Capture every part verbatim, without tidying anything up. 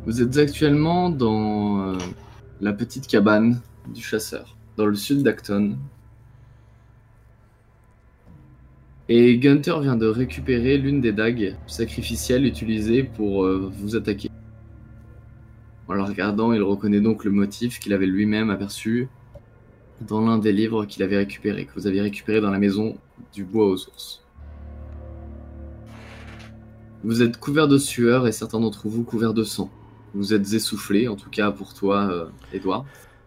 Vous êtes actuellement dans euh, la petite cabane du chasseur, dans le sud d'Acton. Et Gunther vient de récupérer l'une des dagues sacrificielles utilisées pour euh, vous attaquer. En la regardant, il reconnaît donc le motif qu'il avait lui-même aperçu dans l'un des livres qu'il avait récupéré, que vous aviez récupéré dans la maison du bois aux ours. Vous êtes couvert de sueur et certains d'entre vous couverts de sang. Vous êtes essoufflés, en tout cas pour toi, euh, Edouard.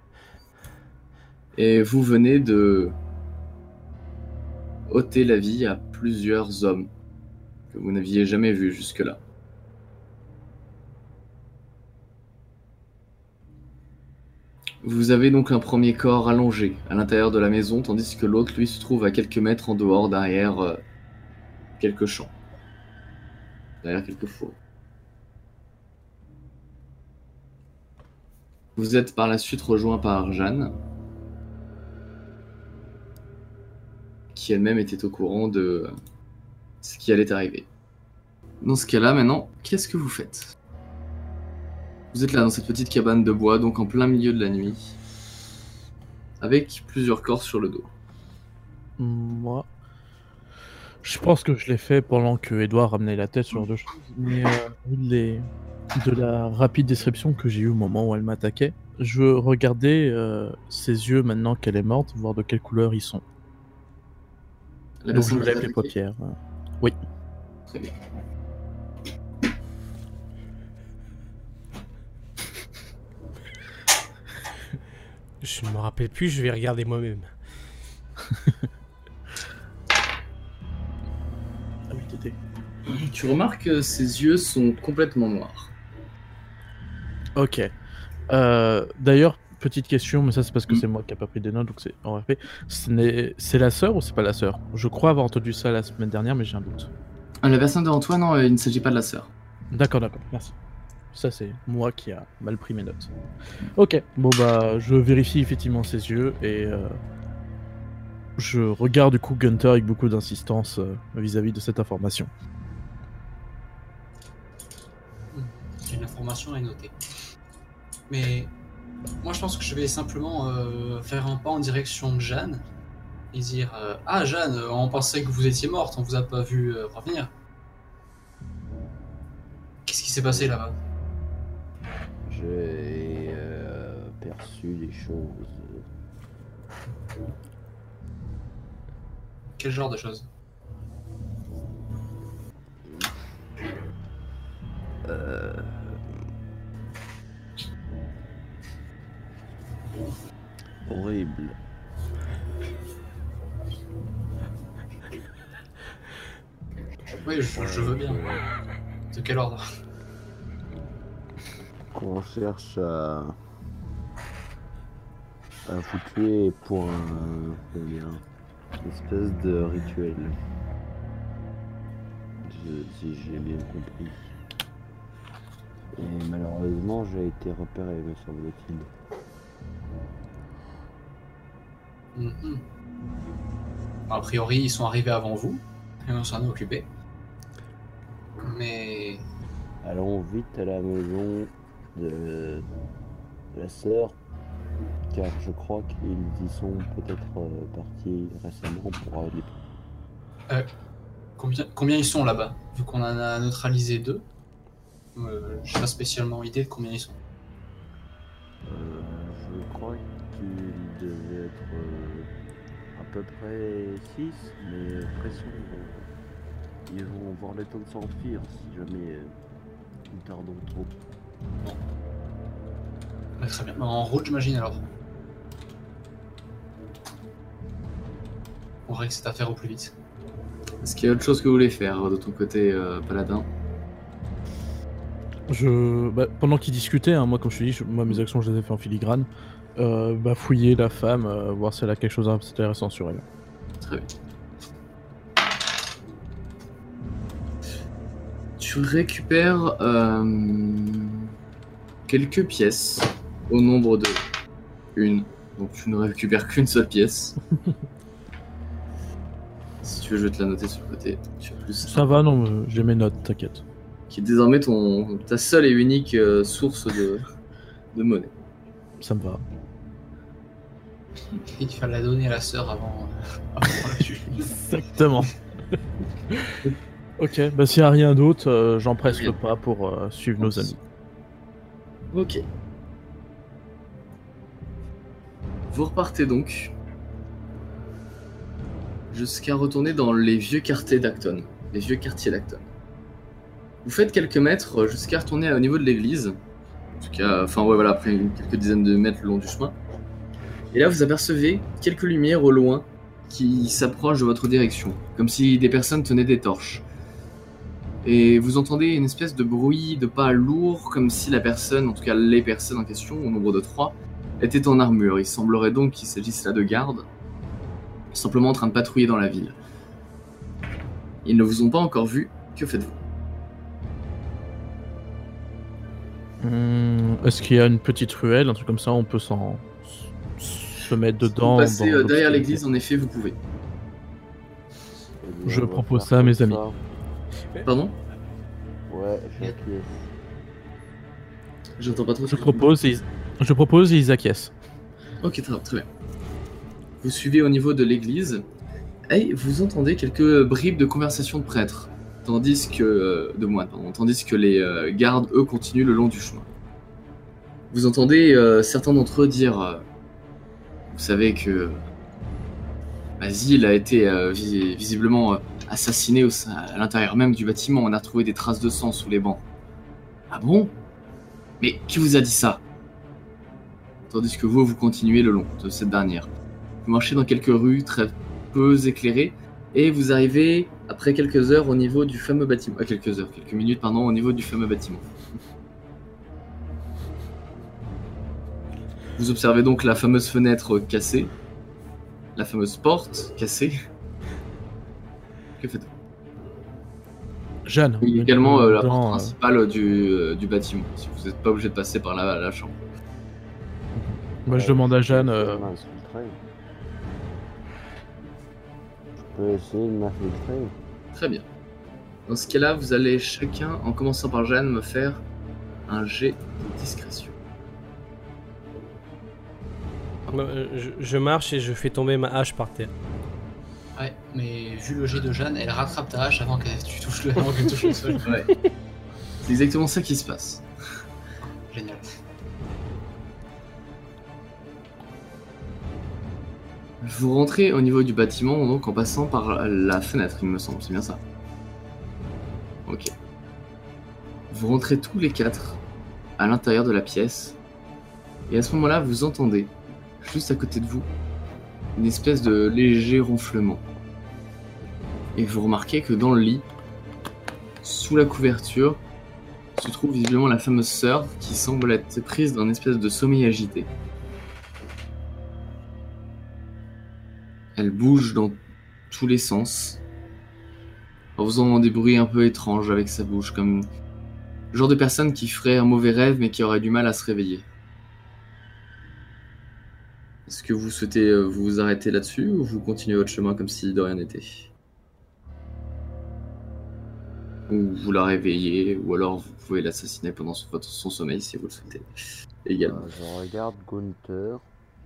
Et vous venez de ôter la vie à plusieurs hommes que vous n'aviez jamais vus jusque-là. Vous avez donc un premier corps allongé à l'intérieur de la maison, tandis que l'autre, lui, se trouve à quelques mètres en dehors, derrière euh, quelques champs. Derrière quelques fours. Vous êtes par la suite rejoint par Jeanne, qui elle-même était au courant de ce qui allait arriver. Dans ce cas-là, maintenant, qu'est-ce que vous faites ? Vous êtes là dans cette petite cabane de bois, donc en plein milieu de la nuit, avec plusieurs corps sur le dos. Moi, je pense que je l'ai fait pendant que Edouard ramenait la tête, ce genre de choses. Mais euh, vu de, les... de la rapide description que j'ai eue au moment où elle m'attaquait, je veux regarder euh, ses yeux maintenant qu'elle est morte, voir de quelle couleur ils sont. La Donc je personne lève qui les t'a attaqué. paupières. euh. Oui. Très bien. Je ne me rappelle plus, je vais regarder moi-même. Ah oui, t'étais. Tu remarques que ses yeux sont complètement noirs. Ok. Euh, D'ailleurs, petite question, mais ça c'est parce que Mm. c'est moi qui n'ai pas pris des notes, donc c'est en R P. Ce n'est- C'est la sœur ou c'est pas la sœur? Je crois avoir entendu ça la semaine dernière, mais j'ai un doute. La personne devant toi, non, il ne s'agit pas de la sœur. D'accord, d'accord, merci. Ça c'est moi qui a mal pris mes notes. Ok, bon bah je vérifie effectivement ses yeux et euh, je regarde du coup Gunther avec beaucoup d'insistance euh, vis-à-vis de cette information. Une information est notée. Mais moi je pense que je vais simplement euh, faire un pas en direction de Jeanne et dire euh, ah Jeanne, on pensait que vous étiez morte, on vous a pas vu euh, revenir. Qu'est-ce qui s'est passé là-bas? J'ai euh, perçu des choses. Quel genre de choses? Euh... Horrible. Oui, je, je veux bien. De quel ordre? Qu'on cherche à... à vous tuer pour un... comment dire, une espèce de rituel. Je- si j'ai bien compris. Et malheureusement, j'ai été repéré, me semble-t-il. Mhm. A priori, ils sont arrivés avant vous et on s'en est occupé. Mais Allons vite à la maison de, de la sœur, car je crois qu'ils y sont peut-être euh, partis récemment pour euh, les... combien, combien ils sont là-bas? Vu qu'on en a neutralisé deux, euh, j'ai pas spécialement idée de combien ils sont. Euh, je crois qu'ils devaient être euh, à peu près six, mais pression, euh, ils vont avoir le temps de s'enfuir si jamais euh, ils tardent trop. Ouais, très bien. Bah, en route, j'imagine alors. On règle cette affaire au plus vite. Est-ce qu'il y a autre chose que vous voulez faire de ton côté, euh, Paladin ? Je, bah, pendant qu'ils discutaient, hein, moi comme je te dis, je- moi mes actions je les ai fait en filigrane. Euh, bah, fouiller la femme, euh, voir si elle a quelque chose d'intéressant sur elle. Très bien. Tu récupères euh, quelques pièces au nombre de une. Donc tu ne récupères qu'une seule pièce. Si tu veux, je vais te la noter sur le côté. Tu as plus Ça va, non, euh, j'ai mes notes, t'inquiète. qui est désormais ton, ta seule et unique euh, source de, de monnaie. Ça me va. Il fallait la donner à la sœur avant, avant la juge. Exactement. Ok, bah s'il n'y a rien d'autre, euh, j'en presse Rien. le pas pour euh, suivre nos amis. Ok. Vous repartez donc jusqu'à retourner dans les vieux quartiers d'Acton. Les vieux quartiers d'Acton. Vous faites quelques mètres jusqu'à retourner au niveau de l'église. En tout cas, enfin ouais voilà, après une- quelques dizaines de mètres le long du chemin. Et là vous apercevez quelques lumières au loin qui s'approchent de votre direction, comme si des personnes tenaient des torches. Et vous entendez une espèce de bruit de pas lourd, comme si la personne, en tout cas les personnes en question, au nombre de trois, étaient en armure. Il semblerait donc qu'il s'agisse là de gardes, simplement en train de patrouiller dans la ville. Ils ne vous ont pas encore vu, que faites-vous? Hum, Est-ce qu'il y a une petite ruelle, un truc comme ça, on peut s'en se mettre dedans? Vous passez dans euh, derrière l'obscurité. l'église, en effet, vous pouvez. Eh bien, Je on va propose faire ça à mes comme amis. ça. Pardon? Ouais, j'acquiesce. J'entends pas trop. ce Je que vous dites. propose, et ils... je propose et ils acquiescent. Ok, très, très bien. Vous suivez au niveau de l'église, et vous entendez quelques bribes de conversation de prêtres, tandis que euh, de moines, pardon, tandis que les euh, gardes, eux, continuent le long du chemin. Vous entendez euh, certains d'entre eux dire, euh, vous savez que Basile a été euh, vis- visiblement euh, assassiné au sein- à l'intérieur même du bâtiment. On a retrouvé des traces de sang sous les bancs. Ah bon? Mais qui vous a dit ça? Tandis que vous, vous continuez le long de cette dernière. Vous marchez dans quelques rues très peu éclairées et vous arrivez après quelques heures au niveau du fameux bâtiment. Ah, quelques heures, quelques minutes, pardon, au niveau du fameux bâtiment. Vous observez donc la fameuse fenêtre cassée, la fameuse porte cassée. Que faites-vous? Jeanne. Et également euh, la porte dans, euh, principale du, euh, du bâtiment, si vous n'êtes pas obligé de passer par la, la chambre. Moi, je demande à Jeanne. Je euh, peux m'infiltrer. Je peux essayer de m'infiltrer. Très bien. Dans ce cas-là, vous allez chacun, en commençant par Jeanne, me faire un jet de discrétion. Euh, Je, je marche et je fais tomber ma hache par terre. Ouais, mais vu le jet de Jeanne, elle rattrape ta hache avant que tu touches le, avant qu'elle touche le sol. Ouais. C'est exactement ça qui se passe. Génial. Vous rentrez au niveau du bâtiment, donc en passant par la fenêtre, il me semble, c'est bien ça. Ok. Vous rentrez tous les quatre à l'intérieur de la pièce, et à ce moment-là, vous entendez, juste à côté de vous, une espèce de léger ronflement. Et vous remarquez que dans le lit, sous la couverture, se trouve visiblement la fameuse sœur qui semble être prise d'un espèce de sommeil agité. Elle bouge dans tous les sens, en faisant des bruits un peu étranges avec sa bouche, comme le genre de personne qui ferait un mauvais rêve mais qui aurait du mal à se réveiller. Est-ce que vous souhaitez euh, vous arrêter là-dessus ou vous continuez votre chemin comme si de rien n'était? Ou vous la réveillez, ou alors vous pouvez l'assassiner pendant son, votre- son sommeil si vous le souhaitez. Également. Euh, je regarde Gunther.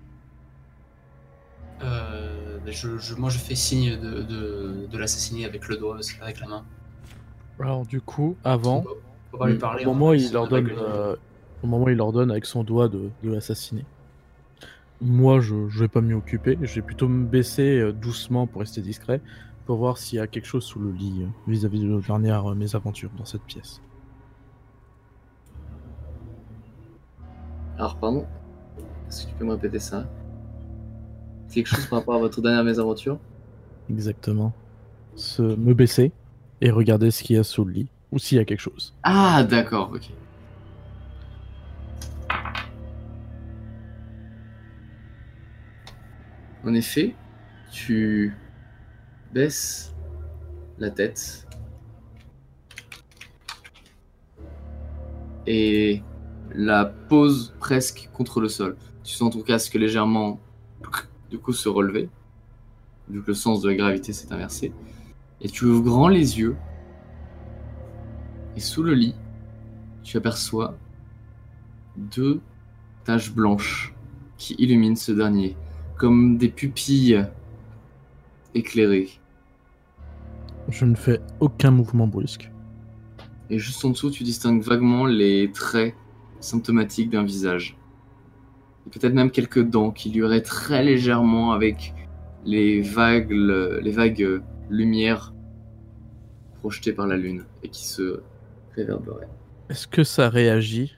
Euh, mais je, je- moi, je fais signe de, de, de l'assassiner avec le doigt, avec la main. Alors du coup, avant, Faut pas, faut pas lui parler. au en moment où fait, il sinon ordonne, va gueuler. euh, au moment où il ordonne avec son doigt de, de l'assassiner. Moi, je, je vais pas m'y occuper. Je vais plutôt me baisser euh, doucement pour rester discret, pour voir s'il y a quelque chose sous le lit euh, vis-à-vis de nos dernières euh, mésaventures dans cette pièce. Alors, pardon, est-ce que tu peux me répéter ça? Quelque chose par rapport à votre dernière mésaventure? Exactement. Se me baisser et regarder ce qu'il y a sous le lit ou s'il y a quelque chose. Ah, d'accord, ok. En effet, tu baisses la tête et la poses presque contre le sol. Tu sens ton casque légèrement du coup se relever, vu que le sens de la gravité s'est inversé. Et tu ouvres grand les yeux Et sous le lit, tu aperçois deux taches blanches qui illuminent ce dernier, comme des pupilles éclairées. Je ne fais aucun mouvement brusque. Et juste en dessous, tu distingues vaguement les traits symptomatiques d'un visage. Et peut-être même quelques dents qui luiraient très légèrement avec les vagues, les vagues lumières projetées par la lune et qui se réverbéraient. Est-ce que ça réagit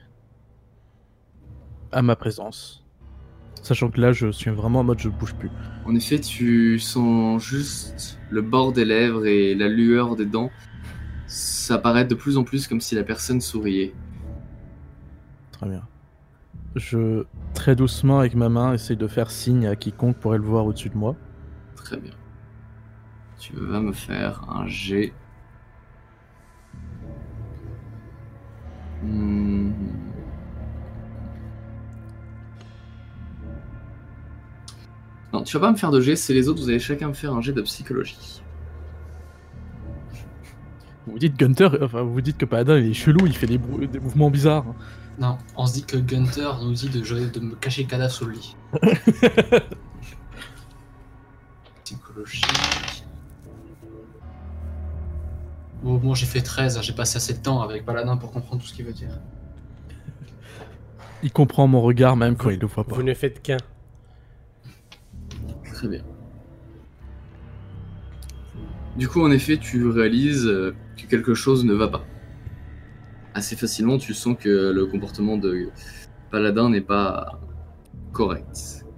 à ma présence? Sachant que là, je suis vraiment en mode je bouge plus. En effet, tu sens juste le bord des lèvres et la lueur des dents. Ça paraît de plus en plus comme si la personne souriait. Très bien. Je, très doucement avec ma main, essaye de faire signe à quiconque pourrait le voir au-dessus de moi. Très bien. Tu vas me faire un jet. Hmm. Non, tu vas pas me faire de jet, c'est les autres, vous allez chacun me faire un jet de psychologie. Vous dites Gunther, enfin vous dites que Paladin il est chelou, il fait des, brou- des mouvements bizarres. Non, on se dit que Gunther nous dit de, de me cacher le cadavre sous le lit. Psychologie. Bon, bon j'ai fait treize, hein, j'ai passé assez de temps avec Paladin pour comprendre tout ce qu'il veut dire. Il comprend mon regard même quand il le voit pas. Vous ne faites qu'un. Très bien. Du coup, en effet, tu réalises euh, que quelque chose ne va pas. Assez facilement, tu sens que le comportement de Paladin n'est pas correct.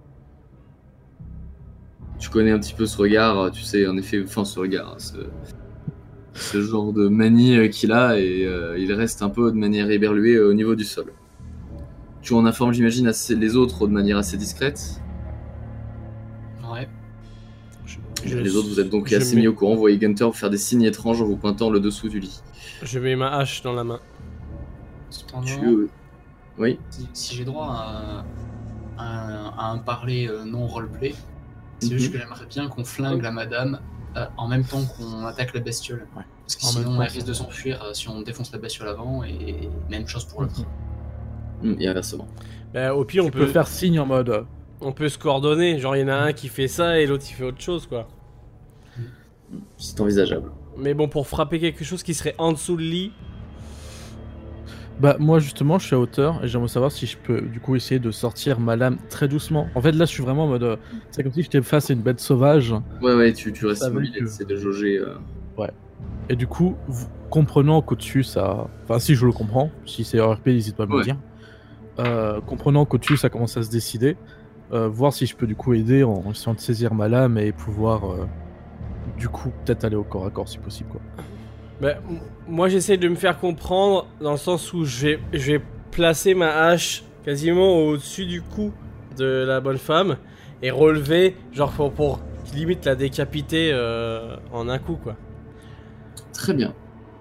Tu connais un petit peu ce regard, tu sais, en effet, enfin ce regard, ce, ce genre de manie qu'il a, et euh, il reste un peu de manière éberluée au niveau du sol. Tu en informes, j'imagine, assez les autres de manière assez discrète. Ouais. Je- Les autres, vous êtes donc je assez mets- mis au courant. Vous voyez Gunther faire des signes étranges en vous pointant le dessous du lit. Je mets ma hache dans la main. Cependant, Tu... Oui. si, si j'ai droit à, à- à un parler euh, non roleplay, c'est Mhm. juste que j'aimerais bien qu'on flingue la madame euh, en même temps qu'on attaque la bestiole. Ouais. Parce que En même sinon, temps, elle risque de s'enfuir euh, si on défonce la bestiole avant, et même chose pour l'autre. Mm, Et inversement. Bah, au pire, on On peut, peut faire signe en mode. euh, on peut se coordonner. Genre, il y en a un qui fait ça et l'autre il fait autre chose, quoi. C'est envisageable. Mais bon, pour frapper quelque chose qui serait en dessous le lit, Bah moi justement je suis à hauteur et j'aimerais savoir si je peux du coup essayer de sortir ma lame très doucement. En fait là je suis vraiment en mode... euh, C'est comme si j'étais face à une bête sauvage. Ouais, ouais, tu, tu restes Ça veut immobile et que- t'essaies de jauger. euh, Et du coup, vous- comprenant qu'au-dessus ça... Enfin si je le comprends, si c'est R P n'hésite pas à me Ouais. le dire. Euh, comprenant qu'au-dessus ça commence à se décider, euh, voir si je peux du coup aider en essayant de saisir ma lame et pouvoir euh, du coup peut-être aller au corps à corps si possible quoi. bah, m- moi j'essaie de me faire comprendre dans le sens où je vais, je vais placer ma hache quasiment au-dessus du cou de la bonne femme et relever, genre pour, pour limite la décapiter euh, en un coup, quoi. Très bien.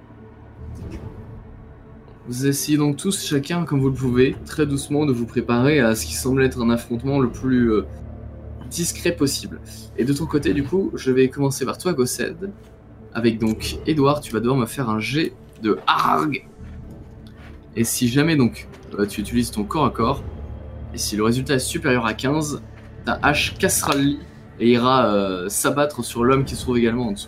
Vous essayez donc tous, chacun comme vous le pouvez, très doucement de vous préparer à ce qui semble être un affrontement le plus euh, discret possible. Et de ton côté, du coup, je vais commencer par toi, Gossed. Avec donc Edouard, tu vas devoir me faire un jet de Harg. Et si jamais donc euh, tu utilises ton corps à corps, et si le résultat est supérieur à quinze, ta hache cassera le lit et ira euh, s'abattre sur l'homme qui se trouve également en dessous.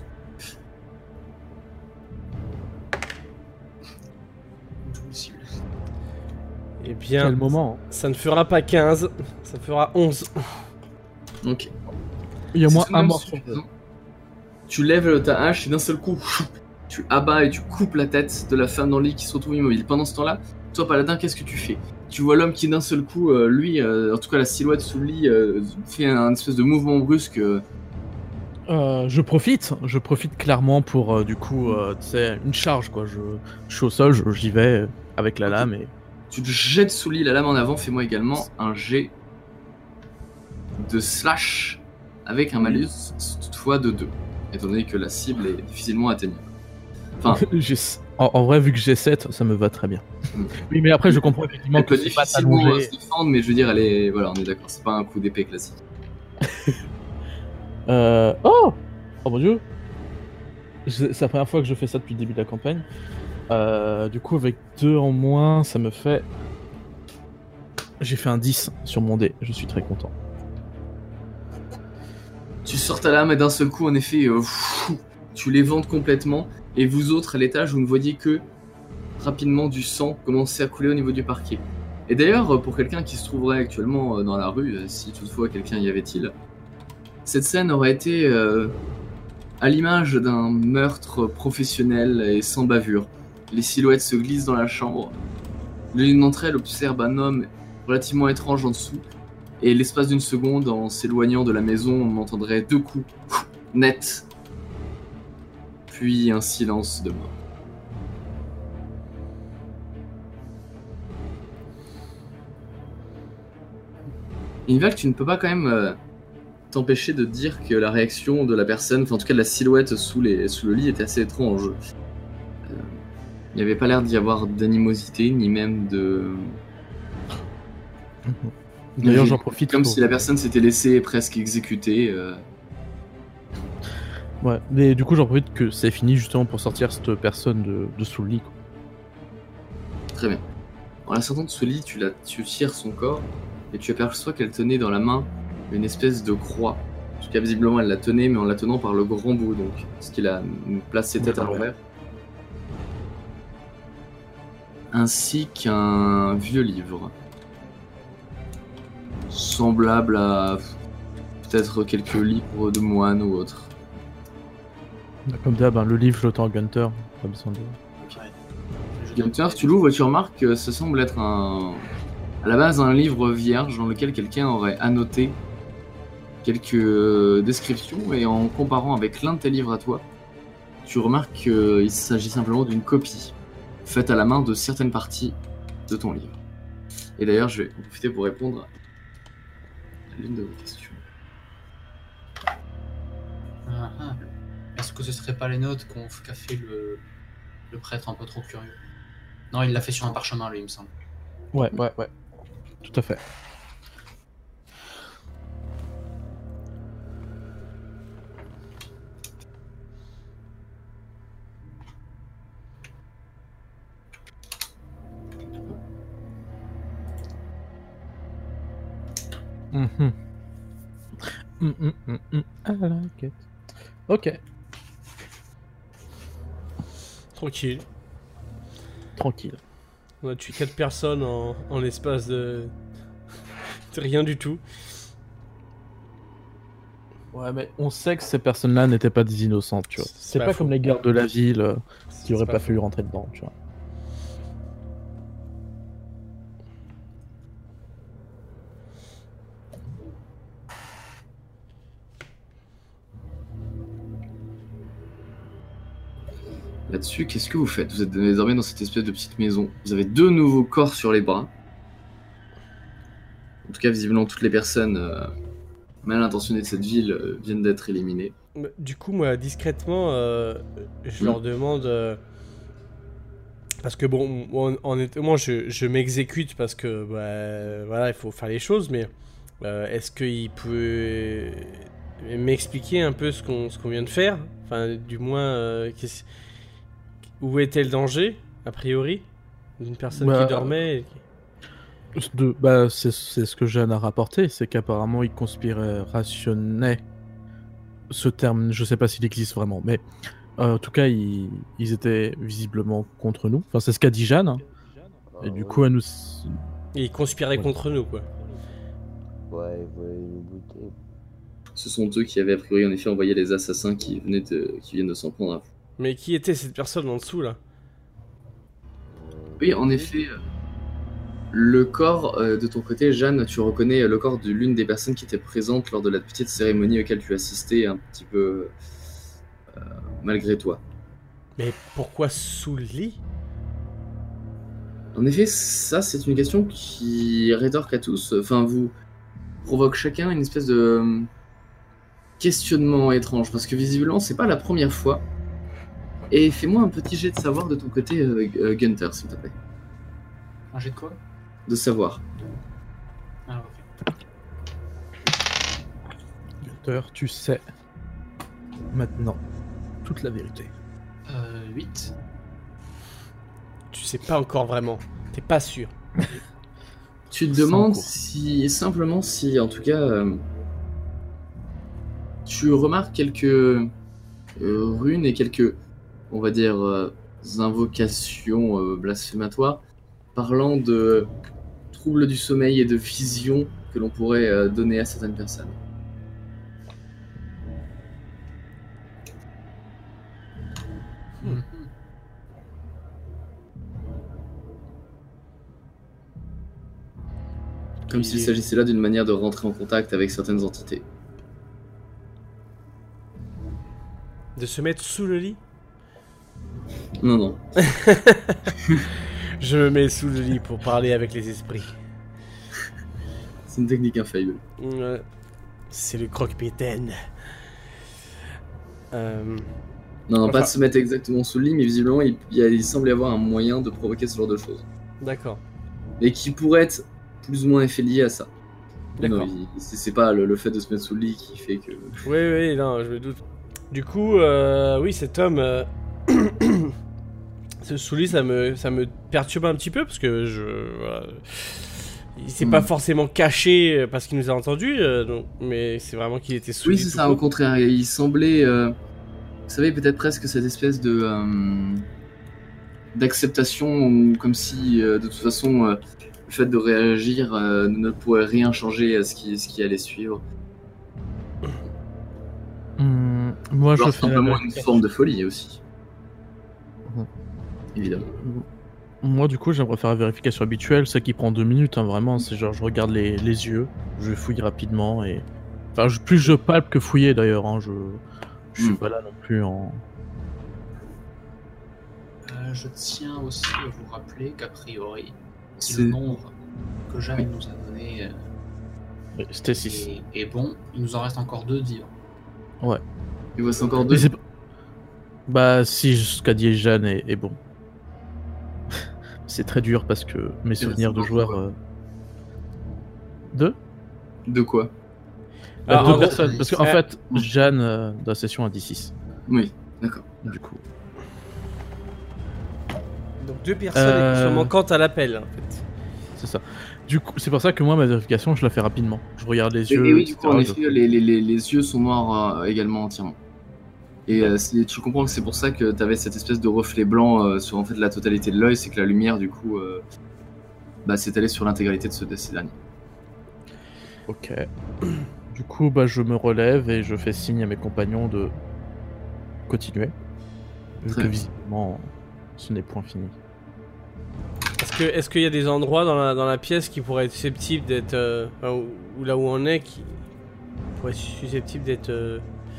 Possible. Eh bien, Quel moment hein. ça ne fera pas quinze, ça fera onze. Ok. Il y a C'est moins tout de un même mort. suffisant. Tu lèves ta hache et d'un seul coup, tu abats et tu coupes la tête de la femme dans le lit qui se retrouve immobile. Pendant ce temps-là, toi, Paladin, qu'est-ce que tu fais? Tu vois l'homme qui d'un seul coup, euh, lui, euh, en tout cas la silhouette sous le lit, euh, fait un espèce de mouvement brusque. euh, Euh, je profite, je profite clairement pour euh, du coup, euh, tu sais, une charge quoi. Je, je suis au sol, je- j'y vais euh, avec la Ok. lame et Tu te jettes sous le lit, la lame en avant. Fais-moi également un jet de slash avec un malus toutefois de deux, étant donné que la cible est difficilement atteignable. Enfin, j'ai- en, en vrai vu que j'ai sept, ça me va très bien. Mm. Oui mais après je comprends effectivement elle que peut c'est pas difficilement euh, allongé. se défendre, mais je veux dire, elle est, voilà, on est d'accord, c'est pas un coup d'épée classique. Euh... Oh Oh mon dieu Je- C'est la première fois que je fais ça depuis le début de la campagne. Euh, du coup, avec deux en moins, ça me fait... J'ai fait un dix sur mon dé, je suis très content. Tu sors ta lame et d'un seul coup, en effet, euh, fou, tu les ventes complètement. Et vous autres, à l'étage, vous ne voyez que rapidement du sang commencer à couler au niveau du parquet. Et d'ailleurs, pour quelqu'un qui se trouverait actuellement dans la rue, si toutefois quelqu'un y avait-il, cette scène aurait été euh, à l'image d'un meurtre professionnel et sans bavure. Les silhouettes se glissent dans la chambre. L'une d'entre elles observe un homme relativement étrange en dessous. Et l'espace d'une seconde, en s'éloignant de la maison, on entendrait deux coups nets. Puis un silence de mort. Inval, tu ne peux pas quand même euh, t'empêcher de dire que la réaction de la personne, enfin en tout cas de la silhouette sous, les, sous le lit était assez étrange. Euh, il n'y avait pas l'air d'y avoir d'animosité, ni même de... D'ailleurs, j'en profite Comme pour... si la personne s'était laissée presque exécuter. Euh... Ouais, mais du coup, j'en profite que c'est fini justement pour sortir cette personne de, de sous le lit. Quoi. Très bien. En la sortant de ce lit, tu, la, tu tires son corps et tu aperçois qu'elle tenait dans la main une espèce de croix. En tout cas, visiblement, elle la tenait, mais en la tenant par le grand bout, donc ce qui a placé tête à l'envers. Ainsi qu'un vieux livre. Semblable à peut-être quelques livres de moines ou autres. Comme d'hab, hein, le livre, je l'autant Gunter. Pas besoin de... Gunter, tu l'ouvres et tu remarques que ça semble être un... à la base un livre vierge dans lequel quelqu'un aurait annoté quelques descriptions, et en comparant avec l'un de tes livres à toi, tu remarques qu'il s'agit simplement d'une copie faite à la main de certaines parties de ton livre. Et d'ailleurs, je vais en profiter pour répondre à l'une de vos questions. Ah, ah. Est-ce que ce serait pas les notes qu'on qu'a fait le... le prêtre un peu trop curieux? Non, il l'a fait sur un parchemin, lui, il me semble. Ouais, ouais, ouais. Tout à fait. Mhm. Mm, mm, mm, mm. Ah là, ok. Ok, Tranquille. tranquille. On a tué quatre personnes en, en l'espace de... de rien du tout. Ouais, mais on sait que ces personnes-là n'étaient pas des innocentes, tu vois. C'est C'est pas pas, faux. comme les gardes de la ville euh, qui C'est auraient pas pas faux. fallu rentrer dedans, tu vois. Là-dessus, qu'est-ce que vous faites? Vous êtes désormais dans cette espèce de petite maison. Vous avez deux nouveaux corps sur les bras. En tout cas, visiblement, toutes les personnes euh, mal intentionnées de cette ville euh, viennent d'être éliminées. Bah, Du coup, moi, discrètement, euh, je Mm. leur demande... euh, parce que bon, moi, honnêtement, je, je m'exécute parce que, bah, voilà, il faut faire les choses, mais euh, est-ce qu'il peut m'expliquer un peu ce qu'on ce qu'on vient de faire? Enfin, du moins, euh, qu'est-ce- où était le danger, a priori, d'une personne Bah, qui dormait et qui- De, bah, c'est c'est ce que Jeanne a rapporté, c'est qu'apparemment ils conspirationnaient ce terme, je sais pas s'il existe vraiment, mais euh, en tout cas ils, ils étaient visiblement contre nous. Enfin, c'est ce qu'a dit Jeanne, hein. Et du coup, elle nous. et ils conspiraient Ouais. contre nous, quoi. Ouais, ils voulaient nous buter. Ce sont eux qui avaient a priori en effet envoyé les assassins qui, venaient de, qui viennent de s'en prendre à vous. Mais qui était cette personne en dessous, là? Oui, en effet, euh, le corps euh, de ton côté, Jeanne, tu reconnais euh, le corps de l'une des personnes qui était présente lors de la petite cérémonie auquel tu assistais un petit peu euh, malgré toi. Mais pourquoi sous le lit? En effet, ça c'est une question qui rétorque à tous, enfin vous provoque chacun une espèce de euh, questionnement étrange, parce que visiblement c'est pas la première fois. Et fais-moi un petit jet de savoir de ton côté, euh, euh, Gunter, s'il te plaît. Un jet de quoi? De savoir. Ah, ok. Gunter, tu sais maintenant toute la vérité. Euh, huit. tu sais pas encore vraiment. T'es pas sûr. Tu te C'est en demandes cours. si, simplement si, en tout cas, euh, tu remarques quelques euh, runes et quelques, on va dire, euh, invocations euh, blasphématoires parlant de troubles du sommeil et de visions que l'on pourrait euh, donner à certaines personnes. Mhm. Comme Il s'il est- s'agissait là d'une manière de rentrer en contact avec certaines entités. De se mettre sous le lit. Non, non. Je me mets sous le lit pour parler avec les esprits. C'est une technique infaillible. Ouais. C'est le croque-mitaine. Euh... Non, non, pas Enfin- de se mettre exactement sous le lit, mais visiblement, il, il, y a- il semble y avoir un moyen de provoquer ce genre de choses. D'accord. Et qui pourrait être plus ou moins effet lié à ça. D'accord. Non, il- c'est c'est pas le, le fait de se mettre sous le lit qui fait que... Oui, oui, non, je me doute. Du coup, euh, oui, cet homme, euh, ce sous-lit, ça me, ça me perturbe un petit peu parce que je, voilà, il s'est Mm. pas forcément caché parce qu'il nous a entendus, euh, donc, mais c'est vraiment qu'il était sous Oui, lit c'est tout ça, au court. contraire. Il semblait... euh, vous savez, peut-être presque cette espèce de... euh, d'acceptation, ou comme si, euh, de toute façon, euh, le fait de réagir euh, ne pourrait rien changer à ce qui, ce qui allait suivre. Hum, moi, je Alors, fais la simplement une vérification. forme de folie aussi. Mhm. Évidemment. Moi, du coup, j'aimerais faire la vérification habituelle, celle qui prend deux minutes, hein, vraiment. C'est genre, je regarde les, les yeux, je fouille rapidement et. Enfin, je- plus je palpe que fouiller d'ailleurs, hein, je. Je suis Mm. pas là non plus en. Euh, je tiens aussi à vous rappeler qu'a priori, si C'est- le nombre que Jeanne nous a donné euh, C'était six. est, est bon, il nous en reste encore deux de vivants. Il voit encore Mais deux. c'est pas- Bah, si ce qu'a dit Jeanne est, est bon. C'est très dur parce que mes C'est souvenirs de beaucoup, joueurs. ouais. euh, Deux De quoi? Bah, Alors, Deux en gros, personnes. Parce qu'en euh, fait, Jeanne, euh, dans la session, a dit six. Oui, d'accord. Du coup. Donc deux personnes Euh, qui sont manquantes à l'appel, en fait. C'est ça. Du coup, c'est pour ça que moi, ma vérification, je la fais rapidement. Je regarde les Et, yeux. et oui, du coup, en et cetera, effet, je- les, les, les, les yeux sont noirs euh, également entièrement. Et euh, c'est- tu comprends que c'est pour ça que tu avais cette espèce de reflet blanc euh, sur en fait la totalité de l'œil, c'est que la lumière, du coup, euh, bah, s'est allée sur l'intégralité de, ce, de ces derniers. Ok. Du coup, bah, je me relève et je fais signe à mes compagnons de continuer. Vu Très que bien. visiblement, ce n'est point fini. Est-ce que, est-ce qu'il y a des endroits dans la, dans la pièce qui pourraient être susceptibles d'être, euh, enfin, ou, ou là où on est, qui pourraient être susceptibles d'être, euh,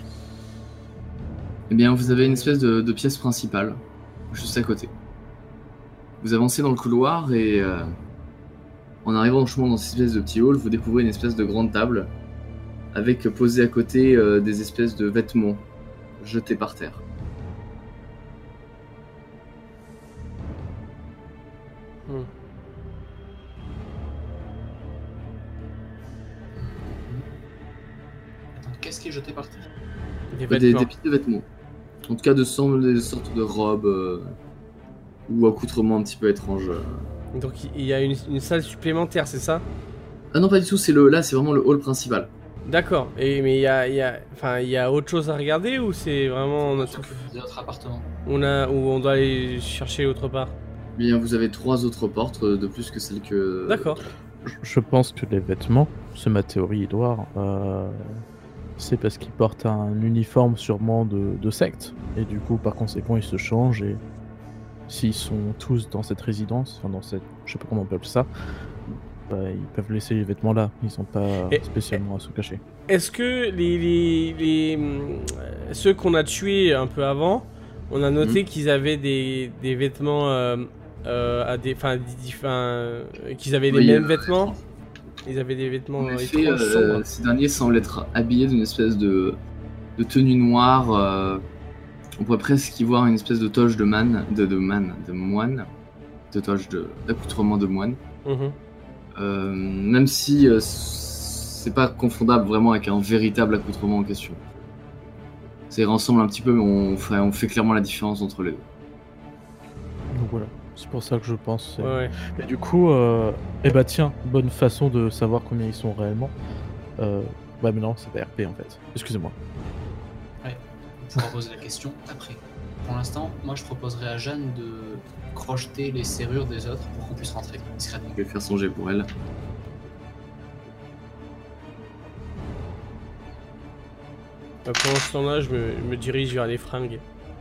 Eh bien, vous avez une espèce de, de pièce principale, juste à côté. Vous avancez dans le couloir et euh, en arrivant au chemin dans cette espèce de petit hall, vous découvrez une espèce de grande table avec posé à côté euh, des espèces de vêtements jetés par terre. hmm. Attends, qu'est-ce qui est jeté par terre? des Des, des vêtements. petits vêtements. En tout cas, de semble des sortes de robes euh, ou accoutrements un petit peu étranges. euh. Donc il y a une, une salle supplémentaire, c'est ça? Ah non, pas du tout, c'est le, là, c'est vraiment le hall principal. D'accord. Et mais il y a, il y a, enfin il y a autre chose à regarder ou c'est vraiment on a tout, Des autres appartements. on a, ou on doit aller chercher autre part? Bien, vous avez trois autres portes euh, de plus que celles que. D'accord. Je- Je pense que les vêtements, c'est ma théorie, Edouard, euh, c'est parce qu'ils portent un uniforme sûrement de, de secte. Et du coup, par conséquent, ils se changent. Et s'ils sont tous dans cette résidence, enfin dans cette. Je sais pas comment on peut appeler ça, bah, ils peuvent laisser les vêtements là. Ils sont pas Et- spécialement à se cacher. Est-ce que les, les, les hum, euh, ceux qu'on a tués un peu avant, on a noté Mhm. qu'ils avaient des, des vêtements euh, euh, à des, enfin, di- di- enfin, euh, qu'ils avaient les Oui, mêmes euh, vêtements. Ils avaient des vêtements En effet, étranges, euh, sombres. ces derniers semblent être habillés d'une espèce de, de tenue noire. euh, on pourrait presque y voir une espèce de toge de man, de, de man, de moine, de toge de d'accoutrement de moine. Mhm. Euh, même si euh, c'est pas confondable vraiment avec un véritable accoutrement en question. Ça y ressemble un petit peu, mais on fait, on fait clairement la différence entre les deux. Donc voilà. C'est pour ça que je pense. c'est- Ouais, ouais. Et du coup, euh... eh bah tiens, bonne façon de savoir combien ils sont réellement. Euh... Ouais, mais non, c'est pas R P en fait. Excusez-moi. On pourra poser la question après. Pour l'instant, moi je proposerais à Jeanne de crocheter les serrures des autres pour qu'on puisse rentrer discrètement. Je vais faire son jet pour elle. Bah, pendant ce temps-là, je me, je me dirige vers les fringues.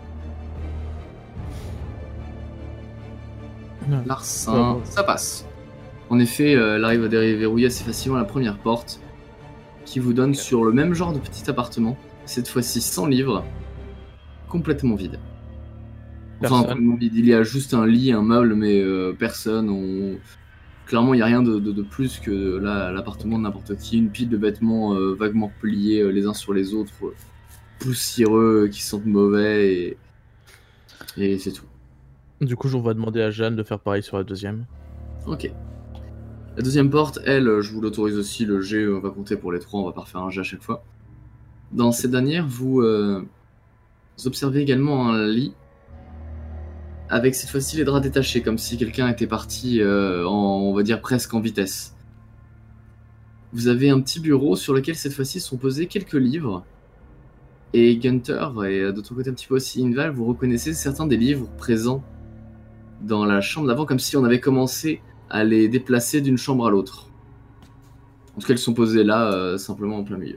Larcin, ça passe. En effet, euh, elle arrive à déverrouiller assez facilement la première porte qui vous donne sur le même genre de petit appartement, cette fois-ci sans livres, complètement vide. Enfin, Personne. complètement vide. Il y a juste un lit, un meuble, mais euh, personne. On... Clairement, il n'y a rien de, de- de plus que là, l'appartement de n'importe qui. Une pile de vêtements euh, vaguement pliés euh, les uns sur les autres, euh, poussiéreux, qui sentent mauvais, et, et c'est tout. Du coup, on va demander à Jeanne de faire pareil sur la deuxième. Ok. La deuxième porte, elle, je vous l'autorise aussi, le G, on va compter pour les trois, on va pas refaire un G à chaque fois. Dans cette dernière, vous, euh, vous observez également un lit, avec cette fois-ci les draps détachés, comme si quelqu'un était parti, euh, en, on va dire presque en vitesse. Vous avez un petit bureau sur lequel cette fois-ci sont posés quelques livres, et Gunther, et de ton côté un petit peu aussi Inval, vous reconnaissez certains des livres présents dans la chambre d'avant, comme si on avait commencé à les déplacer d'une chambre à l'autre. En tout cas, ils sont posés là, euh, simplement en plein milieu.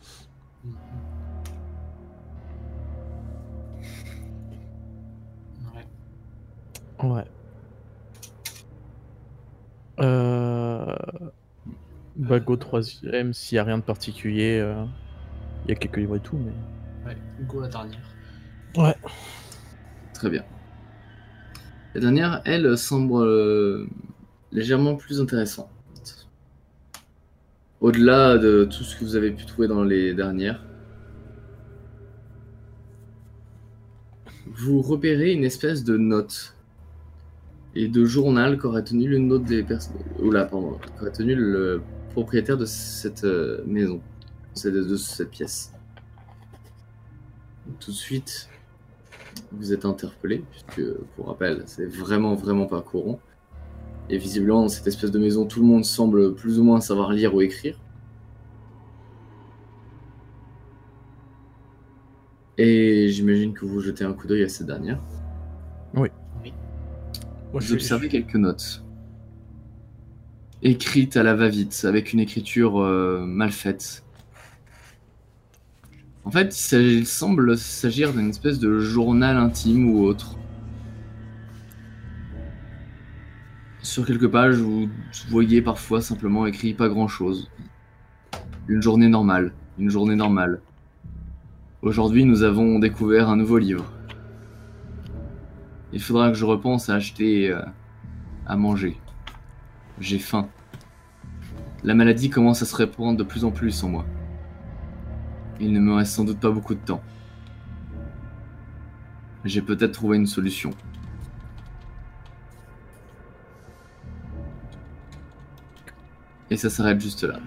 Ouais. Ouais. Euh... Bah, go troisième, s'il y a rien de particulier. euh, Il y a quelques livres et tout, mais. Ouais, go la dernière. Ouais. Très bien. La dernière, elle, semble euh, légèrement plus intéressante. Au-delà de tout ce que vous avez pu trouver dans les dernières, vous repérez une espèce de note et de journal qu'aurait tenu l'une autre des personnes, oula, pardon, qu'aurait tenu le propriétaire de cette euh, maison, de, de cette pièce. Tout de suite, vous êtes interpellé, puisque, pour rappel, c'est vraiment, vraiment pas courant. Et visiblement, dans cette espèce de maison, tout le monde semble plus ou moins savoir lire ou écrire. Et j'imagine que vous jetez un coup d'œil à cette dernière. Moi, Vous je, observez quelques notes. Écrites à la va-vite, avec une écriture euh, mal faite. En fait, il, s'agit- il semble s'agir d'une espèce de journal intime ou autre. Sur quelques pages, vous voyez parfois simplement écrit pas grand-chose. Une journée normale, une journée normale. Aujourd'hui, nous avons découvert un nouveau livre. Il faudra que je repense à acheter euh, à manger. J'ai faim. La maladie commence à se répandre de plus en plus en moi. Il ne me reste sans doute pas beaucoup de temps. J'ai peut-être trouvé une solution. Et ça s'arrête juste là.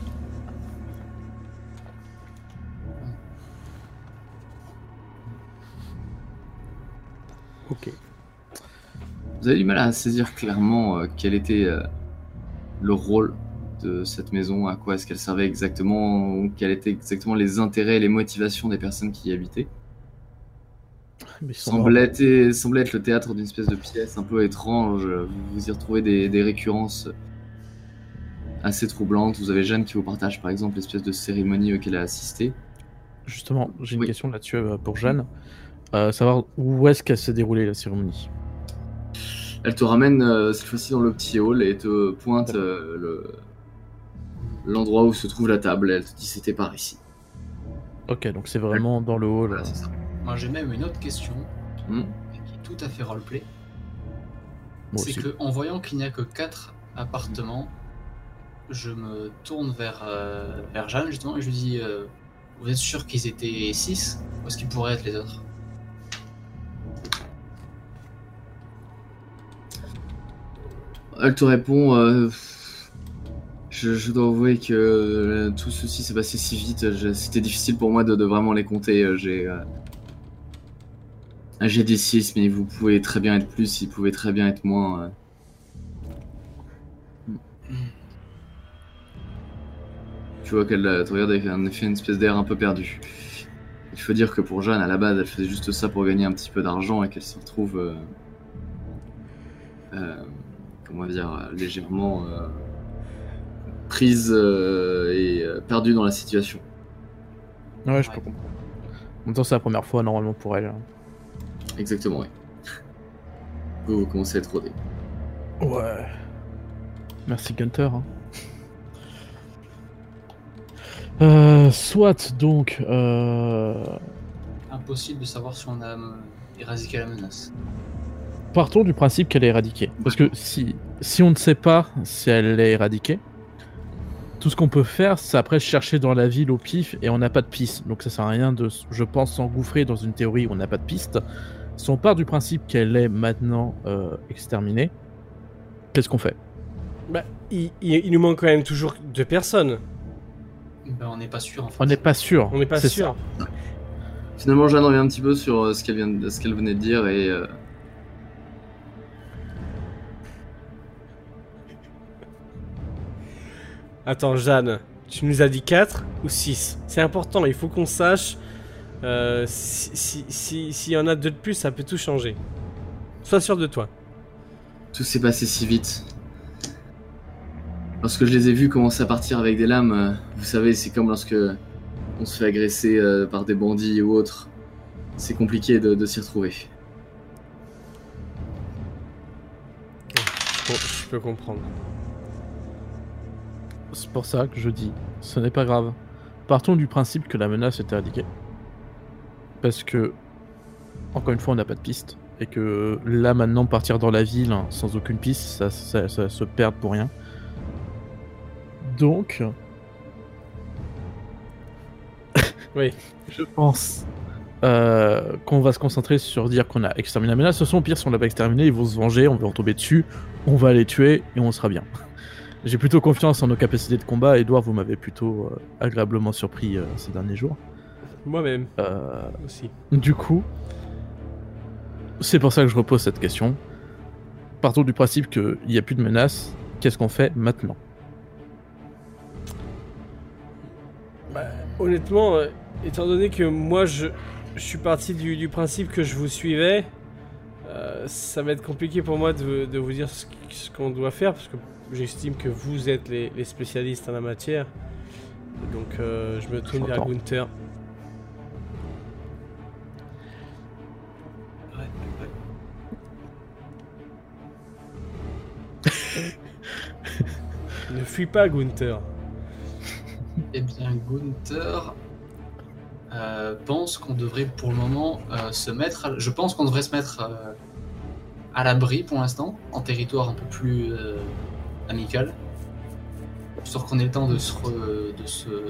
Ok. Vous avez du mal à saisir clairement euh, quel était euh, le rôle de cette maison, à quoi est-ce qu'elle servait exactement, ou quels étaient exactement les intérêts et les motivations des personnes qui y habitaient. Mais ils sont Semblait morts. être, semblait être le théâtre d'une espèce de pièce un peu étrange. Vous, vous y retrouvez des, des récurrences assez troublantes. Vous avez Jeanne qui vous partage par exemple l'espèce de cérémonie auquel elle a assisté. Justement, j'ai une Oui. question là-dessus euh, pour Jeanne. Euh, savoir où est-ce qu'elle s'est déroulée la cérémonie. Elle te ramène euh, cette fois-ci dans le petit hall et te pointe euh, le- l'endroit où se trouve la table. Elle te dit c'était par ici. Ok, donc c'est vraiment dans le hall. Voilà, c'est ça. Moi j'ai même une autre question, Hmm. qui est tout à fait roleplay. Moi C'est aussi. que en voyant qu'il n'y a que quatre appartements, je me tourne vers, euh, vers Jeanne justement et je lui dis euh, vous êtes sûr qu'ils étaient six? Où est-ce qu'ils pourraient être les autres? Elle te répond euh, je, je dois avouer que euh, tout ceci s'est passé si vite, je- c'était difficile pour moi de, de vraiment les compter. euh, J'ai, euh, Un G D six, mais vous pouvez très bien être plus, il pouvait très bien être moins. euh. Tu vois qu'elle euh, te regarde avec en effet une espèce d'air un peu perdu. Il faut dire que pour Jeanne, à la base, elle faisait juste ça pour gagner un petit peu d'argent et qu'elle se retrouve, euh, euh, comment dire, euh, légèrement euh, prise euh, et euh, perdue dans la situation. Ouais, je Ouais. peux comprendre. En même temps, c'est la première fois normalement pour elle. Exactement, oui. Vous, vous commencez à être rodé. Ouais. Merci Gunter. Hein. Euh, soit donc. Euh... Impossible de savoir si on a euh, éradiqué la menace. Partons du principe qu'elle est éradiquée. Parce que si, si on ne sait pas si elle est éradiquée, tout ce qu'on peut faire, c'est après chercher dans la ville au pif et on n'a pas de piste. Donc ça sert à rien de, je pense, s'engouffrer dans une théorie où on n'a pas de piste. Si on part du principe qu'elle est maintenant euh, exterminée, qu'est-ce qu'on fait? Bah, il, il- il nous manque quand même toujours deux personnes. Ben, on n'est pas sûr en fait. On n'est pas sûr. On n'est pas c'est sûr. ça. Finalement, Jeanne revient un petit peu sur euh, ce qu'elle vient de- ce qu'elle venait de dire et euh, Attends, Jeanne, tu nous as dit quatre ou six? C'est important, il faut qu'on sache. Euh, si, si, si- s'il y en a deux de plus, ça peut tout changer. Sois sûr de toi. tout s'est passé si vite. Lorsque je les ai vus commencer à partir avec des lames, euh, vous savez, c'est comme lorsque on se fait agresser euh, par des bandits ou autres. C'est compliqué de, de s'y retrouver. Bon, je peux comprendre. C'est pour ça que je dis, ce n'est pas grave. Partons du principe que la menace est éradiquée. Parce que, encore une fois, on n'a pas de piste. Et que là, maintenant, partir dans la ville hein, sans aucune piste, ça, ça, ça se perd pour rien. Donc... Oui. Je pense euh, qu'on va se concentrer sur dire qu'on a exterminé la menace. De toute façon, au pire, si on l'a pas exterminé, ils vont se venger, on va en tomber dessus, on va les tuer et on sera bien. J'ai plutôt confiance en nos capacités de combat. Edouard, vous m'avez plutôt euh, agréablement surpris euh, ces derniers jours. Moi-même Euh, aussi. du coup, c'est pour ça que je repose cette question. Partons du principe qu'il n'y a plus de menace. Qu'est-ce qu'on fait maintenant? Bah, honnêtement, euh, étant donné que moi je, je suis parti du, du principe que je vous suivais, euh, ça va être compliqué pour moi de, de vous dire ce, qu- ce qu'on doit faire parce que j'estime que vous êtes les, les spécialistes en la matière. Donc euh, je me tourne vers J'entends. Gunther. Ouais, ouais. Ne fuis pas, Gunther. Eh bien, Gunther euh, pense qu'on devrait pour le moment euh, se mettre. À... Je pense qu'on devrait se mettre euh, à l'abri pour l'instant, en territoire un peu plus euh, amical. Histoire qu'on ait le temps de se, re- de se... de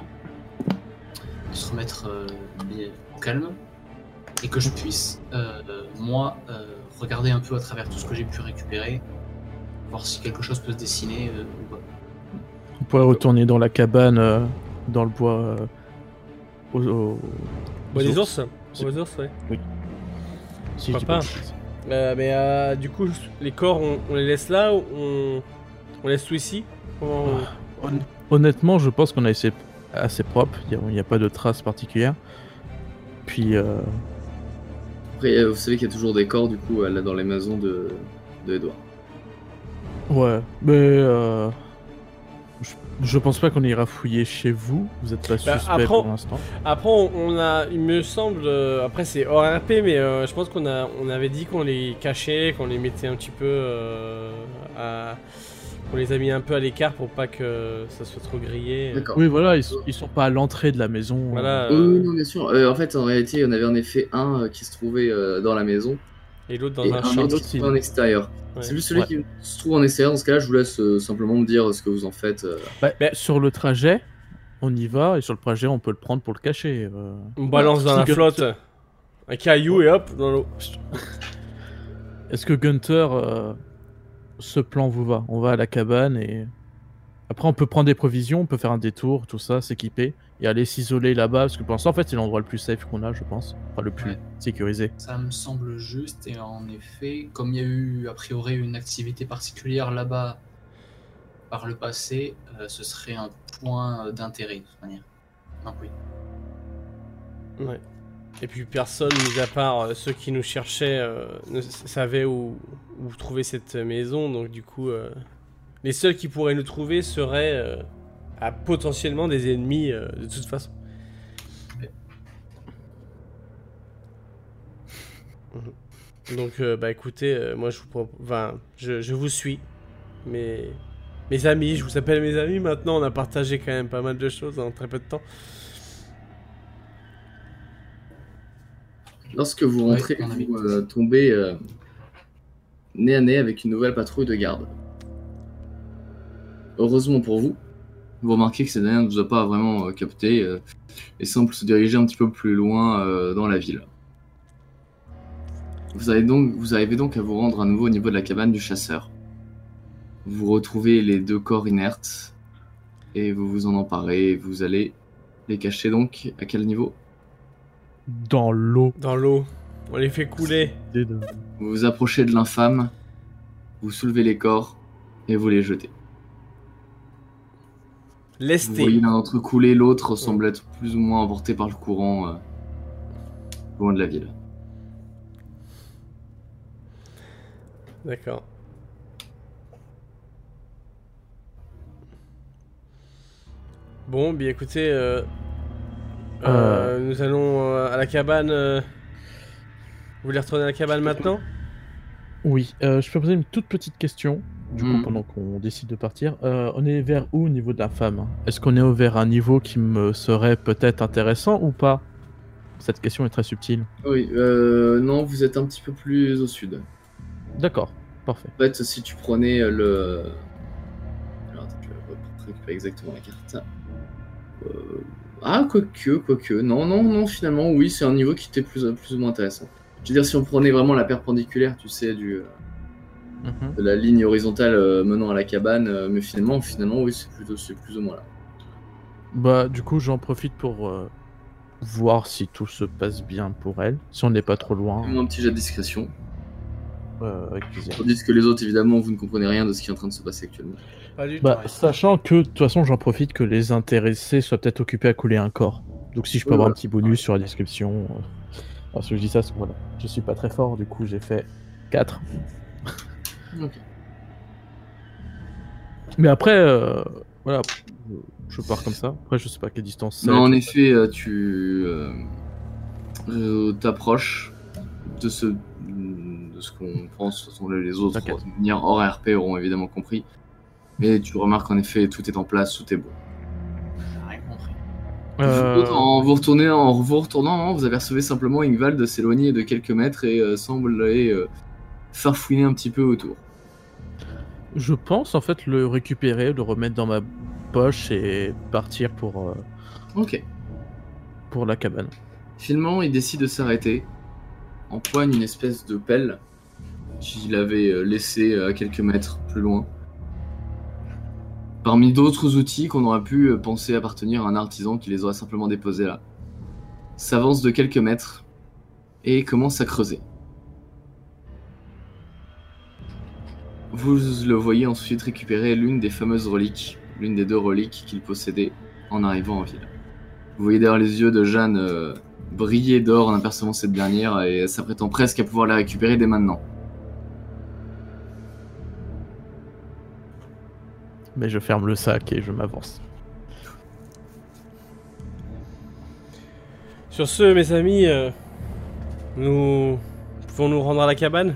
se remettre euh, bien au calme. Et que je puisse, euh, moi, euh, regarder un peu à travers tout ce que j'ai pu récupérer, voir si quelque chose peut se dessiner euh, ou pas. On pourrait retourner dans la cabane, euh, dans le bois. Euh, aux, aux- Bon, aux les ours. ours C'est- Les ours, ouais. Si je Pourquoi dis pas. de bêtises. Euh, mais euh, du coup, les corps, on, on les laisse là ou on, on laisse tout ici? Comment on- Hon- Honnêtement, je pense qu'on a essayé assez propre. Il n'y a, pas de traces particulières. Puis, euh, Après, euh, vous savez qu'il y a toujours des corps du coup euh, là dans les maisons de, de Edouard. ouais, mais euh, je, je pense pas qu'on ira fouiller chez vous. Vous êtes pas Bah, suspect après, pour on- l'instant. Après, on, on a, il me semble, euh, après c'est hors R P, mais euh, je pense qu'on a, on avait dit qu'on les cachait, qu'on les mettait un petit peu, euh, à, qu'on les a mis un peu à l'écart pour pas que ça soit trop grillé. D'accord. Oui, voilà, ils, sont- ils sont pas à l'entrée de la maison. Voilà. Oui, oui, euh, non, bien sûr. Euh, en fait, en réalité, il y en avait en effet un euh, qui se trouvait euh, dans la maison et l'autre dans et un un champ. autre qui se trouvait en extérieur. Ouais. C'est juste celui Ouais. qui se trouve en extérieur. Dans ce cas-là, je vous laisse euh, simplement me dire ce que vous en faites. euh. Bah, Mais- Sur le trajet, on y va, et sur le trajet, on peut le prendre pour le cacher. euh. On balance dans Si la Gun- flotte un caillou et hop, dans l'eau. Est-ce que Gunter, euh, ce plan vous va? On va à la cabane et... Après, on peut prendre des provisions, on peut faire un détour, tout ça, s'équiper. et aller s'isoler là-bas, parce que pour l'instant, en fait, c'est l'endroit le plus safe qu'on a, je pense. Enfin, le plus Ouais. sécurisé. Ça me semble juste, et en effet, comme il y a eu a priori une activité particulière là-bas par le passé, euh, ce serait un point d'intérêt de toute manière. Donc oui. Ouais. Et puis personne, mis à part euh, ceux qui nous cherchaient, euh, ne s- savait où, où trouver cette maison. Donc du coup, euh, les seuls qui pourraient nous trouver seraient euh, à potentiellement des ennemis euh, de toute façon. Mhm. Donc euh, bah écoutez, euh, moi je vous pro- enfin, je, je vous suis. Mais mes amis, je vous appelle mes amis maintenant. On a partagé quand même pas mal de choses en très peu de temps. Lorsque vous Ouais, rentrez, mon ami. vous euh, tombez euh, nez à nez avec une nouvelle patrouille de garde. Heureusement pour vous, vous remarquez que ces derniers ne vous a pas vraiment euh, capté euh, et semble se diriger un petit peu plus loin euh, dans la ville. Vous, avez donc, vous arrivez donc à vous rendre à nouveau au niveau de la cabane du chasseur. Vous retrouvez les deux corps inertes et vous vous en emparez et vous allez les cacher donc à quel niveau? Dans l'eau. Dans l'eau, on les fait couler. Dès de- Vous vous approchez de l'infâme, vous soulevez les corps et vous les jetez. Vous Lestés. voyez l'un d'entre eux couler, l'autre semble être plus ou moins emporté par le courant euh, loin de la ville. D'accord. Bon, bien écoutez, euh, euh, nous allons euh, à la cabane. euh, Vous voulez retourner à la cabane maintenant? Oui, euh, je peux poser une toute petite question, du coup, Mhm. pendant qu'on décide de partir. Euh, on est vers où au niveau de la femme? Est-ce qu'on est vers un niveau qui me serait peut-être intéressant ou pas? Cette question est très subtile. Oui, euh, non, vous êtes un petit peu plus au sud. D'accord, parfait. En fait, si tu prenais le... Alors, attends, je vais récupérer exactement la carte. Euh, Ah, quoique, quoique. Non, non, non, finalement, oui, c'est un niveau qui était plus, plus ou moins intéressant. Je veux dire, si on prenait vraiment la perpendiculaire, tu sais, du, euh, Mhm. de la ligne horizontale euh, menant à la cabane, euh, mais finalement, finalement, oui, c'est plutôt, c'est plus ou moins là. Bah, du coup, j'en profite pour euh, voir si tout se passe bien pour elle. Si on n'est pas trop loin, Fais-moi un petit jet de discrétion. euh, avec plaisir. Tandis que les autres, évidemment, vous ne comprenez rien de ce qui est en train de se passer actuellement. Pas du Bah, tout. sachant que, de toute façon, j'en profite que les intéressés soient peut-être occupés à couler un corps. Donc si je peux Oui, avoir voilà. un petit bonus sur la description... euh, Parce que je dis ça, c'est que voilà, je suis pas très fort, du coup j'ai fait quatre. Ok. Mais après, euh, voilà, je pars comme ça. Après, je sais pas quelle distance c'est. Non, en tout effet, euh, tu euh, euh, t'approches de ce, de ce qu'on pense. De toute façon, les autres, T'inquiète. de manière hors R P, auront évidemment compris. Mais tu remarques en effet, tout est en place, tout est bon. J'ai rien compris. Euh, Vous autres, en vous retournez, en vous retournant, non, vous apercevez simplement Ingvald s'éloigner de quelques mètres et euh, semble aller euh, farfouiner un petit peu autour. Je pense en fait le récupérer, le remettre dans ma poche et partir pour, euh, Ok. pour la cabane. Finalement, il décide de s'arrêter, empoigne une espèce de pelle qu'il avait euh, laissée à quelques mètres plus loin. Parmi d'autres outils qu'on aurait pu euh, penser appartenir à un artisan qui les aurait simplement déposés là. S'avance de quelques mètres et commence à creuser. Vous le voyez ensuite récupérer l'une des fameuses reliques, l'une des deux reliques qu'il possédait en arrivant en ville. Vous voyez d'ailleurs les yeux de Jeanne euh, briller d'or en apercevant cette dernière et s'apprêtant presque à pouvoir la récupérer dès maintenant. Mais je ferme le sac et je m'avance. Sur ce, mes amis, euh, nous pouvons nous rendre à la cabane?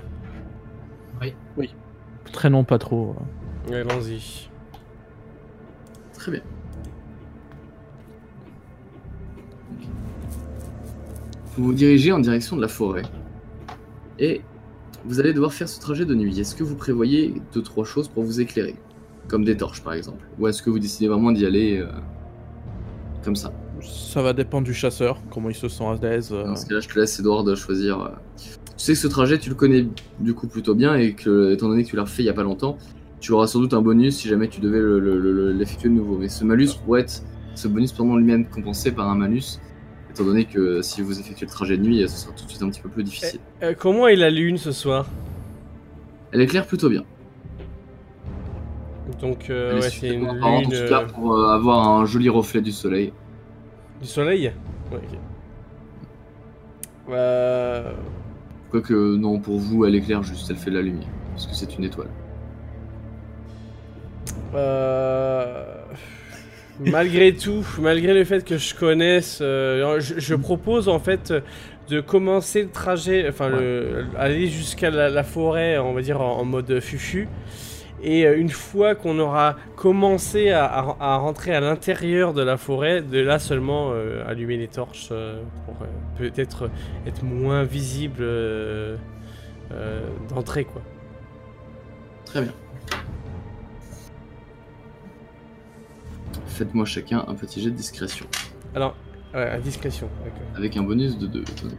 Traînons pas trop. euh. Allons-y. Très bien. Vous vous dirigez en direction de la forêt et vous allez devoir faire ce trajet de nuit. Est-ce que vous prévoyez deux trois choses pour vous éclairer, comme des torches par exemple, ou est-ce que vous décidez vraiment d'y aller euh, comme ça? Ça va dépendre du chasseur, comment il se sent à l'aise. euh. Dans ce cas-là, je te laisse Edouard de choisir. euh. Tu sais que ce trajet, tu le connais du coup plutôt bien et que, étant donné que tu l'as refait il y a pas longtemps, tu auras sans doute un bonus si jamais tu devais le- le- le- l'effectuer de nouveau. Mais ce malus pourrait être ce bonus pendant lui-même compensé par un malus, étant donné que si vous effectuez le trajet de nuit, ce sera tout de suite un petit peu plus difficile. Euh, comment est la lune ce soir? Elle éclaire plutôt bien. Donc, euh, Elle est ouais, c'est une suffisamment apparente, lune en tout cas euh, pour euh, avoir un joli reflet du soleil. du soleil. Ouais, ok. Euh... Quoique non, pour vous, elle éclaire juste, elle fait de la lumière, parce que c'est une étoile. Euh... Malgré tout, malgré le fait que je connaisse, euh, je, je propose en fait de commencer le trajet, enfin le, aller jusqu'à la, la forêt, on va dire en, en mode fufu. Et euh, une fois qu'on aura commencé à, à, à rentrer à l'intérieur de la forêt, de là seulement euh, allumer les torches euh, pour euh, peut-être être moins visible euh, euh, d'entrée, quoi. Très bien. Faites-moi chacun un petit jet de discrétion. Alors, ouais, à discrétion, d'accord. Avec un bonus de deux. Putain.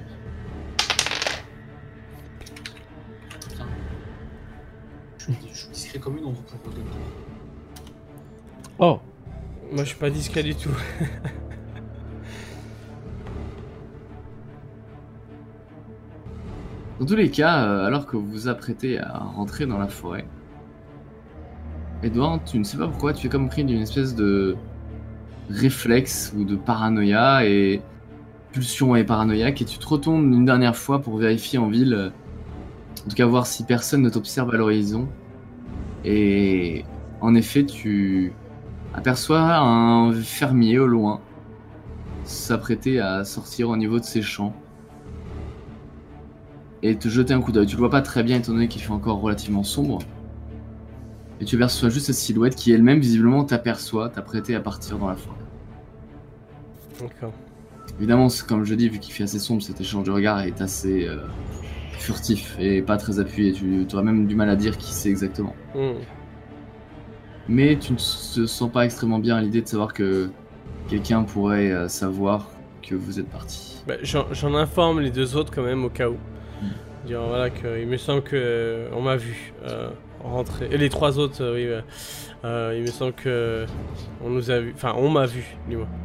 Je suis, je suis discret comme une ombre pour de Oh, Moi je suis pas discret du tout. Dans tous les cas, euh, alors que vous vous apprêtez à rentrer dans la forêt, Edouard, tu ne sais pas pourquoi, tu es comme pris d'une espèce de réflexe ou de paranoïa et pulsion et paranoïaque, et tu te retournes une dernière fois pour vérifier en ville, euh, en tout cas voir si personne ne t'observe à l'horizon. Et en effet, tu aperçois un fermier au loin s'apprêter à sortir au niveau de ses champs et te jeter un coup d'œil. Tu le vois pas très bien étant donné qu'il fait encore relativement sombre. Et tu aperçois juste cette silhouette qui elle-même visiblement t'aperçoit, t'apprêter à partir dans la forêt. D'accord. Évidemment, c'est- comme je dis, vu qu'il fait assez sombre, cet échange de regards est assez euh, furtif et pas très appuyé. Tu aurais même du mal à dire qui c'est exactement. Hmm. Mais tu ne te sens pas extrêmement bien à l'idée de savoir que quelqu'un pourrait euh, savoir que vous êtes parti. Bah, j'en, j'en informe les deux autres quand même au cas où. Mm. Dire voilà que il me semble que euh, on m'a vu euh, rentrer. Et les trois autres, euh, oui. euh, euh, il me semble que on nous a vu. Enfin, on m'a vu, du moins.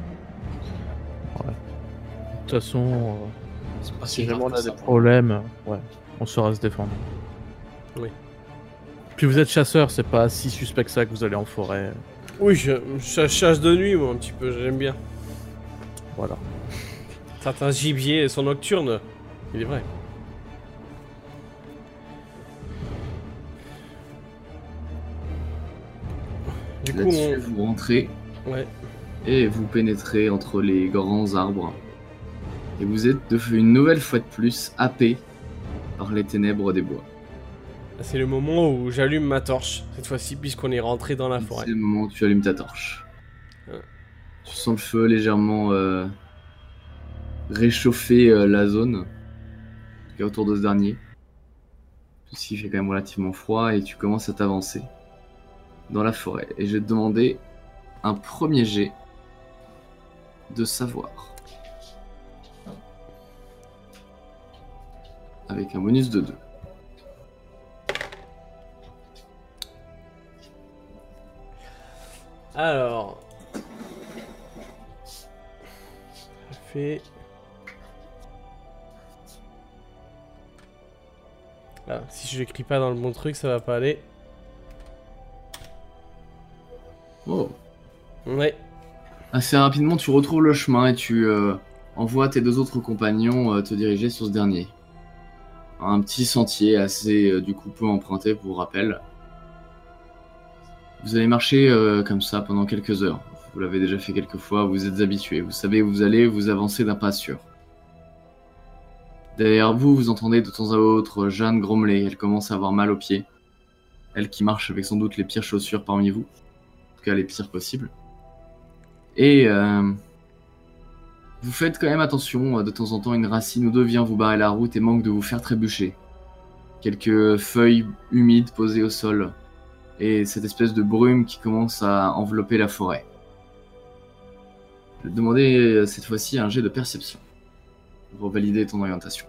de toute façon, euh, C'est pas si si jamais grave on que a des ça. problèmes, euh, ouais, on saura se défendre. Oui. Puis vous êtes chasseur, c'est pas si suspect que ça que vous allez en forêt. Oui, je, je chasse de nuit, moi, un petit peu. J'aime bien. Voilà. Certains gibiers sont nocturnes. Il est vrai. Du coup, Là-dessus, on... vous rentrez ouais. et vous pénétrez entre les grands arbres. Et vous êtes de, une nouvelle fois de plus happé par les ténèbres des bois. C'est le moment où j'allume ma torche, cette fois-ci, puisqu'on est rentré dans la forêt. C'est le moment où tu allumes ta torche. Ouais. Tu sens le feu légèrement euh, réchauffer euh, la zone, en tout cas autour de ce dernier. Ceci fait quand même relativement froid et tu commences à t'avancer dans la forêt. Et je vais te demander un premier jet de savoir. Avec un bonus de deux. Alors... Ça fait... Ah, si je l'écris pas dans le bon truc, ça va pas aller. Oh. Ouais. Assez rapidement, tu retrouves le chemin et tu euh, envoies tes deux autres compagnons euh, te diriger sur ce dernier. Un petit sentier assez, euh, du coup, peu emprunté pour rappel. Vous allez marcher euh, comme ça pendant quelques heures. Vous l'avez déjà fait quelques fois, vous êtes habitué. Vous savez où vous allez, vous avancez d'un pas sûr. Derrière vous, vous entendez de temps à autre Jeanne grommeler. Elle commence à avoir mal aux pieds. Elle qui marche avec sans doute les pires chaussures parmi vous. En tout cas, les pires possibles. Et euh, vous faites quand même attention, de temps en temps une racine ou deux vient vous barrer la route et manque de vous faire trébucher. Quelques feuilles humides posées au sol et cette espèce de brume qui commence à envelopper la forêt. Je vais te demander cette fois-ci un jet de perception pour valider ton orientation.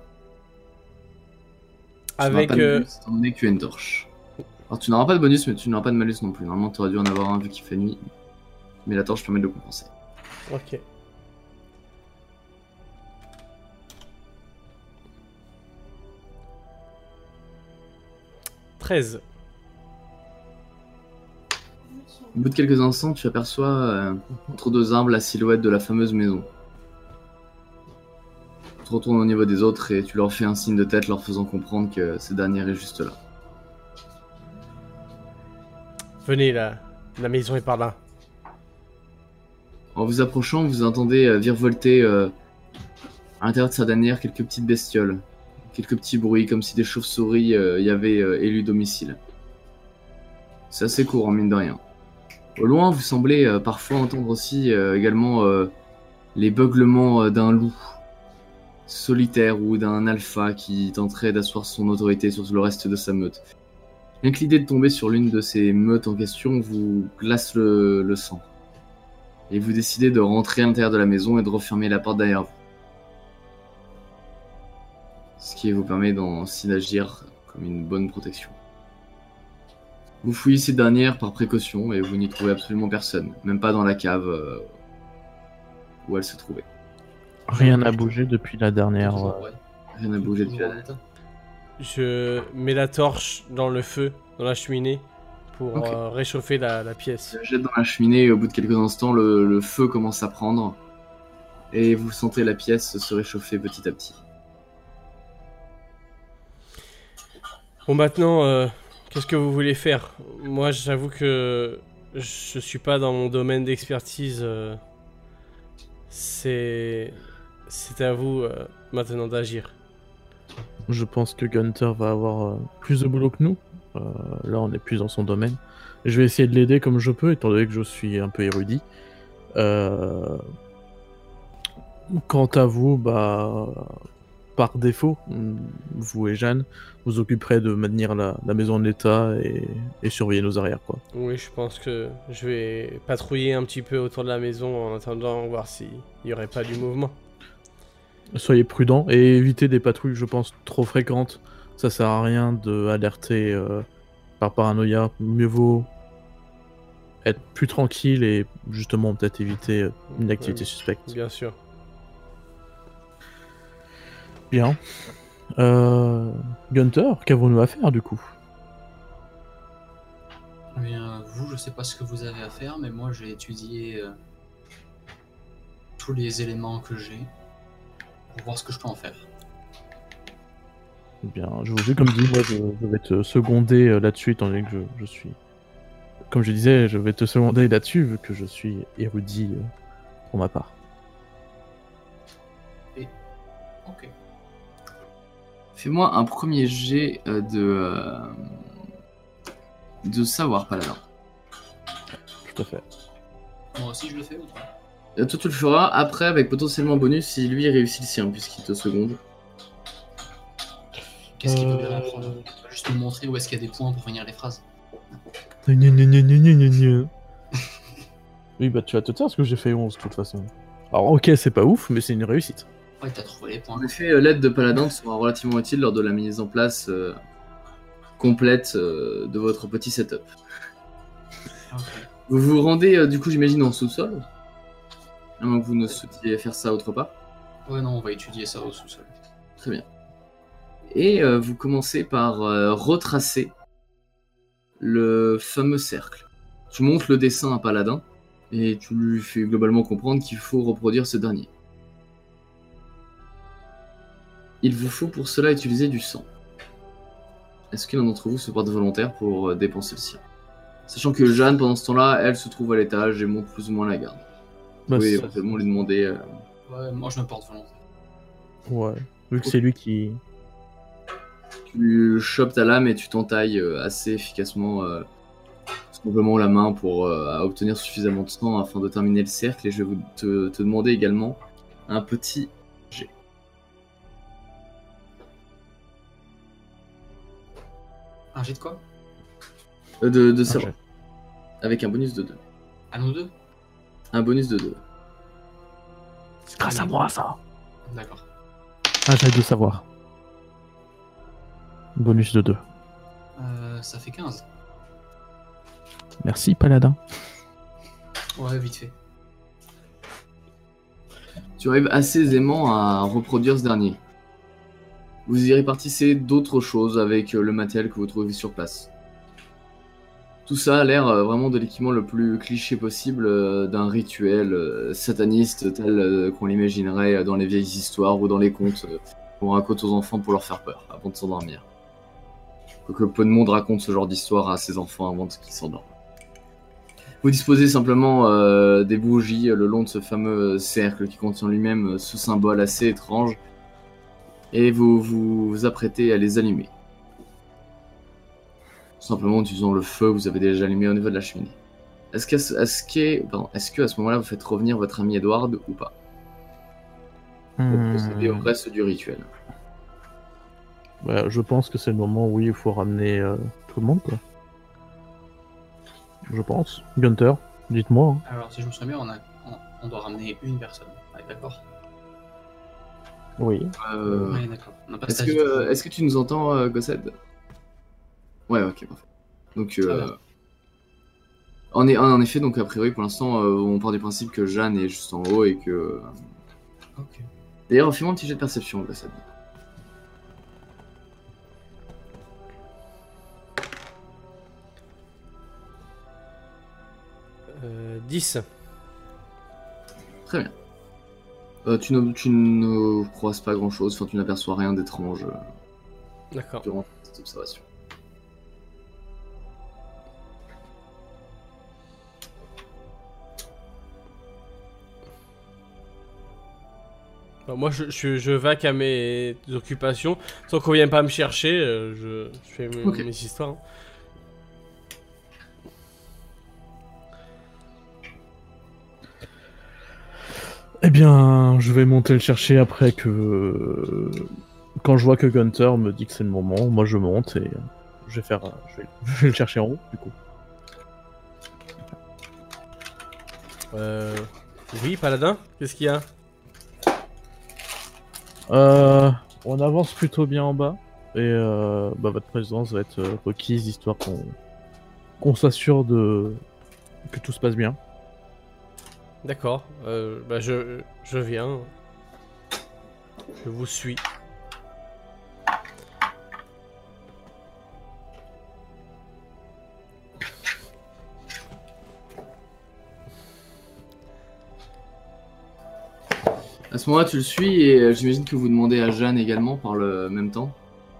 Tu n'auras Avec... pas de euh, bonus étant donné que tu as une torche. Alors tu n'auras pas de bonus mais tu n'auras pas de malus non plus. Normalement tu aurais dû en avoir un vu qu'il fait nuit. mais la torche permet de le compenser. Ok. treize. Au bout de quelques instants, tu aperçois euh, entre deux arbres la silhouette de la fameuse maison. Tu te retournes au niveau des autres et tu leur fais un signe de tête leur faisant comprendre que ces derniers est juste là. Venez là, la maison est par là. En vous approchant, vous entendez euh, virevolter euh, à l'intérieur de sa dernière quelques petites bestioles. Quelques petits bruits comme si des chauves-souris euh, y avaient euh, élu domicile. C'est assez courant, mine de rien. Au loin, vous semblez euh, parfois entendre aussi euh, également euh, les beuglements euh, d'un loup solitaire ou d'un alpha qui tenterait d'asseoir son autorité sur le reste de sa meute. Bien que l'idée de tomber sur l'une de ces meutes en question vous glace le, le sang. Et vous décidez de rentrer à l'intérieur de la maison et de refermer la porte derrière vous. Ce qui vous permet ainsi d'agir comme une bonne protection. Vous fouillez ces dernières par précaution et vous n'y trouvez absolument personne, même pas dans la cave euh, où elle se trouvait. Rien n'a bougé depuis la dernière. Toujours, euh, ouais. Rien n'a bougé depuis Toujours la en état. Je mets la torche dans le feu, dans la cheminée, pour Ok. euh, réchauffer la, la pièce. Tu la jettes dans la cheminée et au bout de quelques instants, le, le feu commence à prendre et vous sentez la pièce se réchauffer petit à petit. Bon, maintenant, euh, qu'est-ce que vous voulez faire? Moi, j'avoue que je suis pas dans mon domaine d'expertise. euh, C'est... C'est à vous euh, maintenant d'agir. Je pense que Gunther va avoir euh, plus de boulot que nous. Euh, là, on est plus dans son domaine. Je vais essayer de l'aider comme je peux, étant donné que je suis un peu érudit. Euh... Quant à vous, bah, par défaut, vous et Jeanne, vous occuperez de maintenir la, la maison en état et, et surveiller nos arrières, quoi. Oui, je pense que je vais patrouiller un petit peu autour de la maison en attendant voir s'il y aurait pas du mouvement. Soyez prudents et évitez des patrouilles, je pense, trop fréquentes. Ça sert à rien de alerter euh, par paranoïa. Mieux vaut être plus tranquille et justement peut-être éviter euh, une activité Ouais, suspecte. Bien sûr. Bien. Euh... Gunther, qu'avons-nous à faire du coup? Eh bien, vous, je sais pas ce que vous avez à faire, mais moi j'ai étudié euh, tous les éléments que j'ai pour voir ce que je peux en faire. Bien, je vous ai comme dit, moi je, je vais te seconder euh, là-dessus, étant donné que je, je suis... Comme je disais, je vais te seconder là-dessus, vu que je suis érudit euh, pour ma part. Ok. Fais-moi un premier jet euh, de, euh, de savoir, paladin. Tout à fait. Moi aussi je le fais ou pas? Euh, Toi, tu le feras après avec potentiellement bonus si lui réussit le sien, puisqu'il te seconde. Qu'est-ce qu'il peut Euh, bien apprendre? Il va juste me montrer où est-ce qu'il y a des points pour finir les phrases. Gna gna gna gna gna gna gna. Oui, bah tu vas te taire parce que j'ai fait onze de toute façon. Alors ok, c'est pas ouf, mais c'est une réussite. Ouais, t'as trouvé les points. En effet, euh, l'aide de paladin sera relativement utile lors de la mise en place euh, complète euh, de votre petit setup. Ok. Vous vous rendez euh, du coup, j'imagine, en sous-sol, à moins que vous ne souhaitiez faire ça autre part. Ouais, non, on va étudier ça au sous-sol. Très bien. Et euh, vous commencez par euh, retracer le fameux cercle. Tu montres le dessin à Paladin et tu lui fais globalement comprendre qu'il faut reproduire ce dernier. Il vous faut pour cela utiliser du sang. Est-ce que l'un d'entre vous se porte volontaire pour euh, dépenser le sien? Sachant que Jeanne, pendant ce temps-là, elle se trouve à l'étage et monte plus ou moins la garde. Bah, oui, c'est- éventuellement lui demander... euh, Ouais, moi je me porte volontaire. Ouais. Vu que c'est lui qui... Tu chopes ta lame et tu t'entailles euh, assez efficacement euh, simplement la main pour euh, obtenir suffisamment de sang afin de terminer le cercle. Et je vais vous te, te demander également un petit jet. Un jet de quoi? Euh, de de Ah, savoir. Avec un bonus de deux. À nous deux? Un bonus de deux. C'est grâce à moi ça. D'accord. Ah, j'ai de savoir. Bonus de deux. Euh, ça fait quinze. Merci Paladin. Ouais, vite fait. Tu arrives assez aisément à reproduire ce dernier. Vous y répartissez d'autres choses avec le matériel que vous trouvez sur place. Tout ça a l'air euh, vraiment de l'équipement le plus cliché possible euh, d'un rituel euh, sataniste tel euh, qu'on l'imaginerait dans les vieilles histoires ou dans les contes euh, qu'on raconte aux enfants pour leur faire peur avant de s'endormir. Que peu de monde raconte ce genre d'histoire à ses enfants avant qu'ils s'endorment. Vous disposez simplement euh, des bougies le long de ce fameux cercle qui contient lui-même ce symbole assez étrange et vous vous, vous apprêtez à les allumer. Simplement en utilisant le feu que vous avez déjà allumé au niveau de la cheminée. Est-ce qu'à ce, est-ce qu'est, pardon, est-ce que à ce moment-là vous faites revenir votre ami Edward ou pas pour Hmm. procéder au reste du rituel? Ouais, je pense que c'est le moment où il faut ramener euh, tout le monde, quoi. Je pense. Gunther, dites-moi. hein. Alors, si je me souviens bien, on, a, on, on doit ramener une personne. Ouais, d'accord. Oui. Euh, Ouais, d'accord. On n'a pas est-ce, stagé. que, euh, est-ce que tu nous entends, euh, Gossed? Ouais, ok, parfait. Donc, Ça euh, va. en, est, en effet, donc a priori pour l'instant, euh, on part du principe que Jeanne est juste en haut et que. Ok. D'ailleurs, fais-moi un petit jet de perception, Gossed. Euh, dix. Très bien. Euh, tu, ne, tu ne croises pas grand-chose, enfin tu n'aperçois rien d'étrange euh, D'accord. durant cette observation. Bon, moi, je, je, je vaque à mes occupations. Tant qu'on vient pas me chercher, euh, je, je fais mes, Ok. mes histoires. hein. Eh bien, je vais monter le chercher après que... Quand je vois que Gunther me dit que c'est le moment, moi je monte et je vais faire... Je vais, je vais le chercher en haut, du coup. Euh... Oui, Paladin, qu'est-ce qu'il y a? Euh, on avance plutôt bien en bas et euh, bah, votre présence va être euh, requise histoire qu'on qu'on s'assure de que tout se passe bien. D'accord. Euh, bah, je, je viens. Je vous suis. À ce moment-là, tu le suis et euh, j'imagine que vous demandez à Jeanne également par le même temps.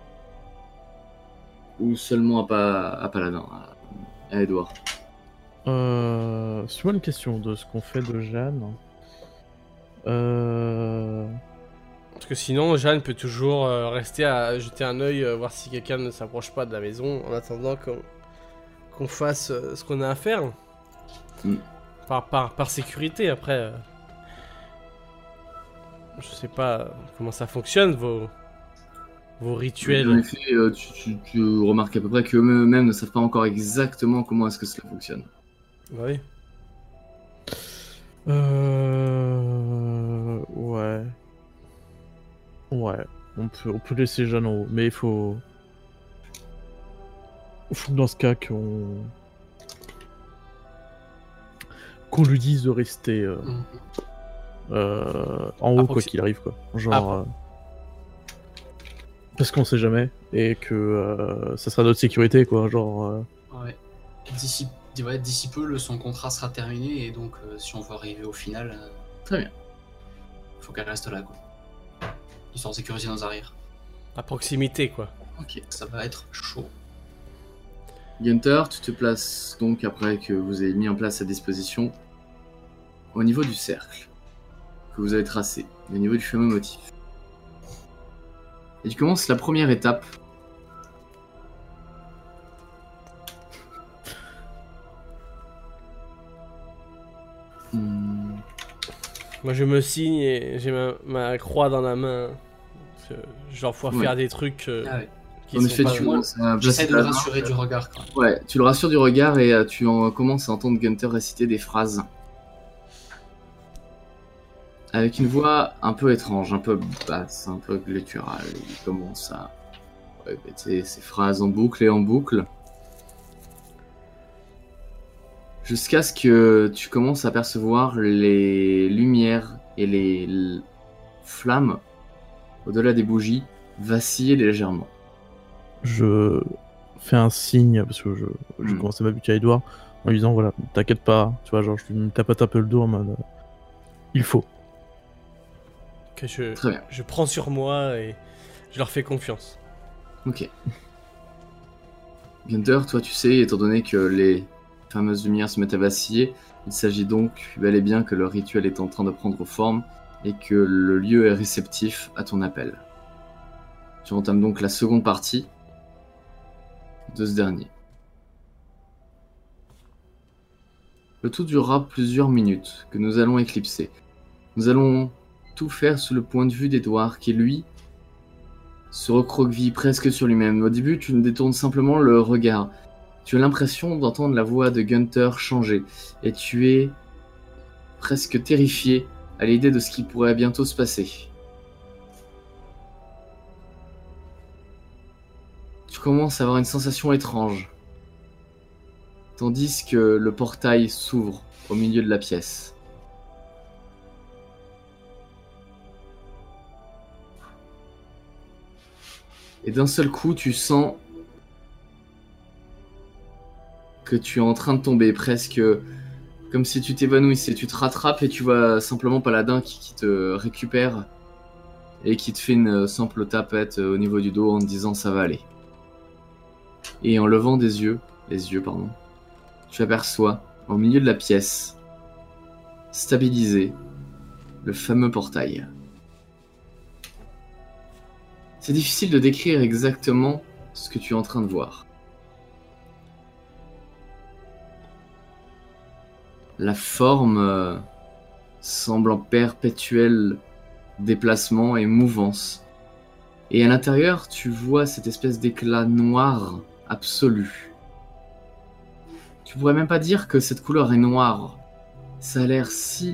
Ou seulement à, pa... à Paladin, à, à Edward. Euh, c'est moi une question de ce qu'on fait de Jeanne. Euh... Parce que sinon, Jeanne peut toujours euh, rester à jeter un œil, euh, voir si quelqu'un ne s'approche pas de la maison, en attendant qu'on qu'on fasse euh, ce qu'on a à faire. Mm. Par, par, par sécurité, après. euh, Je sais pas comment ça fonctionne, vos, vos En rituels. effet, euh, tu, tu- tu remarques à peu près qu'eux-mêmes ne savent pas encore exactement comment est-ce que cela fonctionne. Oui. Euh... Ouais. Ouais. On peut, on peut laisser Jeanne en haut, mais il faut... Il faut que dans ce cas qu'on... Qu'on lui dise de rester euh, Mhm. euh, en haut quoi Approxi- qu'il arrive quoi. Genre... Appro- euh, Parce qu'on sait jamais, et que euh, ça sera notre sécurité quoi, genre... euh, Ouais. D'ici ouais, d'ici peu, le, son contrat sera terminé et donc euh, si on veut arriver au final, euh, Très bien. faut qu'elle reste là, quoi. Histoire de sécuriser nos arrières. À proximité, quoi. Ok. Ça va être chaud. Gunther, tu te places donc après que vous avez mis en place à disposition au niveau du cercle que vous avez tracé, au niveau du fameux motif. Et tu commences la première étape. Hmm. Moi, je me signe et j'ai ma, ma croix dans la main. Je, je leur vois Ouais. faire des trucs euh, Ah ouais. qui En sont effet, pas... tu moi, commences à J'essaie placer de le ta main. rassurer du regard, quoi. Ouais, tu le rassures du regard et euh, tu en commences à entendre Gunther réciter des phrases. Avec une voix un peu étrange, un peu basse, un peu gutturale. Il commence à répéter ces phrases en boucle et en boucle. Jusqu'à ce que tu commences à percevoir les lumières et les l- flammes au-delà des bougies vaciller légèrement. Je fais un signe, parce que je, je Hmm. commence à m'habituer à Edouard, en lui disant voilà, t'inquiète pas, tu vois, genre je lui tapote un peu le dos en mode euh, il faut. Que je, Très bien. je prends sur moi et je leur fais confiance. Ok. Gunther, toi tu sais, étant donné que les fameuses lumières se mettent à vaciller, il s'agit donc bel et bien que le rituel est en train de prendre forme et que le lieu est réceptif à ton appel. Tu entames donc la seconde partie de ce dernier. Le tout durera plusieurs minutes, que nous allons éclipser. Nous allons tout faire sous le point de vue d'Edouard, qui lui se recroqueville presque sur lui-même. Au début, tu ne détournes simplement le regard. Tu as l'impression d'entendre la voix de Gunther changer, et tu es presque terrifié à l'idée de ce qui pourrait bientôt se passer. Tu commences à avoir une sensation étrange, tandis que le portail s'ouvre au milieu de la pièce. Et d'un seul coup, tu sens que tu es en train de tomber, presque comme si tu t'évanouissais. Tu te rattrapes et tu vois simplement Paladin qui, qui te récupère et qui te fait une simple tapette au niveau du dos en te disant ça va aller. Et en levant des yeux, les yeux pardon, tu aperçois au milieu de la pièce, stabilisé, le fameux portail. C'est difficile de décrire exactement ce que tu es en train de voir. La forme euh, semble en perpétuel déplacement et mouvance. Et à l'intérieur, tu vois cette espèce d'éclat noir absolu. Tu pourrais même pas dire que cette couleur est noire. Ça a l'air si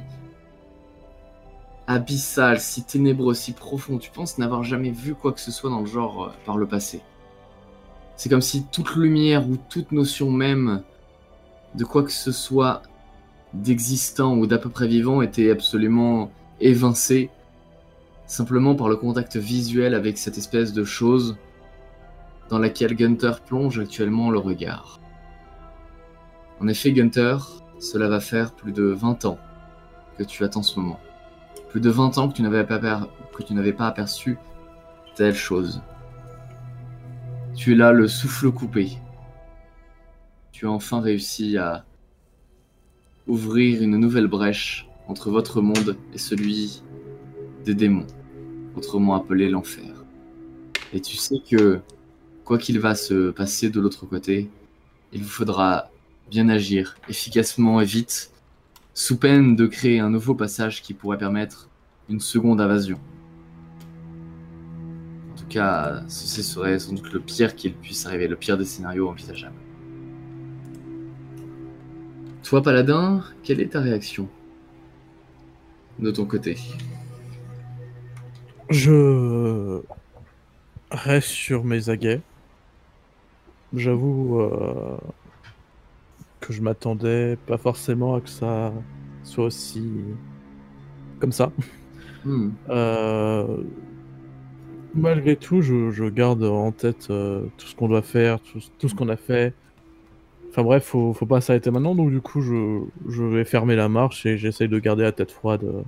abyssal, si ténébreux, si profond. Tu penses n'avoir jamais vu quoi que ce soit dans le genre euh, par le passé. C'est comme si toute lumière ou toute notion même de quoi que ce soit d'existant ou d'à peu près vivant était absolument évincée simplement par le contact visuel avec cette espèce de chose dans laquelle Gunther plonge actuellement le regard. En effet, Gunther, cela va faire plus de vingt ans que tu attends ce moment. Plus de vingt ans que tu n'avais pas, per- que tu n'avais pas aperçu telle chose. Tu es là, le souffle coupé. Tu as enfin réussi à ouvrir une nouvelle brèche entre votre monde et celui des démons, autrement appelé l'enfer. Et tu sais que, quoi qu'il va se passer de l'autre côté, il vous faudra bien agir, efficacement et vite, sous peine de créer un nouveau passage qui pourrait permettre une seconde invasion. En tout cas, ceci serait sans doute le pire qu'il puisse arriver, le pire des scénarios envisageables. Toi, Paladin, quelle est ta réaction de ton côté? Je reste sur mes aguets. J'avoue euh, que je m'attendais pas forcément à que ça soit aussi comme ça. Hmm. Euh, malgré tout, je, je garde en tête euh, tout ce qu'on doit faire, tout, tout ce qu'on a fait. Enfin bref, faut, faut pas s'arrêter maintenant, donc du coup, je, je vais fermer la marche et j'essaye de garder la tête froide. euh.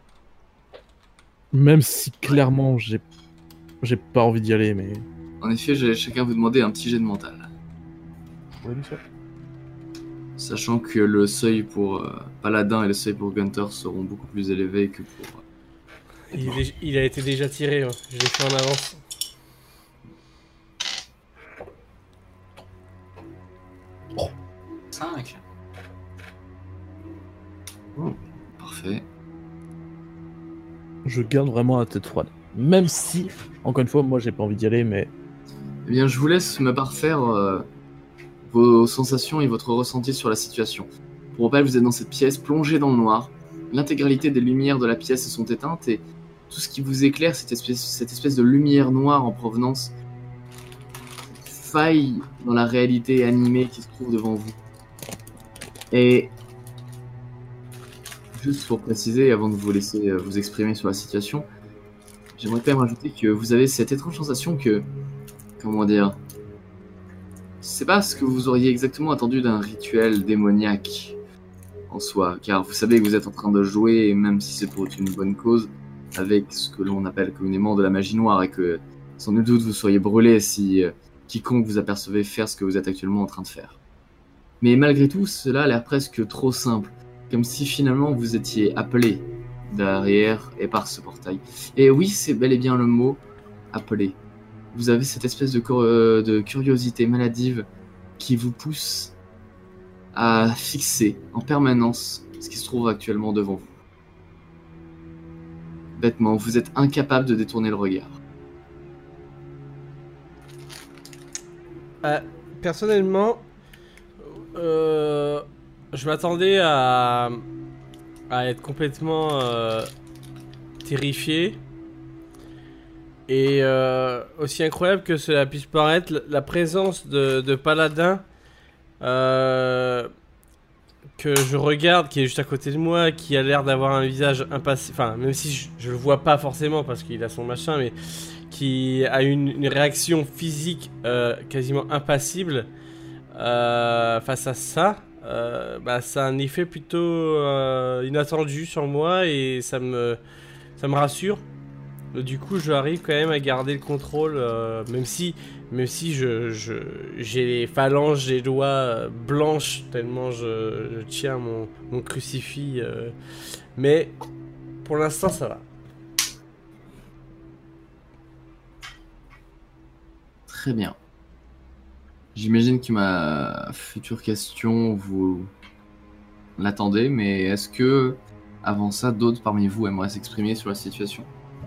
Même si clairement, j'ai, j'ai pas envie d'y aller, mais... En effet, j'ai chacun vous demander un petit jet de mental. Ouais, bien sûr. Sachant que le seuil pour euh, Paladin et le seuil pour Gunther seront beaucoup plus élevés que pour... euh, Il, est dé- il a été déjà tiré, hein. Je l'ai fait en avance. cinq. Parfait. Je garde vraiment la tête froide. Même si, encore une fois, moi j'ai pas envie d'y aller, mais Eh bien, je vous laisse me parfaire euh, vos sensations et votre ressenti sur la situation. Pour rappel, vous êtes dans cette pièce, plongée dans le noir. L'intégralité des lumières de la pièce sont éteintes et tout ce qui vous éclaire, cette espèce, cette espèce de lumière noire en provenance, faille dans la réalité animée qui se trouve devant vous. Et juste pour préciser, avant de vous laisser vous exprimer sur la situation, j'aimerais quand même rajouter que vous avez cette étrange sensation que, comment dire, c'est pas ce que vous auriez exactement attendu d'un rituel démoniaque en soi, car vous savez que vous êtes en train de jouer, même si c'est pour une bonne cause, avec ce que l'on appelle communément de la magie noire, et que sans nul doute vous seriez brûlé si euh, quiconque vous apercevait faire ce que vous êtes actuellement en train de faire. Mais malgré tout, cela a l'air presque trop simple, comme si finalement vous étiez appelé derrière et par ce portail. Et oui, c'est bel et bien le mot « appelé ». Vous avez cette espèce de, cur- euh, de curiosité maladive qui vous pousse à fixer en permanence ce qui se trouve actuellement devant vous. Bêtement, vous êtes incapable de détourner le regard. Euh, personnellement, euh, je m'attendais à, à être complètement euh, terrifié. Et euh, aussi incroyable que cela puisse paraître, la- la présence de, de Paladin euh, que je regarde, qui est juste à côté de moi, qui a l'air d'avoir un visage impassible, enfin même si je, je le vois pas forcément parce qu'il a son machin, mais qui a une, une réaction physique euh, quasiment impassible euh, face à ça, euh, bah, ça a un effet plutôt euh, inattendu sur moi et ça me, ça me rassure. Du coup, j'arrive quand même à garder le contrôle, euh, même si, même si je, je, j'ai les phalanges des doigts euh, blanches tellement je, je tiens mon, mon crucifix. Euh, mais pour l'instant, ça va. Très bien. J'imagine que ma future question, vous l'attendez, mais est-ce que, avant ça, d'autres parmi vous aimeraient s'exprimer sur la situation ?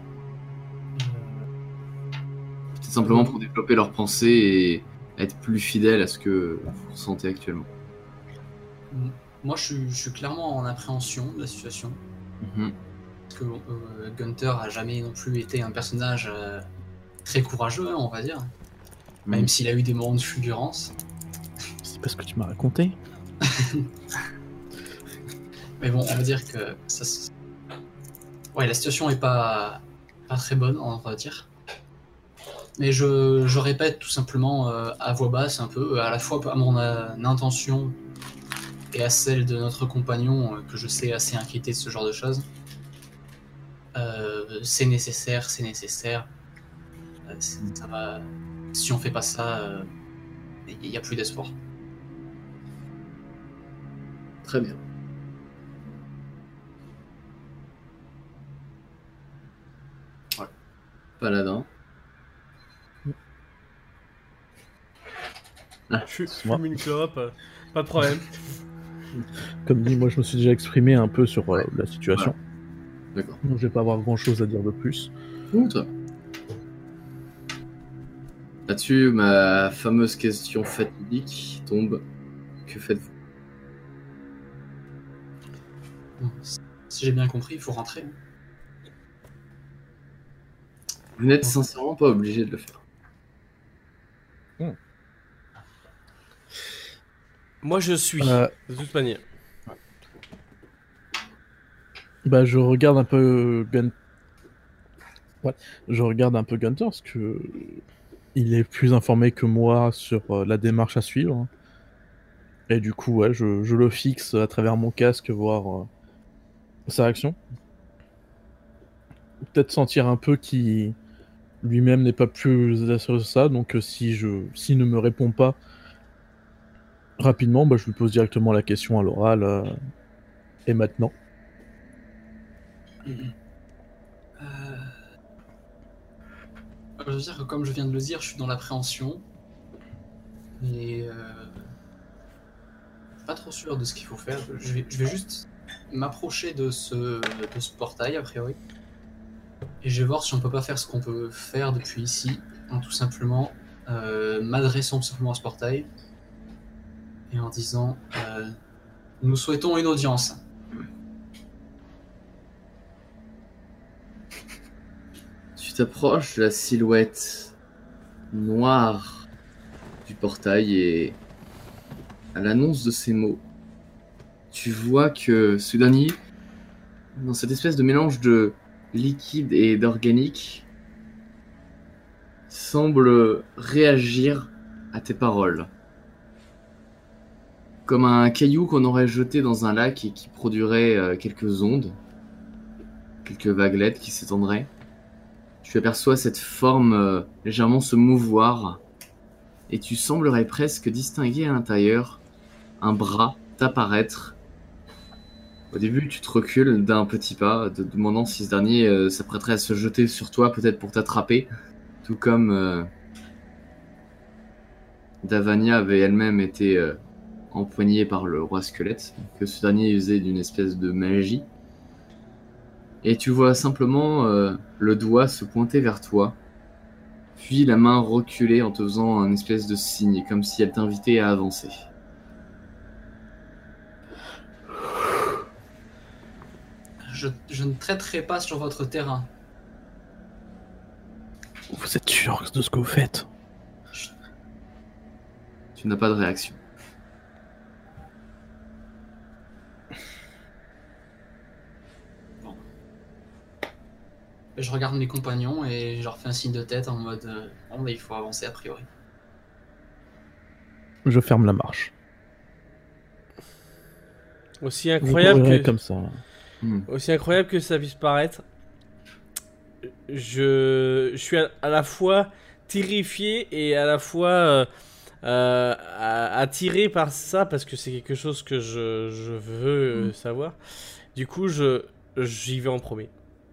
Peut-être simplement pour développer leurs pensées et être plus fidèles à ce que vous ressentez actuellement. Moi, je suis, je suis clairement en appréhension de la situation. Mhm. Parce que euh, Gunther a jamais non plus été un personnage euh, très courageux, hein, on va dire. Même Mhm. s'il a eu des moments de fulgurance. C'est parce que tu m'as raconté. Mais bon, on va dire que ça. se- Ouais, la situation est pas, pas très bonne, on va dire. Mais je, je répète tout simplement euh, à voix basse un peu, à la fois à mon euh, intention et à celle de notre compagnon, euh, que je sais assez inquiété de ce genre de choses. Euh, c'est nécessaire, c'est nécessaire. Euh, c'est- ça va... Si on fait pas ça, il n'y a plus d'espoir. Très bien. Voilà. Paladin. Je moi. fume une clope, euh, pas de problème. Comme dit, moi je me suis déjà exprimé un peu sur euh, la situation. D'accord. Donc je vais pas avoir grand chose à dire de plus. Outre. Là-dessus, ma fameuse question fatidique tombe. Que faites-vous ? Bon, si j'ai bien compris, il faut rentrer. Vous n'êtes sincèrement pas obligé de le faire. Moi, je suis, Euh, de toute manière. Bah je regarde un peu Gun... Ouais, je regarde un peu Gunter parce que il est plus informé que moi sur euh, la démarche à suivre. Et du coup, ouais, je, je le fixe à travers mon casque, voir euh, sa réaction. Peut-être sentir un peu qu'il lui-même n'est pas plus assuré de ça, donc euh, si je s'il ne me répond pas rapidement, bah, je lui pose directement la question à l'oral. euh, et maintenant. Euh, Je veux dire que comme je viens de le dire, je suis dans l'appréhension. Et euh, pas trop sûr de ce qu'il faut faire. Je vais, je vais juste m'approcher de ce, de ce portail, a priori. Et je vais voir si on peut pas faire ce qu'on peut faire depuis ici, en tout simplement euh, m'adressant tout simplement à ce portail et en disant euh, nous souhaitons une audience. Tu t'approches de la silhouette noire du portail et à l'annonce de ces mots, tu vois que ce dernier, dans cette espèce de mélange de liquide et d'organique, semble réagir à tes paroles. Comme un caillou qu'on aurait jeté dans un lac et qui produirait euh, quelques ondes, quelques vaguelettes qui s'étendraient. Tu aperçois cette forme euh, légèrement se mouvoir et tu semblerais presque distinguer à l'intérieur un bras t'apparaître. Au début, tu te recules d'un petit pas, te demandant si ce dernier euh, s'apprêterait à se jeter sur toi, peut-être pour t'attraper, tout comme euh, Davania avait elle-même été euh, empoignée par le roi squelette, que ce dernier usait d'une espèce de magie. Et tu vois simplement euh, le doigt se pointer vers toi, puis la main reculer en te faisant un espèce de signe, comme si elle t'invitait à avancer. Je, je ne traiterai pas sur votre terrain. Vous êtes sûr de ce que vous faites? Tu n'as pas de réaction. Je regarde mes compagnons et je leur fais un signe de tête en mode euh, bon, bah, il faut avancer a priori. Je ferme la marche. Aussi incroyable Je courrai que comme ça. Hmm. aussi incroyable que ça puisse paraître, je, je suis à, à la fois terrifié et à la fois euh, euh, a- attiré par ça parce que c'est quelque chose que je, je veux euh, savoir. Du coup, je j'y vais en premier.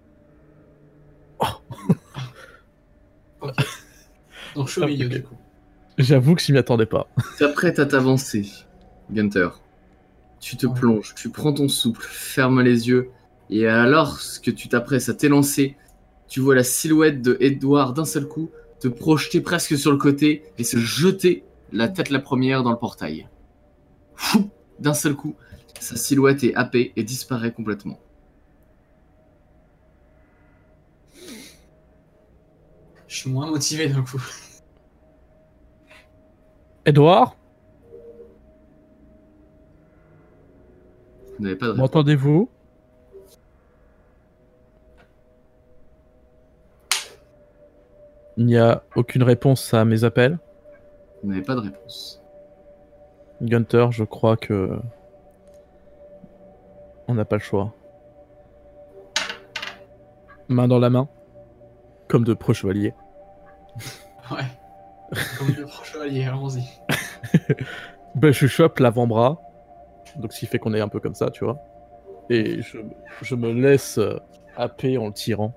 Ok. Donc je suis au Ah, milieu ok. du coup. J'avoue que je m'y attendais pas. T'apprêtes à t'avancer, Gunther. Tu te Ouais. plonges, tu prends ton souffle, ferme les yeux, et alors que tu t'apprêtes à t'élancer, tu vois la silhouette de Edward d'un seul coup te projeter presque sur le côté et se jeter la tête la première dans le portail. Fou, d'un seul coup, sa silhouette est happée et disparaît complètement. Je suis moins motivé d'un coup. Edouard, Vous n'avez pas de réponse. m'entendez-vous? Il n'y a aucune réponse à mes appels. Vous n'avez pas de réponse. Gunther, je crois que... on n'a pas le choix. Main dans la main. Comme de pro chevaliers. Ouais. Comme le pro chevalier, allons-y. Ben, je chope l'avant-bras. Donc, ce qui fait qu'on est un peu comme ça, tu vois. Et je, je me laisse euh, happer en le tirant.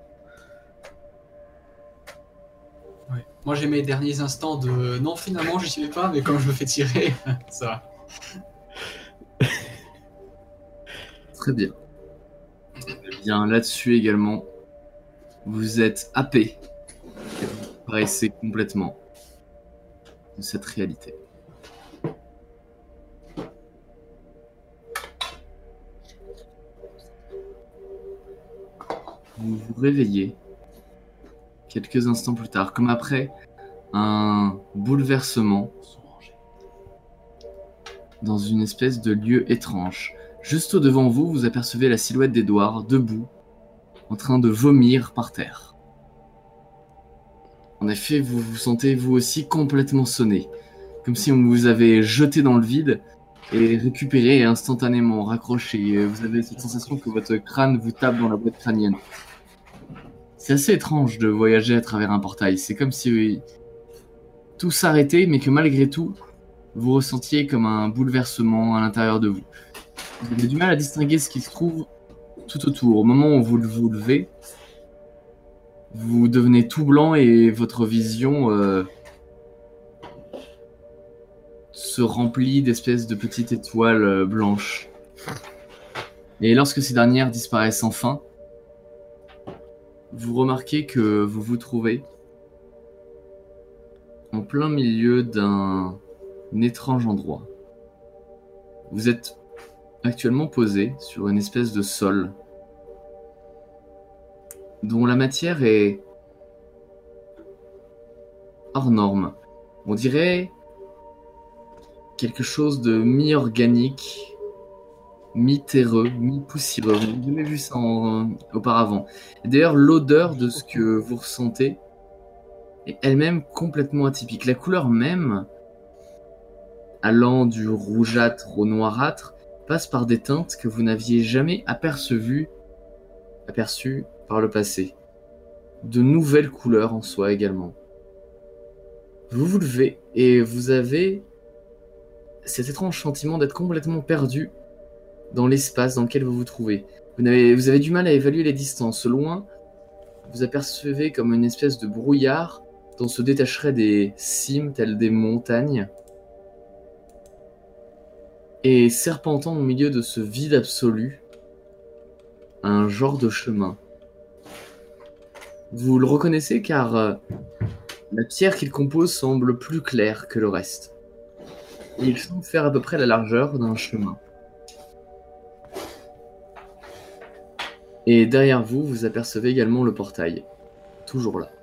Ouais. Moi j'ai mes derniers instants de non finalement je n'y vais pas mais comme je me fais tirer, ça va. Très bien. Eh bien, là-dessus également, vous êtes happé. Et vous paraissez complètement de cette réalité. Vous vous réveillez quelques instants plus tard, comme après un bouleversement dans une espèce de lieu étrange. Juste au-devant vous, vous apercevez la silhouette d'Edouard, debout, en train de vomir par terre. En effet, vous vous sentez vous aussi complètement sonné, comme si on vous avait jeté dans le vide et récupéré instantanément, raccroché. Vous avez cette sensation que votre crâne vous tape dans la boîte crânienne. C'est assez étrange de voyager à travers un portail. C'est comme si oui, tout s'arrêtait, mais que malgré tout, vous ressentiez comme un bouleversement à l'intérieur de vous. Vous avez du mal à distinguer ce qui se trouve tout autour. Au moment où vous vous levez, vous devenez tout blanc et votre vision euh, se remplit d'espèces de petites étoiles euh, blanches. Et lorsque ces dernières disparaissent enfin, vous remarquez que vous vous trouvez en plein milieu d'un étrange endroit. Vous êtes actuellement posé sur une espèce de sol dont la matière est hors norme. On dirait quelque chose de mi-organique, mi-terreux, mi-poussiéreux. Vous n'avez jamais vu ça en- euh, auparavant. Et d'ailleurs, l'odeur de ce que vous ressentez est elle-même complètement atypique. La couleur même, allant du rougeâtre au noirâtre, passe par des teintes que vous n'aviez jamais apercevues, aperçues par le passé. De nouvelles couleurs en soi également. Vous vous levez et vous avez cet étrange sentiment d'être complètement perdu dans l'espace dans lequel vous vous trouvez. Vous avez, vous avez du mal à évaluer les distances. Loin, vous apercevez comme une espèce de brouillard dont se détacheraient des cimes telles des montagnes. Et serpentant au milieu de ce vide absolu, un genre de chemin. Vous le reconnaissez car euh, la pierre qu'il compose semble plus claire que le reste. Et il semble faire à peu près la largeur d'un chemin. Et derrière vous, vous apercevez également le portail. Toujours là.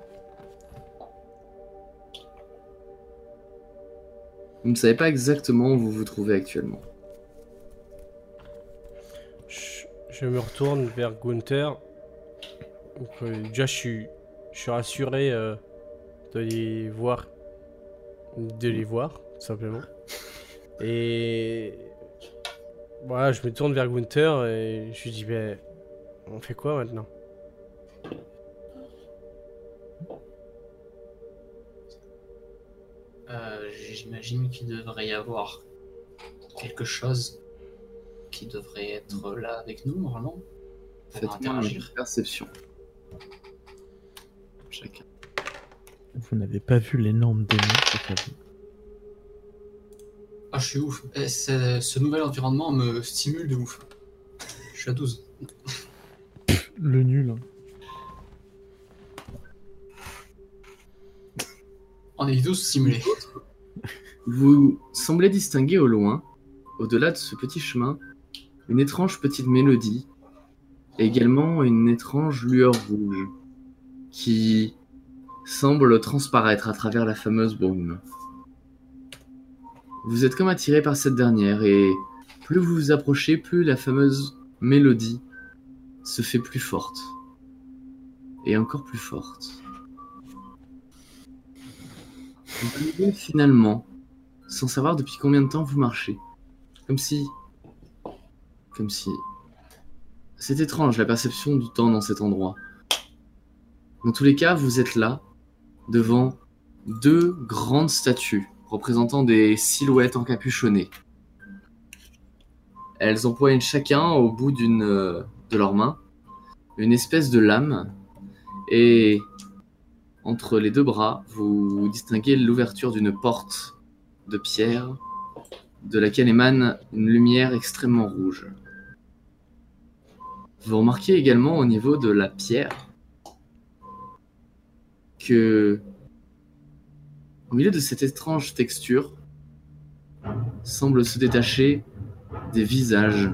Vous ne savez pas exactement où vous vous trouvez actuellement. Je, je me retourne vers Gunther. Donc, euh, déjà, je suis, je suis rassuré euh, de les voir. De les voir, tout simplement. Et voilà, je me tourne vers Gunther et je lui dis, ben, on fait quoi maintenant? Euh, J'imagine qu'il devrait y avoir quelque chose qui devrait être là avec nous, normalement. Pour Faites-moi un interagir. jet de perception. Chacun. Vous n'avez pas vu l'énorme démon, c'est ça vous. Ah, je suis ouf. Eh, c'est- ce nouvel environnement me stimule de ouf. Je suis à douze. Le nul. Hein. On est douze stimulés. Vous semblez distinguer au loin, au-delà de ce petit chemin, une étrange petite mélodie, et également une étrange lueur rouge, qui semble transparaître à travers la fameuse brume. Vous êtes comme attiré par cette dernière, et plus vous vous approchez, plus la fameuse mélodie se fait plus forte, et encore plus forte. Vous arrivez finalement, sans savoir depuis combien de temps vous marchez, comme si... Comme si... C'est étrange la perception du temps dans cet endroit. Dans tous les cas, vous êtes là, devant deux grandes statues représentant des silhouettes encapuchonnées. Elles empoignent chacun au bout d'une euh, de leurs mains une espèce de lame, et entre les deux bras, vous distinguez l'ouverture d'une porte de pierre de laquelle émane une lumière extrêmement rouge. Vous remarquez également au niveau de la pierre que, au milieu de cette étrange texture, semble se détacher des visages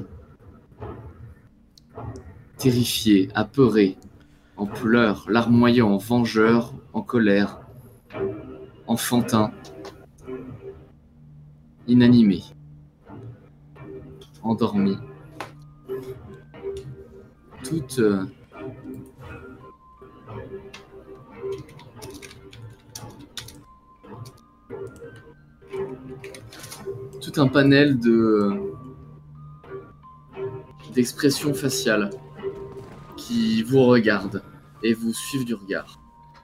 terrifiés, apeurés, en pleurs, larmoyants, vengeurs, en colère, enfantins, inanimés, endormis. Toutes... euh, tout un panel de d'expressions faciales qui vous regardent et vous suivent du regard.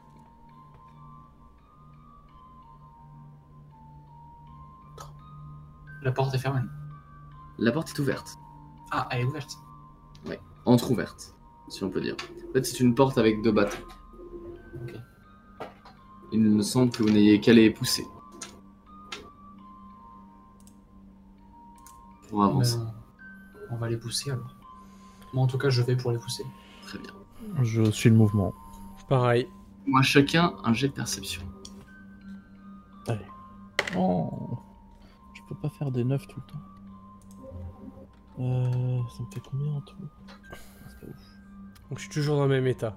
La porte est fermée. La porte est ouverte, Ah, elle est ouverte. entrouverte, si on peut dire. En fait, c'est une porte avec deux battants. Ok. Il me semble que vous n'ayez qu'à les pousser pour avancer. Ben, on va les pousser alors. Moi, en tout cas, je vais pour les pousser. Très bien. Je suis le mouvement. Pareil. Moi, chacun un jet de perception. Allez. Oh. Je peux pas faire des neufs tout le temps. Euh, ça me fait combien en tout? C'est pas ouf. Donc je suis toujours dans le même état.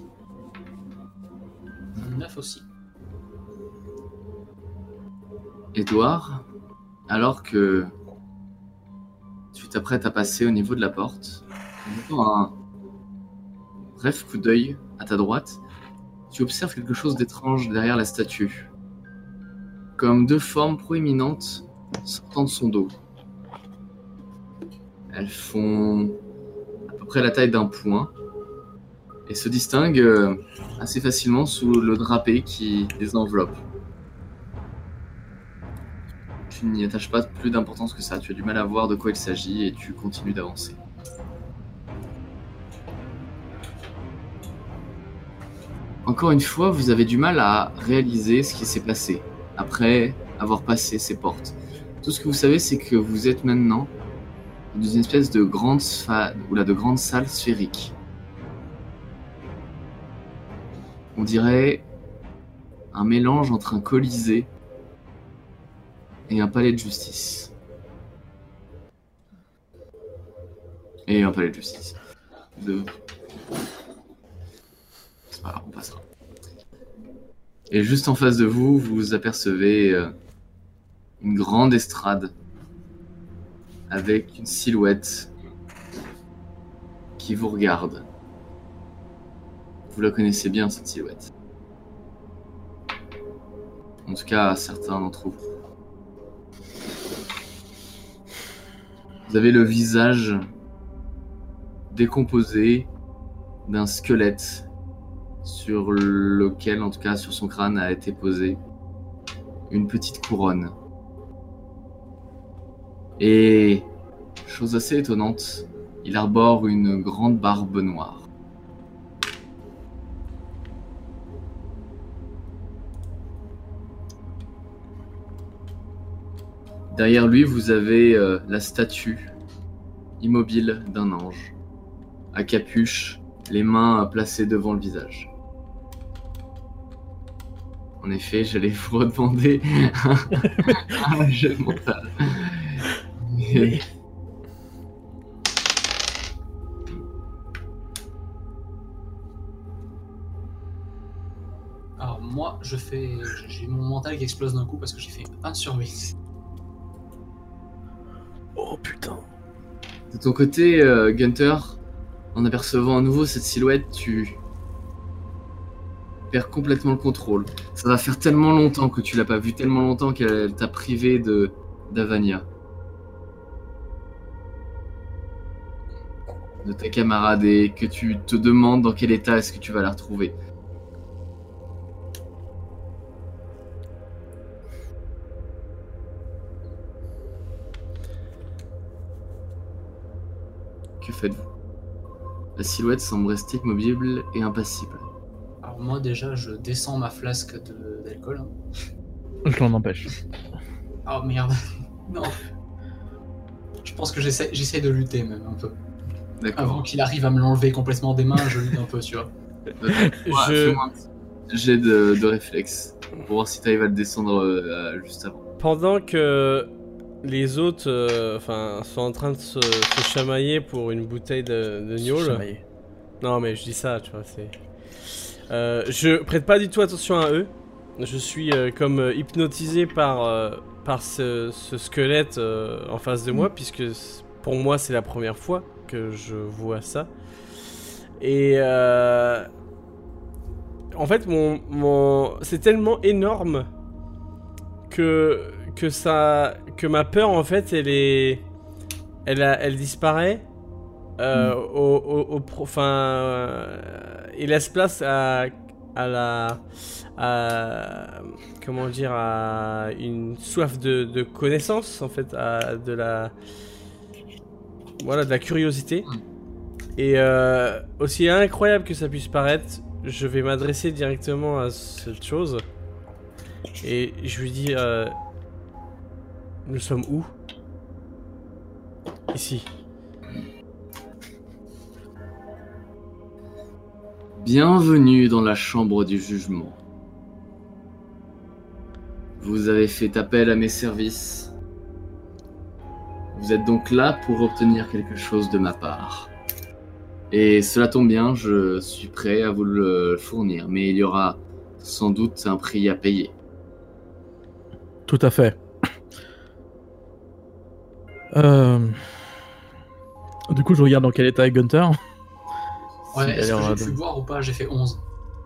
neuf aussi. Édouard, alors que tu t'apprêtes à passer au niveau de la porte, en jetant un bref coup d'œil à ta droite, tu observes quelque chose d'étrange derrière la statue, comme deux formes proéminentes sortant de son dos. Elles font à peu près la taille d'un poing et se distinguent euh, assez facilement sous le drapé qui les enveloppe. Tu n'y attaches pas plus d'importance que ça, tu as du mal à voir de quoi il s'agit et tu continues d'avancer. Encore une fois, vous avez du mal à réaliser ce qui s'est passé après avoir passé ces portes. Tout ce que vous savez, c'est que vous êtes maintenant dans une espèce de grande, spa- ou là, de grande salle sphérique. On dirait un mélange entre un colisée et un palais de justice. Et un palais de justice. De... C'est pas grave, on passera. Et juste en face de vous, vous apercevez euh, une grande estrade avec une silhouette qui vous regarde. Vous la connaissez bien, cette silhouette. En tout cas, certains d'entre vous. Vous avez le visage décomposé d'un squelette sur lequel, en tout cas sur son crâne, a été posée une petite couronne. Et, chose assez étonnante, il arbore une grande barbe noire. Derrière lui, vous avez euh, la statue immobile d'un ange, à capuche, les mains placées devant le visage. En effet, j'allais vous redemander un jeu mental. Mais... Alors moi, je fais, j'ai mon mental qui explose d'un coup parce que j'ai fait un sur huit. Oh putain. De ton côté, euh, Gunther, en apercevant à nouveau cette silhouette, tu perds complètement le contrôle. Ça va faire tellement longtemps que tu l'as pas vue, tellement longtemps qu'elle t'a privé de d'Avania. De ta camarade, et que tu te demandes dans quel état est-ce que tu vas la retrouver. Que faites-vous? La silhouette semble rester immobile et impassible. Alors moi déjà, je descends ma flasque de- d'alcool. Hein. Je l'en empêche. Oh merde, non. Je pense que j'essaie, j'essaie de lutter même un peu. D'accord. Avant qu'il arrive à me l'enlever complètement des mains, je lutte un peu, tu vois. Ouais, Je- fais-moi un petit jet de, de réflexe pour voir si tu arrives à le descendre euh, juste avant. Pendant que les autres euh, enfin, sont en train de se, se chamailler pour une bouteille de, de gnôle. Chamaillé. Non, mais je dis ça, tu vois, c'est. Euh, je prête pas du tout attention à eux. Je suis euh, comme euh, hypnotisé par, euh, par ce, ce squelette euh, en face de moi, puisque c- pour moi c'est la première fois que je vois ça. Et euh, en fait, mon, mon... c'est tellement énorme que, que, ça, que ma peur, en fait, elle est. Elle, a, elle disparaît. Euh, Mm. au, au, au pro- enfin, euh, il laisse place à, à la, à, comment dire, à une soif de, de connaissance, en fait, à de la, voilà, de la curiosité. Et euh, aussi incroyable que ça puisse paraître, je vais m'adresser directement à cette chose et je lui dis, euh, nous sommes où? Ici. Bienvenue dans la chambre du jugement. Vous avez fait appel à mes services. Vous êtes donc là pour obtenir quelque chose de ma part. Et cela tombe bien, je suis prêt à vous le fournir, mais il y aura sans doute un prix à payer. Tout à fait. Euh... Du coup, je regarde dans quel état est Gunther. Ouais, S'il a est-ce que l'air, j'ai euh, pu boire ou pas? J'ai fait onze.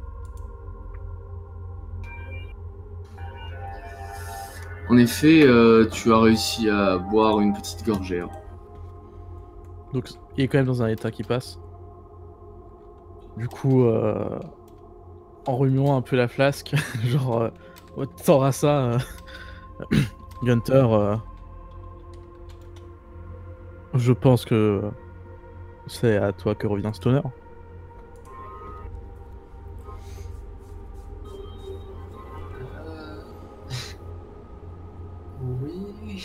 En effet, euh, tu as réussi à boire une petite gorgée. hein. Donc, il est quand même dans un état qui passe. Du coup, euh... en remuant un peu la flasque, genre, euh... ouais, tord à ça, euh, Gunther, euh... je pense que c'est à toi que revient cet honneur. Euh... Oui.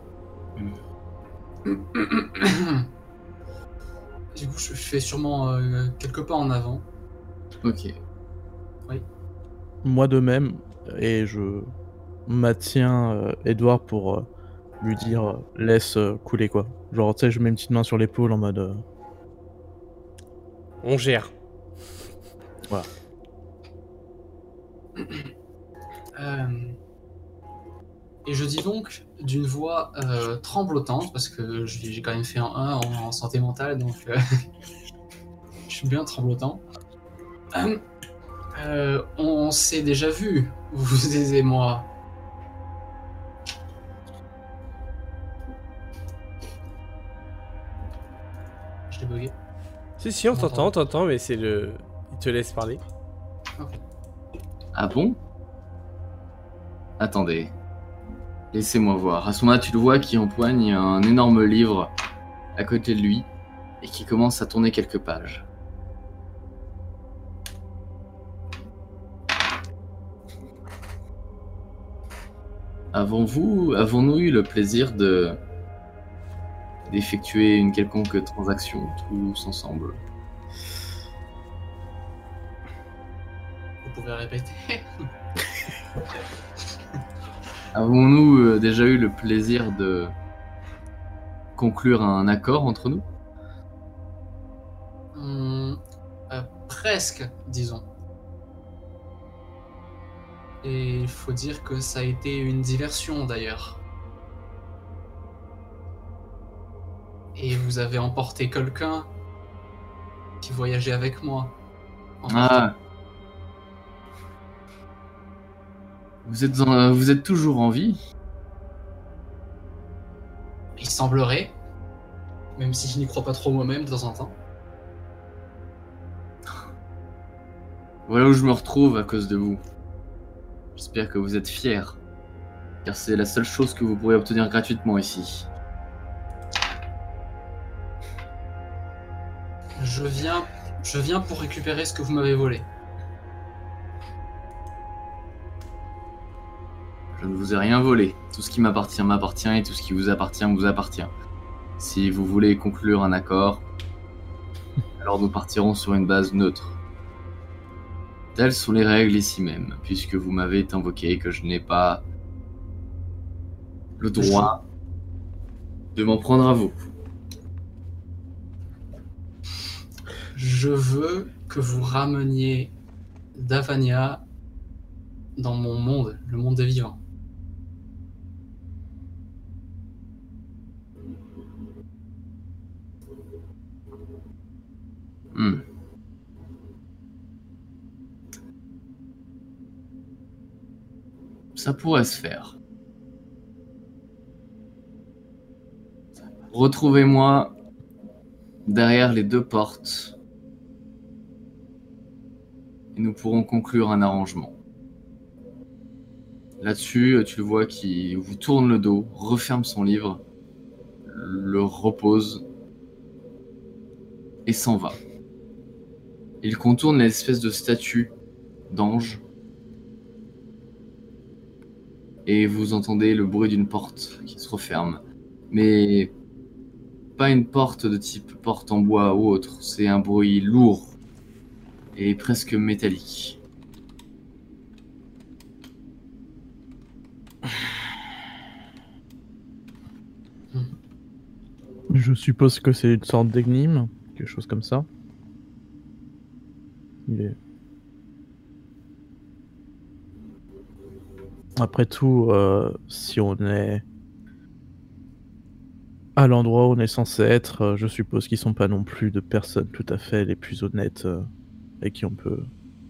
Du coup, je fais sûrement euh, quelques pas en avant. Ok. Moi de même, et je maintiens euh, Edouard pour euh, lui dire euh, laisse euh, couler quoi. Genre, tu sais, je mets une petite main sur l'épaule en mode. euh, On gère. Voilà. Euh, Et je dis donc d'une voix euh, tremblotante, parce que j'ai j'ai quand même fait un un en, en santé mentale, donc euh, je suis bien tremblotant. Euh, euh, on on s'est déjà vu, vous et moi. Je l'ai bugué. Si, si, on On t'entend, on entend. t'entend, mais c'est le. Il te laisse parler. Ah bon? Attendez. Laissez-moi voir. À ce moment-là, tu le vois qui empoigne un énorme livre à côté de lui et qui commence à tourner quelques pages. Avons-vous, avons-nous eu le plaisir de d'effectuer une quelconque transaction tous ensemble? Vous pouvez répéter. Avons-nous euh, déjà eu le plaisir de conclure un accord entre nous? Hum, euh, presque, disons. Et il faut dire que ça a été une diversion d'ailleurs. Et vous avez emporté quelqu'un qui voyageait avec moi. en partant. Ah. Vous êtes, en- vous êtes toujours en vie? Il semblerait, même si je n'y crois pas trop moi-même de temps en temps. Voilà où je me retrouve à cause de vous. J'espère que vous êtes fiers, car c'est la seule chose que vous pourrez obtenir gratuitement ici. Je viens, je viens pour récupérer ce que vous m'avez volé. Je ne vous ai rien volé. Tout ce qui m'appartient m'appartient et tout ce qui vous appartient vous appartient. Si vous voulez conclure un accord, alors nous partirons sur une base neutre. Telles sont les règles ici même, puisque vous m'avez invoqué que je n'ai pas le droit de m'en prendre à vous. Je veux que vous rameniez Davania dans mon monde, le monde des vivants. Hmm. Ça pourrait se faire. Retrouvez-moi derrière les deux portes et nous pourrons conclure un arrangement. Là-dessus, tu le vois qui vous tourne le dos, referme son livre, le repose et s'en va. Il contourne l'espèce de statue d'ange et vous entendez le bruit d'une porte qui se referme. Mais pas une porte de type porte en bois ou autre, c'est un bruit lourd et presque métallique. Je suppose que c'est une sorte d'énigme, quelque chose comme ça. Il est... Après tout, euh, si on est à l'endroit où on est censé être. Euh, je suppose qu'ils sont pas non plus de personnes tout à fait les plus honnêtes euh, avec qui on peut.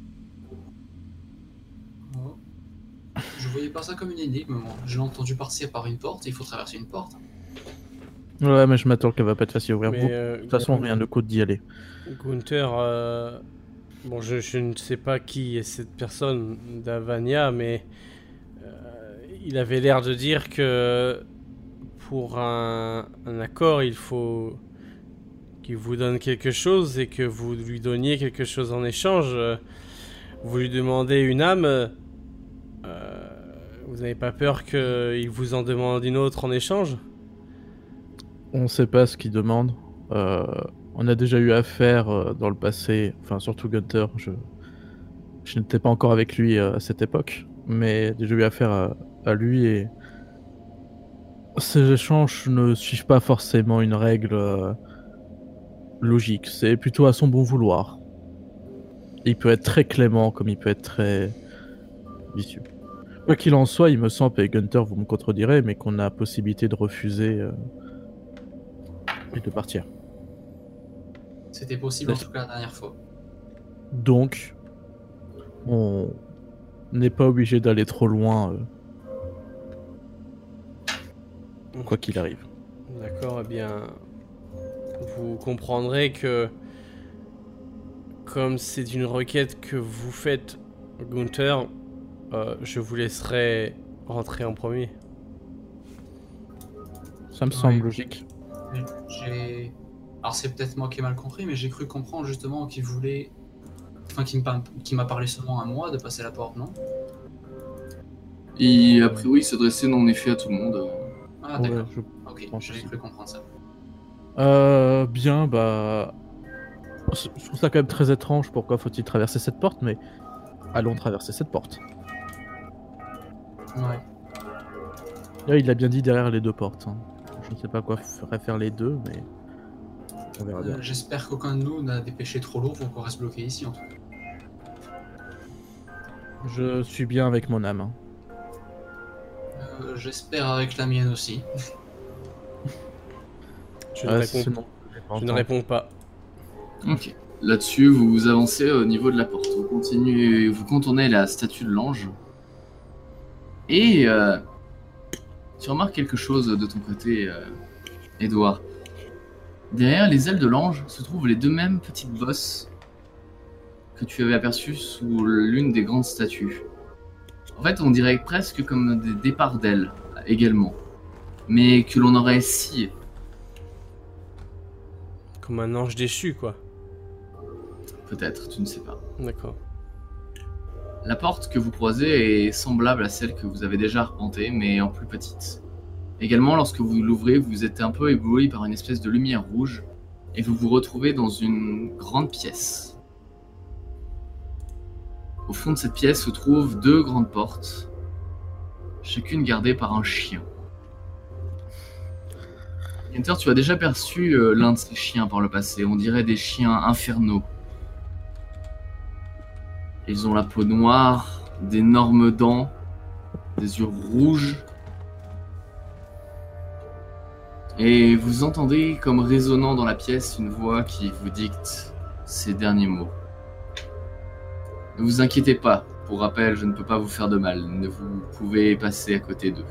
Oh. Je voyais pas ça comme une énigme, moi. Je l'ai entendu partir par une porte, il faut traverser une porte. Ouais, mais je m'attends qu'elle va pas être facile à ouvrir. Mais, Bon, euh, de toute façon, rien ne coûte d'y aller. Gunther, euh, bon, je, je ne sais pas qui est cette personne d'Avania, mais euh, il avait l'air de dire que pour un, un accord, il faut qu'il vous donne quelque chose et que vous lui donniez quelque chose en échange. Vous lui demandez une âme, euh, vous n'avez pas peur qu'il vous en demande une autre en échange? On sait pas ce qu'il demande. Euh, on a déjà eu affaire euh, dans le passé, enfin surtout Gunther, je, je n'étais pas encore avec lui euh, à cette époque, mais déjà eu affaire à, à lui et ces échanges ne suivent pas forcément une règle euh, logique, c'est plutôt à son bon vouloir. Il peut être très clément comme il peut être très vicieux. Quoi qu'il en soit, il me semble, et Gunther vous me contredirez, mais qu'on a possibilité de refuser euh, et de partir. C'était possible en tout cas la dernière fois. Donc, on n'est pas obligé d'aller trop loin, euh, quoi qu'il arrive. D'accord, eh bien, vous comprendrez que, comme c'est une requête que vous faites, Gunther, euh, je vous laisserai rentrer en premier. Ça me Ouais. semble logique. J'ai. Alors c'est peut-être moi qui ai mal compris, mais j'ai cru comprendre justement qu'il voulait. Enfin, qu'il m'a qu'il m'a parlé seulement à moi de passer la porte, non? Et a priori, il s'adressait en effet à tout le monde. Ah Ouais, d'accord. je Ok, pense j'avais aussi. cru comprendre ça. Euh, bien, bah... Je trouve ça quand même très étrange, pourquoi faut-il traverser cette porte, mais allons traverser cette porte. Ouais. Là, il l'a bien dit derrière les deux portes. Hein. Je ne sais pas quoi ferait faire les deux, mais on verra bien. Euh, J'espère qu'aucun de nous n'a des péchés trop lourds pour qu'on reste bloqué ici en tout cas. Je suis bien avec mon âme. Hein. Euh, J'espère avec la mienne aussi. Je ne Ah, réponds, c'est non, j'ai pas je ne entendu. réponds pas. Ok. Là-dessus, vous avancez au niveau de la porte. Vous continuez, vous contournez la statue de l'ange. Et euh, tu remarques quelque chose de ton côté, euh, Edouard. Derrière les ailes de l'ange se trouvent les deux mêmes petites bosses que tu avais aperçues sous l'une des grandes statues. En fait, on dirait presque comme des départs d'ailes également, mais que l'on aurait scié. Comme un ange déchu, quoi. Peut-être, tu ne sais pas. D'accord. La porte que vous croisez est semblable à celle que vous avez déjà arpentée, mais en plus petite. Également, lorsque vous l'ouvrez, vous êtes un peu ébloui par une espèce de lumière rouge, et vous vous retrouvez dans une grande pièce. Au fond de cette pièce se trouvent deux grandes portes, chacune gardée par un chien. Gunther, tu as déjà perçu euh, l'un de ces chiens par le passé. On dirait des chiens infernaux. Ils ont la peau noire, d'énormes dents, des yeux rouges. Et vous entendez comme résonnant dans la pièce une voix qui vous dicte ces derniers mots. Ne vous inquiétez pas, pour rappel, je ne peux pas vous faire de mal. Ne vous pouvez passer à côté d'eux.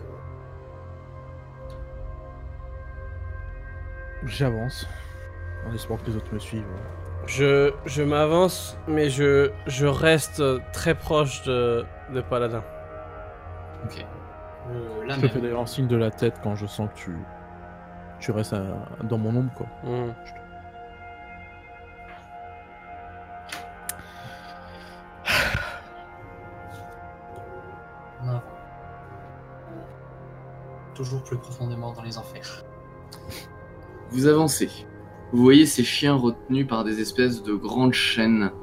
J'avance, en espérant que les autres me suivent. Je, je m'avance, mais je, je reste très proche de, de Paladin. Ok. Euh, la Je te même. fais d'ailleurs un signe de la tête quand je sens que tu, tu restes à- dans mon ombre, quoi. Hmm. On avance. Toujours plus profondément dans les enfers. Vous avancez. Vous voyez ces chiens retenus par des espèces de grandes chaînes.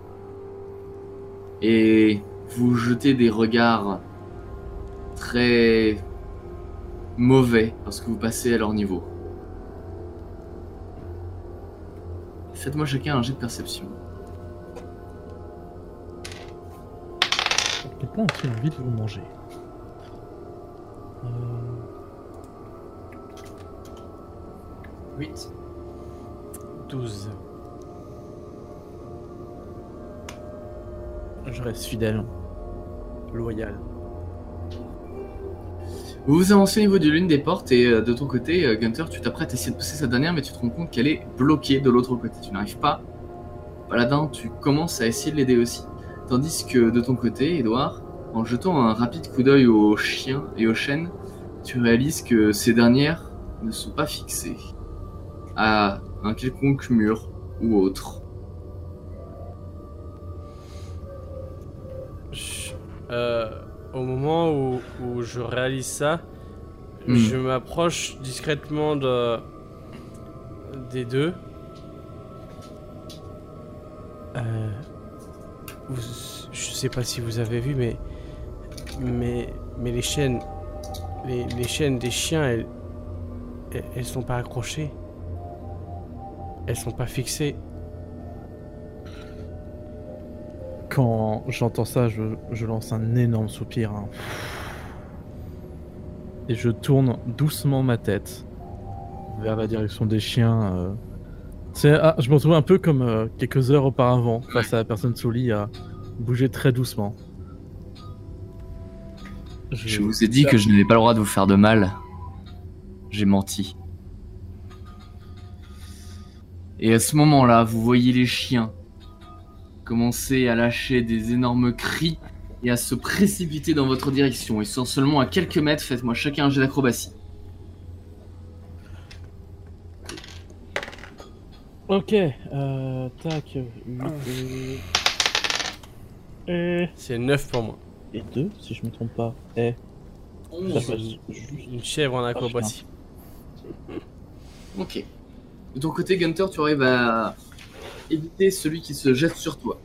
Et vous jetez des regards très mauvais lorsque vous passez à leur niveau. Faites-moi chacun un jet de perception. À quel point ont-ils envie de vous manger euh... huit. douze. Je reste fidèle. Loyal. Vous vous avancez au niveau de l'une des portes et euh, de ton côté, euh, Gunther, tu t'apprêtes à essayer de pousser cette dernière, mais tu te rends compte qu'elle est bloquée de l'autre côté. Tu n'arrives pas. Paladin, tu commences à essayer de l'aider aussi. Tandis que de ton côté, Edouard, en jetant un rapide coup d'œil aux chiens et aux chênes, tu réalises que ces dernières ne sont pas fixées à un quelconque mur ou autre. Je- euh, au moment où, où je réalise ça, Hmm. je m'approche discrètement de, des deux. Euh, vous- je sais pas si vous avez vu, mais mais mais les chaînes, les, les chaînes des chiens, elles, elles, elles sont pas accrochées. Elles sont pas fixées. Quand j'entends ça, je, je lance un énorme soupir. hein. Et je tourne doucement ma tête vers la direction des chiens. euh. C'est, ah, je me retrouve un peu comme euh, quelques heures auparavant, face à la personne sous lit, à bouger très doucement. Je vous ai dit que je n'avais pas le droit de vous faire de mal. J'ai menti. Et à ce moment-là, vous voyez les chiens commencer à lâcher des énormes cris et à se précipiter dans votre direction. Ils sont seulement à quelques mètres, faites-moi chacun un jet d'acrobatie. Ok, euh, tac, huit et... et... C'est neuf pour moi. et deux, si je me trompe pas. Et... onze. Une chèvre en acrobatie. Ok. De ton côté, Gunther, tu arrives à éviter celui qui se jette sur toi.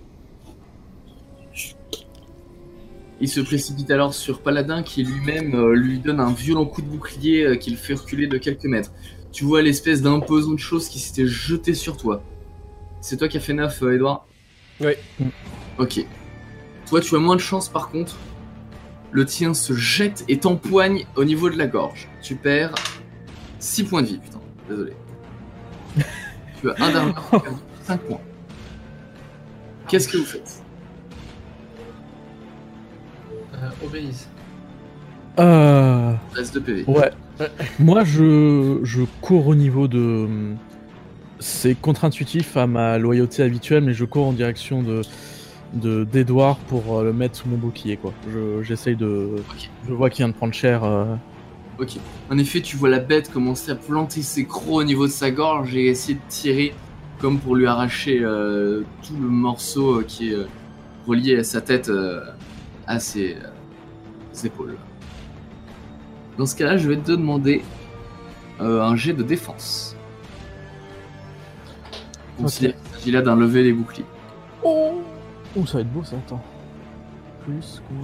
Il se précipite alors sur Paladin qui lui-même euh, lui donne un violent coup de bouclier euh, qui le fait reculer de quelques mètres. Tu vois l'espèce d'imposante chose qui s'était jetée sur toi. C'est toi qui as fait neuf, euh, Edouard ? Oui. Ok. Toi, tu as moins de chance par contre. Le tien se jette et t'empoigne au niveau de la gorge. Tu perds six points de vie, putain. Désolé. Tu as un d'armure, tu perds cinq points. Qu'est-ce que vous faites ? Euh, obéisse. Euh... Reste de P V. Ouais. Moi, je, je cours au niveau de... C'est contre-intuitif à ma loyauté habituelle, mais je cours en direction de de d'Edouard pour euh, le mettre sous mon bouclier, quoi. Je, j'essaye de... Ok. Je vois qu'il vient de prendre cher. euh. Ok. En effet, tu vois la bête commencer à planter ses crocs au niveau de sa gorge et essayer de tirer comme pour lui arracher euh, tout le morceau euh, qui est euh, relié à sa tête, euh, à ses, euh, ses épaules. Dans ce cas-là, je vais te demander euh, un jet de défense. Considère qu'il s'agit là d'un lever des boucliers. Oh, oh, ça va être beau, ça, attends. Plus, quoi.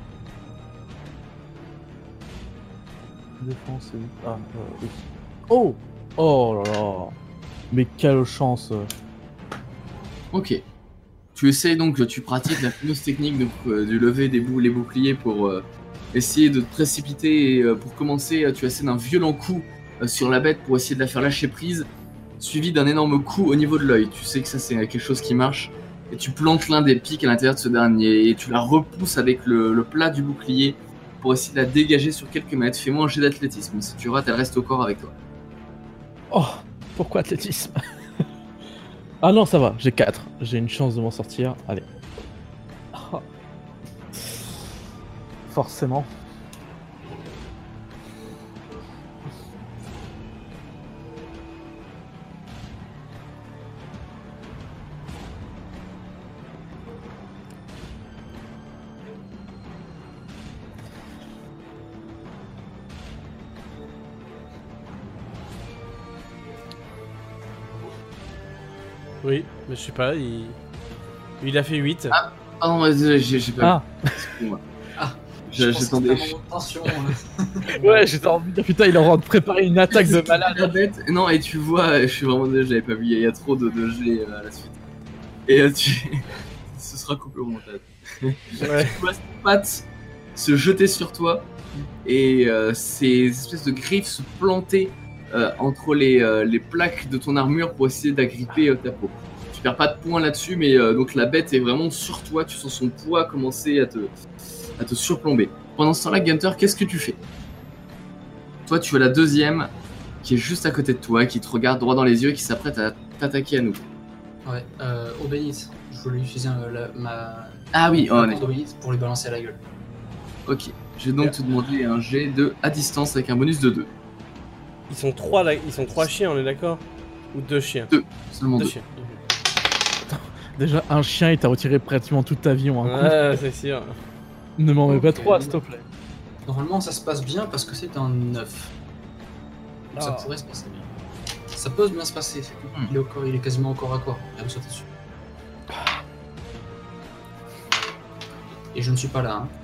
Défense et... Ah, euh, oui. Oh. Oh là là. Mais quelle chance. Ok. Tu essayes donc, tu pratiques la fameuse technique de, euh, du lever des bou les boucliers pour euh, essayer de te précipiter et euh, pour commencer, euh, tu essaies d'un violent coup euh, sur la bête pour essayer de la faire lâcher prise, suivi d'un énorme coup au niveau de l'œil. Tu sais que ça c'est quelque chose qui marche et tu plantes l'un des pics à l'intérieur de ce dernier et tu la repousses avec le, le plat du bouclier pour essayer de la dégager sur quelques mètres. Fais-moi un jet d'athlétisme, si tu rates, elle reste au corps avec toi. Oh, pourquoi athlétisme? Ah non, ça va, j'ai quatre. J'ai une chance de m'en sortir. Allez. Oh. Forcément. Oui, mais je sais pas, il... il a fait huit. Ah non, vas-y, désolé, j'ai j'ai pas Ah, Excuse-moi. Ah, Je- pense que j'attendais- c'était un moment de tension, euh. ouais, j'étais envie de... Putain, il est en train de préparer une attaque de malade. La bête, non, et tu vois, je suis vraiment désolé, je l'avais pas vu, il y a trop de, de G euh, à la suite. Et euh, tu... ce sera coupé au montage. Ouais. Tu vois ses pattes se jeter sur toi et euh, ces espèces de griffes se planter euh, entre les, euh, les plaques de ton armure pour essayer d'agripper euh, ta peau. Tu perds pas de points là-dessus, mais euh, donc la bête est vraiment sur toi, tu sens son poids commencer à te, à te surplomber. Pendant ce temps-là, Gunter, qu'est-ce que tu fais? Toi, tu as la deuxième qui est juste à côté de toi, qui te regarde droit dans les yeux et qui s'apprête à t'attaquer à nouveau. Ouais, euh, Obénite. Je voulais utiliser euh, la- ma. Ah oui, oh, ma on corde est... d'Obénite pour lui balancer à la gueule. Ok. Je vais donc te demander un jet de à distance avec un bonus de deux. Ils sont trois là, ils sont trois chiens, on est d'accord? Ou deux chiens? Deux, seulement Deux deux. chiens. Déjà, un chien, il t'a retiré pratiquement toute ta vie en un coup. Ouais, c'est sûr. Ne m'en mets pas Ok. trois, s'il te plaît. Normalement, ça se passe bien parce que c'est un neuf. Donc ça Ah. pourrait se passer bien. Ça peut bien se passer. Hmm. Il est, au corps, il est quasiment au corps à corps. Il va me sauter dessus. Et je ne suis pas là. Hein.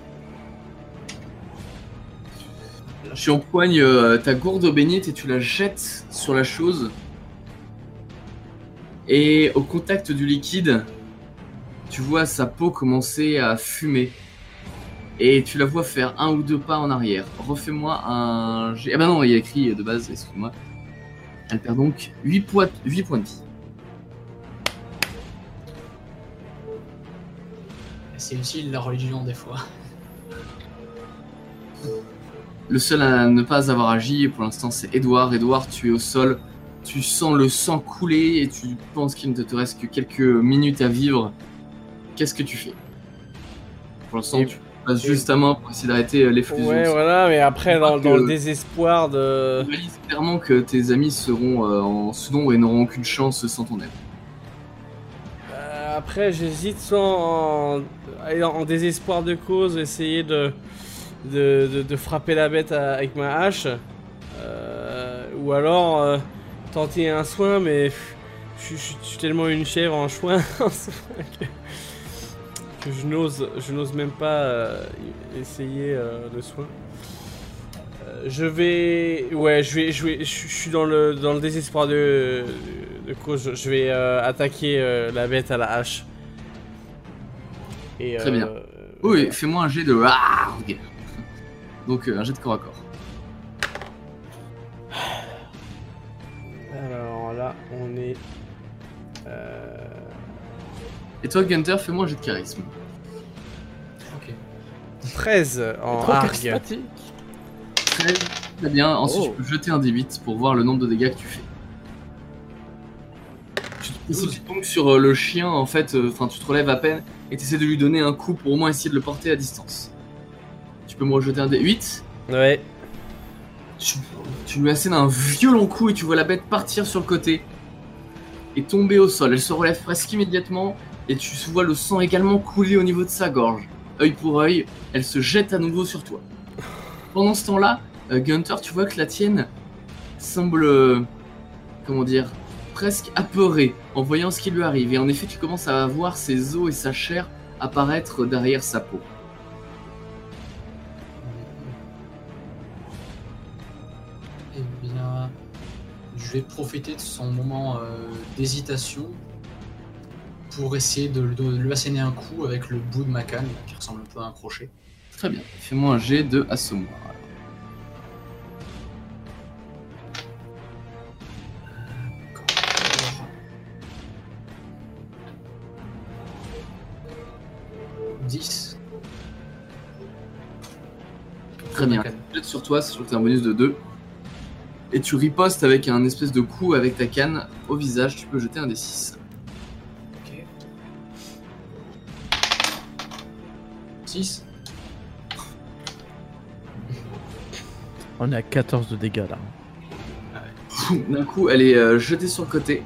Tu empoignes euh, ta gourde bénite et tu la jettes sur la chose. Et au contact du liquide, tu vois sa peau commencer à fumer. Et tu la vois faire un ou deux pas en arrière. Refais-moi un... jet- Ah bah non, il y a écrit de base, excuse-moi. Elle perd donc huit points, huit points de vie. C'est utile la religion des fois. Le seul à ne pas avoir agi pour l'instant c'est Edouard. Edouard, tu es au sol, tu sens le sang couler et tu penses qu'il ne te reste que quelques minutes à vivre. Qu'est-ce que tu fais? Pour l'instant Et- tu passes et- juste à main pour essayer d'arrêter l'effusion. Ouais, voilà, mais après, Je dans, crois dans que- le désespoir de. Tu réalises clairement que tes amis seront euh, en second et n'auront aucune chance sans ton aide. Euh, après, j'hésite soit en, aller en, en désespoir de cause, essayer de, de, de, de frapper la bête à- avec ma hache, euh, ou alors euh, tenter un soin, mais pff, je, suis- je suis- je suis tellement une chèvre en soin en soin que, que je n'ose je n'ose même pas euh, essayer euh, le soin. Euh, Je vais, ouais, je vais, je vais, je je suis dans le dans le désespoir de, de cause. Je- Je vais euh, attaquer euh, la bête à la hache. Et, Très bien. euh, Oui, voilà. fais-moi un jet de Warg. Donc euh, un jet de corps à corps. Alors là, on est. euh, Et toi Gunter, fais-moi un jet de charisme. Ok. treize en Trop argue. charismatique. Très, très bien, ensuite Oh. tu peux jeter un D huit pour voir le nombre de dégâts que tu fais. Tu te précipites donc sur euh, le chien, en fait, enfin tu te relèves à peine et tu essaies de lui donner un coup pour au moins essayer de le porter à distance. Tu peux me rejeter un D huit. Ouais. Tu, tu lui assènes un violent coup et tu vois la bête partir sur le côté et tomber au sol. Elle se relève presque immédiatement et tu vois le sang également couler au niveau de sa gorge. Œil pour œil, elle se jette à nouveau sur toi. Pendant ce temps-là, euh, Gunter, tu vois que la tienne semble, euh, comment dire, presque apeurée en voyant ce qui lui arrive. Et en effet, tu commences à voir ses os et sa chair apparaître derrière sa peau. Eh bien, je vais profiter de son moment euh, d'hésitation pour essayer de, de lui asséner un coup avec le bout de ma canne, qui ressemble un peu à un crochet. Très bien. Fais-moi un jet de assommoir. dix. Très bien. Tu jettes sur toi, c'est sûr que t'as un bonus de deux. Et tu ripostes avec un espèce de coup avec ta canne au visage. Tu peux jeter un D six. Ok. six. On est à quatorze de dégâts là. D'un coup, elle est euh, jetée sur le côté.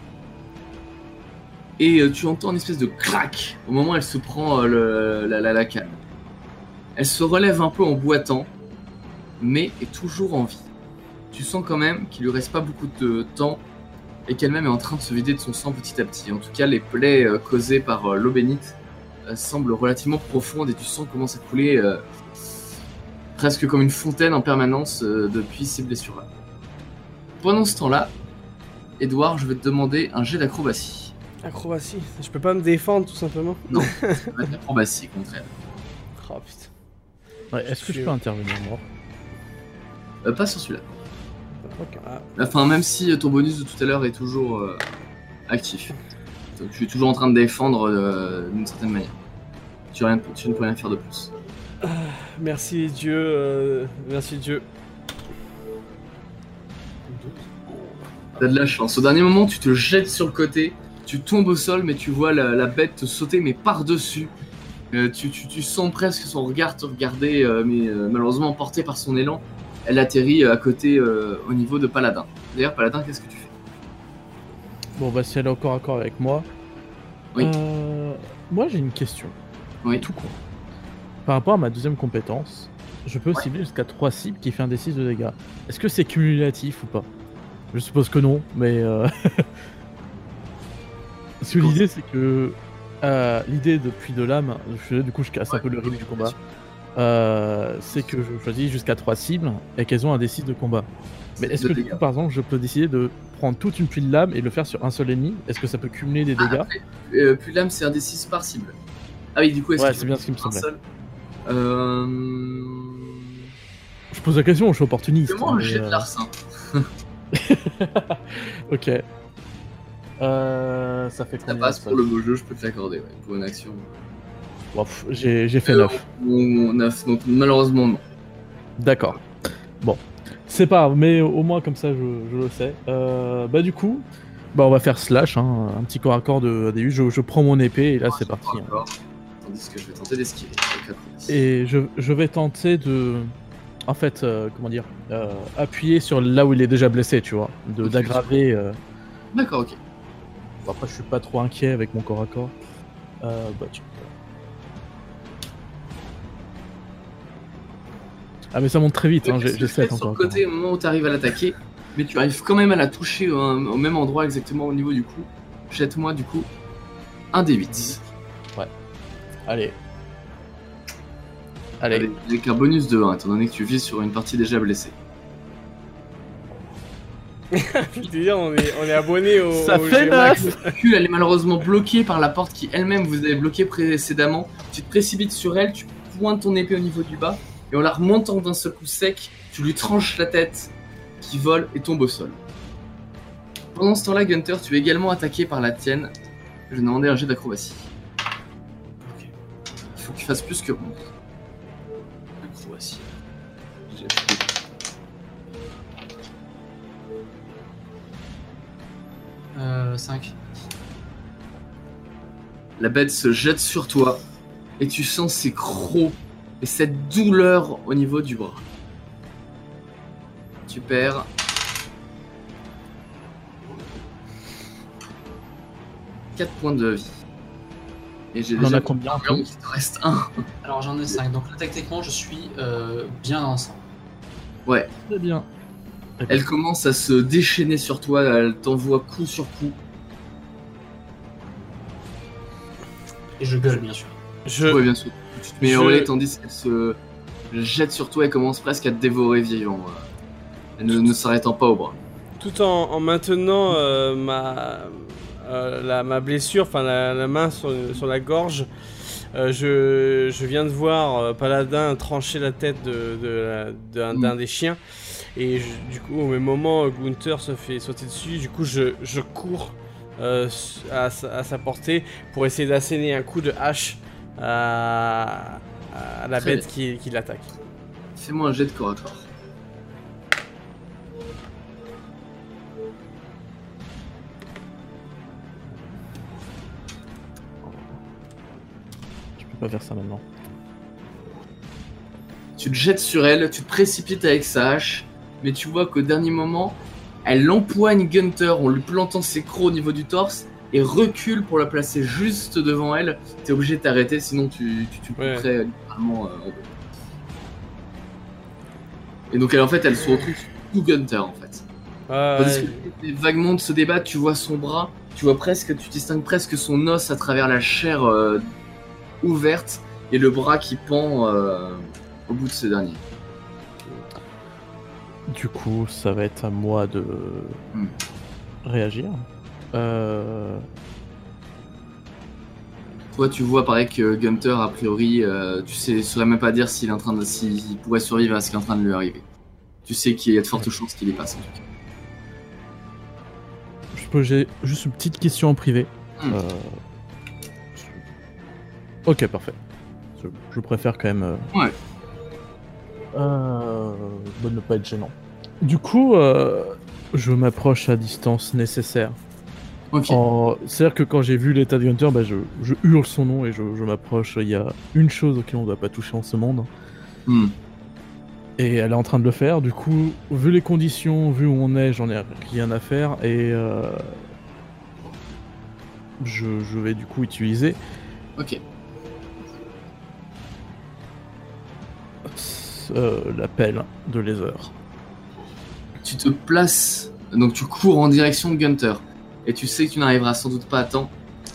Et euh, tu entends une espèce de crack au moment où elle se prend euh, le- la, la, la canne. Elle se relève un peu en boitant, mais est toujours en vie. Tu sens quand même qu'il lui reste pas beaucoup de temps et qu'elle-même est en train de se vider de son sang petit à petit. En tout cas, les plaies euh, causées par euh, l'eau bénite euh, semblent relativement profondes et tu sens comment ça coulait euh, presque comme une fontaine en permanence euh, depuis ces blessures-là. Pendant ce temps-là, Edouard, je vais te demander un jet d'acrobatie. Acrobatie. Je peux pas me défendre tout simplement. Non, ça va être l'acrobatie, au contraire. Oh putain. Ouais, est-ce que je peux intervenir moi? Euh, pas sur celui-là. Ok. Ah, Enfin, même si ton bonus de tout à l'heure est toujours euh, actif. Donc, tu es toujours en train de défendre euh, d'une certaine manière. Tu, rien, tu ne peux rien faire de plus. merci Dieu, euh, merci Dieu. T'as de la chance. Au dernier moment, tu te jettes sur le côté, tu tombes au sol, mais tu vois la, la bête te sauter, mais par-dessus. Euh, tu, tu, tu sens presque son regard te regarder, euh, mais euh, malheureusement emporté par son élan, elle atterrit à côté euh, au niveau de Paladin. D'ailleurs, Paladin, qu'est-ce que tu fais? Bon, bah, si elle est encore accord avec moi. Oui. Euh, moi, j'ai une question. Oui. Tout con. Par rapport à ma deuxième compétence, je peux Ouais. cibler jusqu'à trois cibles qui fait un D six de dégâts. Est-ce que c'est cumulatif ou pas? Je suppose que non, mais. Euh... Parce que l'idée, c'est que. Euh, l'idée depuis de l'âme, je- du coup, je casse un Ouais. peu le rythme du combat. Euh, c'est que je choisis jusqu'à trois cibles et qu'elles ont un D six de combat. Mais est-ce De que du dégâts. coup, par exemple, je peux décider de prendre toute une pluie de lame et le faire sur un seul ennemi? Est-ce que ça peut cumuler des dégâts? Euh, plus l'âme, c'est un D six par cible. Ah oui, du coup, est-ce Ouais, que c'est tu bien peux ce qui me faire un semblait. seul Euh... Je pose la question, je suis opportuniste. Fais-moi un mais, jet de euh, larcin. Ok. Euh, ça fait Ça combien passe ça pour le beau jeu, je peux te l'accorder, ouais, pour une action. Bon, pff, J'ai j'ai fait Euh, neuf. on- neuf, donc malheureusement non. D'accord. Bon. C'est pas grave, mais au moins comme ça je, je le sais. Euh, bah du coup, bah on va faire slash, hein, un petit corps à corps de A D U. Je, je prends mon épée et là c'est parti. hein. D'accord. Tandis que je vais tenter d'esquiver. avec acrobatie. Et je, je vais tenter de... En fait, euh, comment dire euh, appuyer sur là où il est déjà blessé, tu vois. de- Ok. D'aggraver... euh, D'accord, ok. Bon, après, je suis pas trop inquiet avec mon corps à corps. Euh, bah, tu... Ah, mais ça monte très vite, hein, j'ai Qu'est-ce que j'ai tu fais sept sur encore. le côté au moment où tu arrives à l'attaquer, mais tu arrives quand même à la toucher au, au même endroit exactement au niveau du cou. Jette-moi du coup un D huit. Allez. Allez. Avec, avec un bonus de un, étant donné que tu vises sur une partie déjà blessée. Je veux dire, on est, on est abonné au. Ça au fait G-Max. neuf. Puis elle est malheureusement bloquée par la porte qui elle-même vous avait bloqué précédemment. Tu te précipites sur elle, tu pointes ton épée au niveau du bas, et en la remontant d'un seul coup sec, tu lui tranches la tête qui vole et tombe au sol. Pendant ce temps-là, Gunther, tu es également attaqué par la tienne. Je vais demander un jet d'acrobatie. Ok. Il faut que tu fasses plus que onze. Acrobatie. Euh, cinq. La bête se jette sur toi et tu sens ses crocs et cette douleur au niveau du bras. Tu perds quatre points de vie. Et j'ai On en déjà a combien en il tout te reste un. Alors j'en ai cinq, donc là techniquement je suis euh, bien dans le sang. Ouais, Très bien. elle commence à se déchaîner sur toi, elle t'envoie coup sur coup. Et je gueule bien sûr. Je, Ouais, bien sûr. Tu te mets je- au relais tandis qu'elle se jette sur toi et commence presque à te dévorer vivant. euh, Elle ne, ne s'arrêtant pas au bras. tout en, en maintenant euh, ma, euh, la, ma blessure, enfin la, la main sur, sur la gorge, euh, je, je viens de voir euh, Paladin trancher la tête de, de la- d'un, Mm. d'un des chiens. Et je- du coup, au même moment, Gunther se fait sauter dessus. Du coup, je, je cours euh, à, sa- à sa portée pour essayer d'asséner un coup de hache à, à la Très bête qui, qui l'attaque. Fais-moi un jet de corps à corps. Je peux pas faire ça maintenant. Tu te jettes sur elle, tu te précipites avec sa hache, mais tu vois qu'au dernier moment, elle empoigne Gunther en lui plantant ses crocs au niveau du torse et recule pour la placer juste devant elle. T'es obligé de t'arrêter, sinon tu, tu, tu Ouais. couperais littéralement euh, en deux. Et donc elle, en fait, elle se retrouve sous Gunther en fait. Ah, Tandis ouais. que les vagues mondes se débattent, tu vois son bras, tu vois presque, tu distingues presque son os à travers la chair euh, ouverte et le bras qui pend euh, au bout de ce dernier. Du coup, ça va être à moi de Hmm. réagir. Euh... Toi, tu vois, pareil que Gunther, a priori, euh, tu sais, saurais même pas dire s'il est en train de, s'il pourrait survivre à ce qui est en train de lui arriver. tu sais qu'il y a de fortes chances qu'il y passe en tout cas. Je peux, j'ai juste une petite question en privé. Hmm. Euh... Ok, parfait. Je, je préfère quand même. Euh... Ouais. Euh... De ne pas être gênant. Du coup, euh... je m'approche à distance nécessaire. Ok. En... C'est-à-dire que quand j'ai vu l'état de Gunter, bah, je, je hurle son nom et je, je m'approche. Il y a une chose auquel on ne doit pas toucher en ce monde. Hmm. Et elle est en train de le faire. Du coup, vu les conditions, vu où on est, j'en ai rien à faire. Et euh... je, je vais du coup utiliser. Ok. Euh, la pelle de Laser. Tu te places, donc tu cours en direction de Gunter. Et tu sais que tu n'arriveras sans doute pas à temps.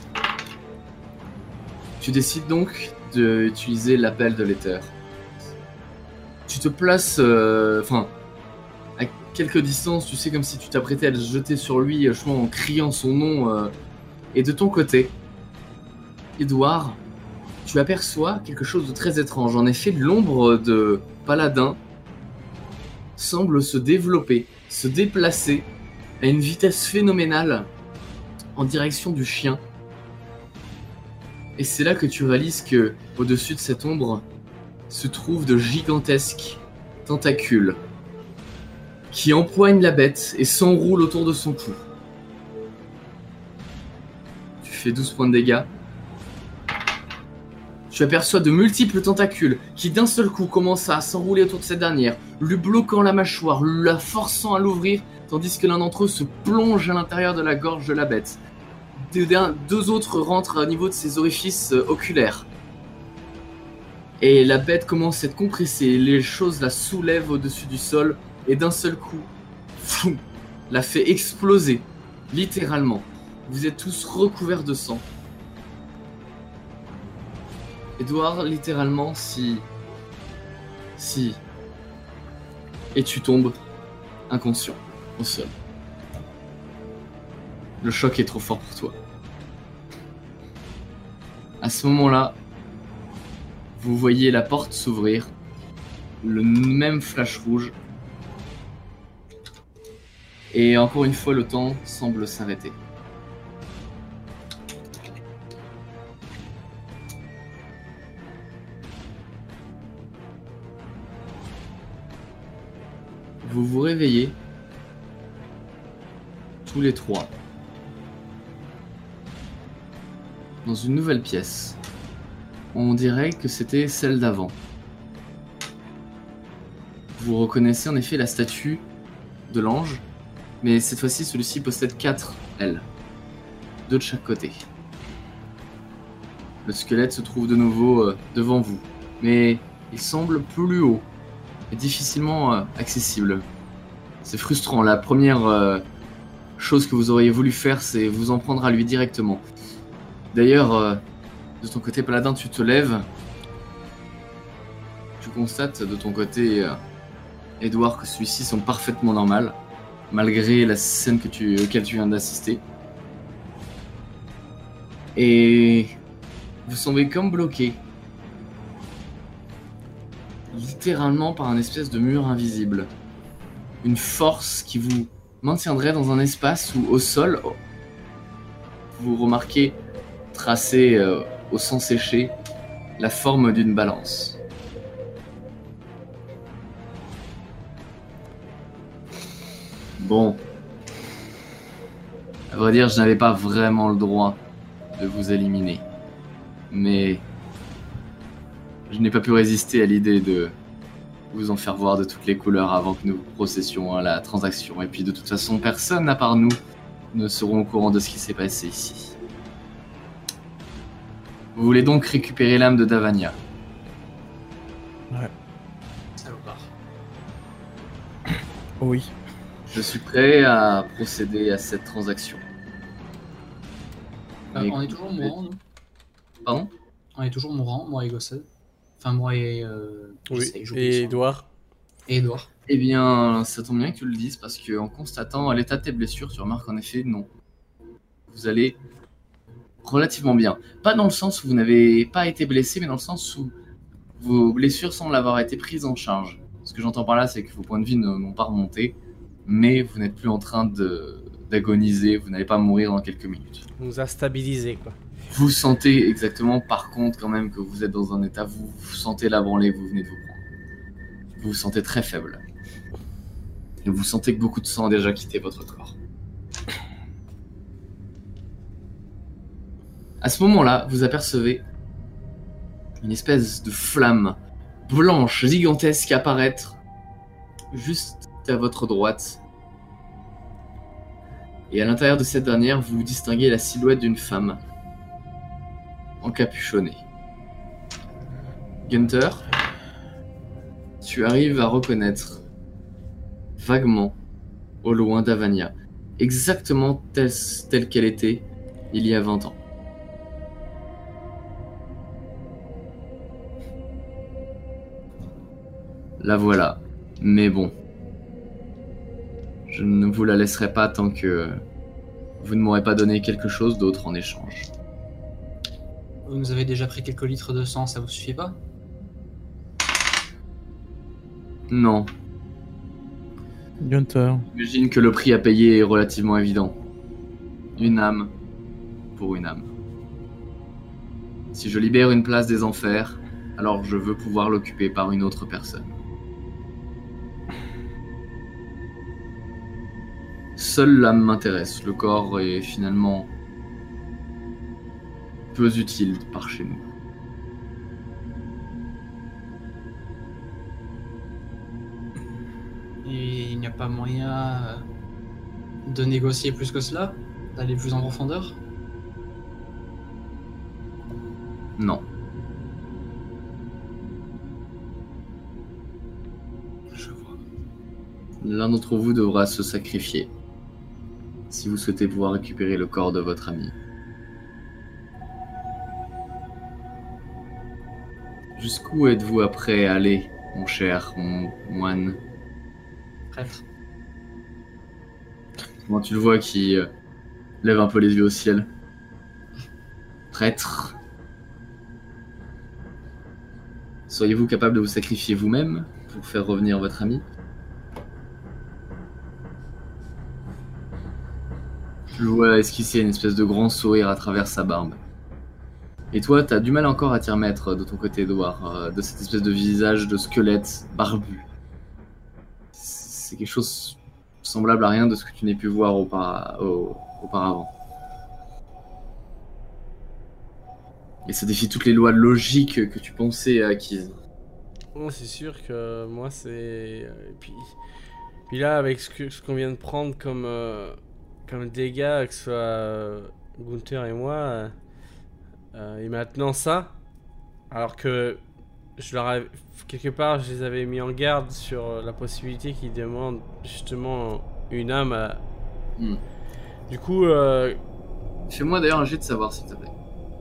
Tu décides donc d'utiliser l'appel de l'éther. Tu te places, enfin, euh, à quelques distances, tu sais, comme si tu t'apprêtais à te jeter sur lui, je crois, en criant son nom. Euh, et de ton côté, Edouard, tu aperçois quelque chose de très étrange. En effet, l'ombre de Paladin semble se développer, se déplacer à une vitesse phénoménale en direction du chien. Et c'est là que tu réalises que, au-dessus de cette ombre, se trouvent de gigantesques tentacules qui empoignent la bête et s'enroulent autour de son cou. Tu fais douze points de dégâts. Tu aperçois de multiples tentacules qui d'un seul coup commencent à s'enrouler autour de cette dernière, lui bloquant la mâchoire, la forçant à l'ouvrir, tandis que l'un d'entre eux se plonge à l'intérieur de la gorge de la bête. Deux, deux autres rentrent au niveau de ses orifices euh, oculaires. Et la bête commence à être compressée, les choses la soulèvent au-dessus du sol, et d'un seul coup, fou, la fait exploser, littéralement. Vous êtes tous recouverts de sang. Edouard, littéralement, si... Si... Et tu tombes inconscient, au sol. Le choc est trop fort pour toi. À ce moment-là, vous voyez la porte s'ouvrir, le même flash rouge, et encore une fois, le temps semble s'arrêter. Vous vous réveillez, tous les trois, dans une nouvelle pièce. On dirait que c'était celle d'avant. Vous reconnaissez en effet la statue de l'ange, mais cette fois-ci, celui-ci possède quatre ailes, deux de chaque côté. Le squelette se trouve de nouveau euh, devant vous, mais il semble plus haut et difficilement euh, accessible. C'est frustrant. La première euh, chose que vous auriez voulu faire, c'est vous en prendre à lui directement. D'ailleurs, euh, de ton côté, Paladin, tu te lèves. Tu constates de ton côté, euh, Edouard, que celui-ci semble parfaitement normal, malgré la scène que tu, auquel tu viens d'assister. Et vous semblez comme bloqué, littéralement par un espèce de mur invisible. Une force qui vous maintiendrait dans un espace où, au sol, vous remarquez tracé euh, au sang séché la forme d'une balance. Bon. À vrai dire, je n'avais pas vraiment le droit de vous éliminer. Mais je n'ai pas pu résister à l'idée de vous en faire voir de toutes les couleurs avant que nous processions à la transaction. Et puis de toute façon, personne à part nous ne seront au courant de ce qui s'est passé ici. Vous voulez donc récupérer l'âme de Davania? Ouais. Salopard. Oui. Je suis prêt à procéder à cette transaction. Euh, Mais on est toujours mourant, nous Pardon? On est toujours mourant, moi et Gossel. Enfin, moi et... Euh, Oui, j'essaie, j'oublie et son nom. Edouard. Et Edouard. Eh bien, ça tombe bien que tu le dises, parce qu'en constatant l'état de tes blessures, tu remarques en effet, non. Vous allez relativement bien. Pas dans le sens où vous n'avez pas été blessé, mais dans le sens où vos blessures semblent avoir été prises en charge. Ce que j'entends par là, c'est que vos points de vie ne- n'ont pas remonté, mais vous n'êtes plus en train de- d'agoniser, vous n'allez pas mourir dans quelques minutes. On nous a stabilisés, quoi. Vous sentez exactement, par contre, quand même, que vous êtes dans un état, vous, vous sentez la branlée que vous venez de vous prendre. Vous vous sentez très faible. Et vous sentez que beaucoup de sang a déjà quitté votre corps. À ce moment-là, vous apercevez une espèce de flamme blanche, gigantesque apparaître juste à votre droite. Et à l'intérieur de cette dernière, vous distinguez la silhouette d'une femme encapuchonnée. Gunther, tu arrives à reconnaître vaguement, au loin Davania, exactement telle, telle qu'elle était il y a vingt ans. La voilà. Mais bon. Je ne vous la laisserai pas tant que vous ne m'aurez pas donné quelque chose d'autre en échange. Vous nous avez déjà pris quelques litres de sang, ça vous suffit pas? Non. Gunther, J'imagine que le prix à payer est relativement évident. Une âme pour une âme. Si je libère une place des enfers, alors je veux pouvoir l'occuper par une autre personne. Seule l'âme m'intéresse. Le corps est finalement peu utile par chez nous. Et il n'y a pas moyen euh, de négocier plus que cela? D'aller plus en profondeur? Non. Je vois. L'un d'entre vous devra se sacrifier si vous souhaitez pouvoir récupérer le corps de votre ami. Jusqu'où êtes-vous prêt à aller, mon cher mon moine? Prêtre. Comment tu le vois qui euh, lève un peu les yeux au ciel. Prêtre. Seriez-vous capable de vous sacrifier vous-même pour faire revenir votre ami? Je le vois esquisser une espèce de grand sourire à travers sa barbe. Et toi, t'as du mal encore à t'y remettre de ton côté, Edouard, euh, de cette espèce de visage de squelette barbu. C'est quelque chose semblable à rien de ce que tu n'aies pu voir aupara- au- auparavant. Et ça défie toutes les lois logiques que tu pensais acquises. Non, c'est sûr que moi, c'est... Et puis... Puis là, avec ce que- ce qu'on vient de prendre comme, euh, comme dégâts, que ce soit euh, Gunther et moi, euh, euh, et maintenant ça, alors que je leur avais, quelque part, je les avais mis en garde sur la possibilité qu'ils demandent justement une âme à... Hmm. Du coup, euh, Fais-moi d'ailleurs un jet de savoir, s'il te plaît.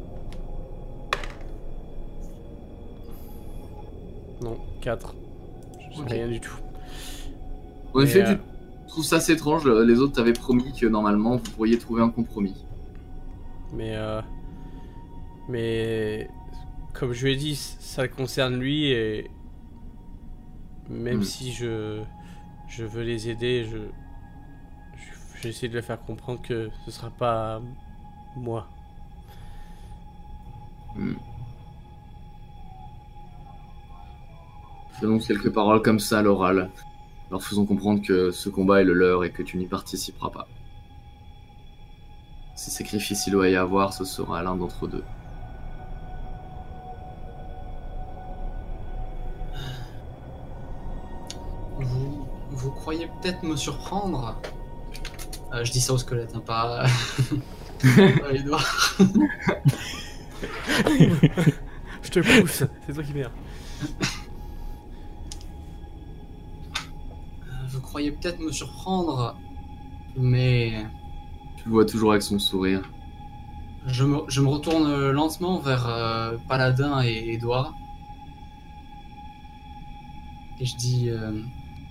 non, quatre. Je sais Ok. rien du tout. En Mais, effet, euh, tu trouves ça assez étrange. Les autres t'avaient promis que normalement vous pourriez trouver un compromis. Mais, euh, mais comme je lui ai dit, ça le concerne lui et même Hmm. si je, je veux les aider, je, je- j'essaie de leur faire comprendre que ce sera pas moi. Hmm. Fais donc quelques paroles comme ça à l'oral, leur faisant comprendre que ce combat est le leur et que tu n'y participeras pas. Si sacrifice il doit y avoir, ce sera l'un d'entre deux. Vous, vous croyez peut-être me surprendre? Euh, je dis ça au squelette, hein, pas pas Edouard. Je te pousse, c'est toi qui merde. Vous croyez peut-être me surprendre, mais Tu le vois toujours avec son sourire. je me, je me retourne lentement vers euh, Paladin et Edouard. Et je dis... Euh,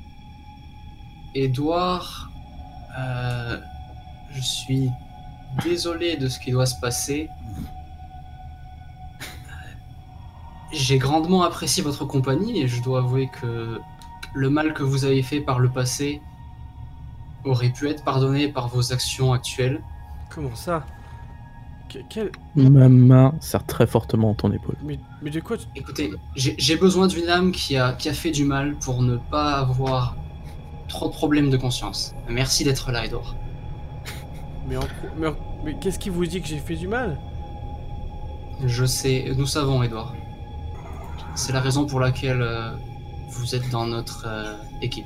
Edouard, euh, je suis désolé de ce qui doit se passer. J'ai grandement apprécié votre compagnie et je dois avouer que le mal que vous avez fait par le passé aurait pu être pardonné par vos actions actuelles. Comment ça? Que- quel... Ma main serre très fortement ton épaule. mais, mais de quoi tu... Écoutez, j'ai j'ai besoin d'une âme qui a, qui a fait du mal pour ne pas avoir trop de problèmes de conscience. Merci d'être là, Edouard. Mais, en... mais, en- mais qu'est-ce qui vous dit que j'ai fait du mal? Je sais, nous savons, Edouard. C'est la raison pour laquelle euh, vous êtes dans notre euh, équipe.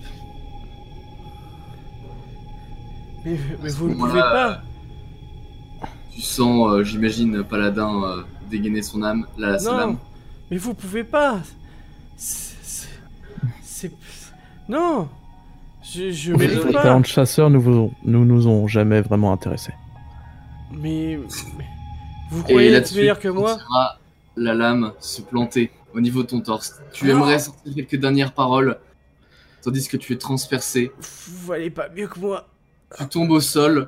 Mais, mais À ce vous ne pouvez moment-là, pas. Tu sens, euh, j'imagine, Paladin euh, dégainer son âme, la sa Non, lame. mais vous pouvez pas. C'est... c'est- c'est- Non. Je, je Désolé. mérite Les pas. talents de chasseur nous, vous- nous nous ont jamais vraiment intéressés. Mais, mais vous Et croyez être là-dessus, meilleur que tu moi? sentiras la lame se planter au niveau de ton torse. Tu Ah. aimerais sortir quelques dernières paroles, tandis que tu es transpercé. Vous valez pas mieux que moi. Tu tombes au sol.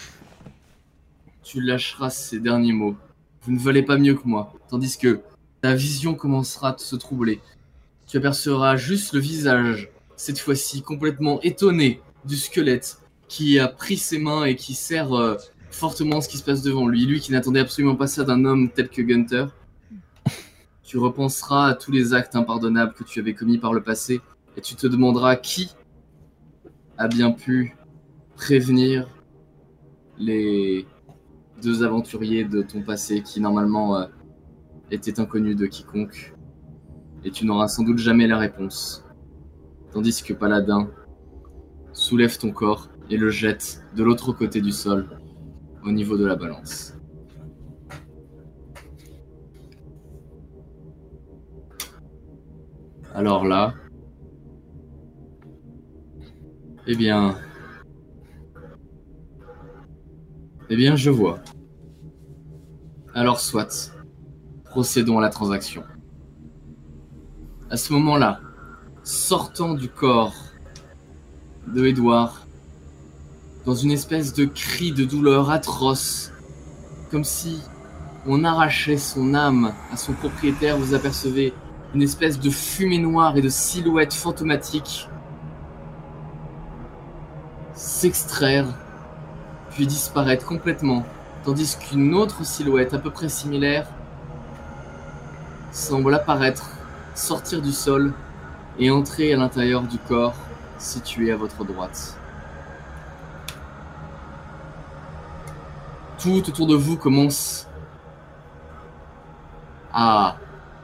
Tu lâcheras ces derniers mots. Vous ne valez pas mieux que moi. Tandis que ta vision commencera à se troubler. Tu apercevras juste le visage, cette fois-ci complètement étonné, du squelette qui a pris ses mains et qui serre euh, fortement ce qui se passe devant lui. Lui qui n'attendait absolument pas ça d'un homme tel que Gunther. Tu repenseras à tous les actes impardonnables que tu avais commis par le passé et tu te demanderas qui a bien pu prévenir les deux aventuriers de ton passé qui normalement euh, étaient inconnus de quiconque. Et tu n'auras sans doute jamais la réponse. Tandis que Paladin soulève ton corps et le jette de l'autre côté du sol, au niveau de la balance. Alors là, eh bien, eh bien, je vois. Alors soit, procédons à la transaction. À ce moment-là, sortant du corps de Edouard, dans une espèce de cri de douleur atroce, comme si on arrachait son âme à son propriétaire, vous apercevez une espèce de fumée noire et de silhouette fantomatique s'extraire, puis disparaître complètement, tandis qu'une autre silhouette à peu près similaire semble apparaître, sortir du sol et entrer à l'intérieur du corps situé à votre droite. Tout autour de vous commence à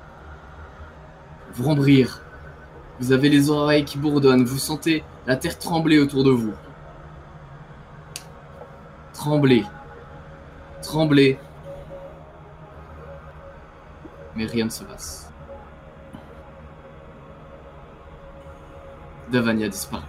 vous rembrir. Vous avez les oreilles qui bourdonnent, vous sentez la terre trembler autour de vous. Trembler. Trembler. Mais rien ne se passe. Davania disparaît.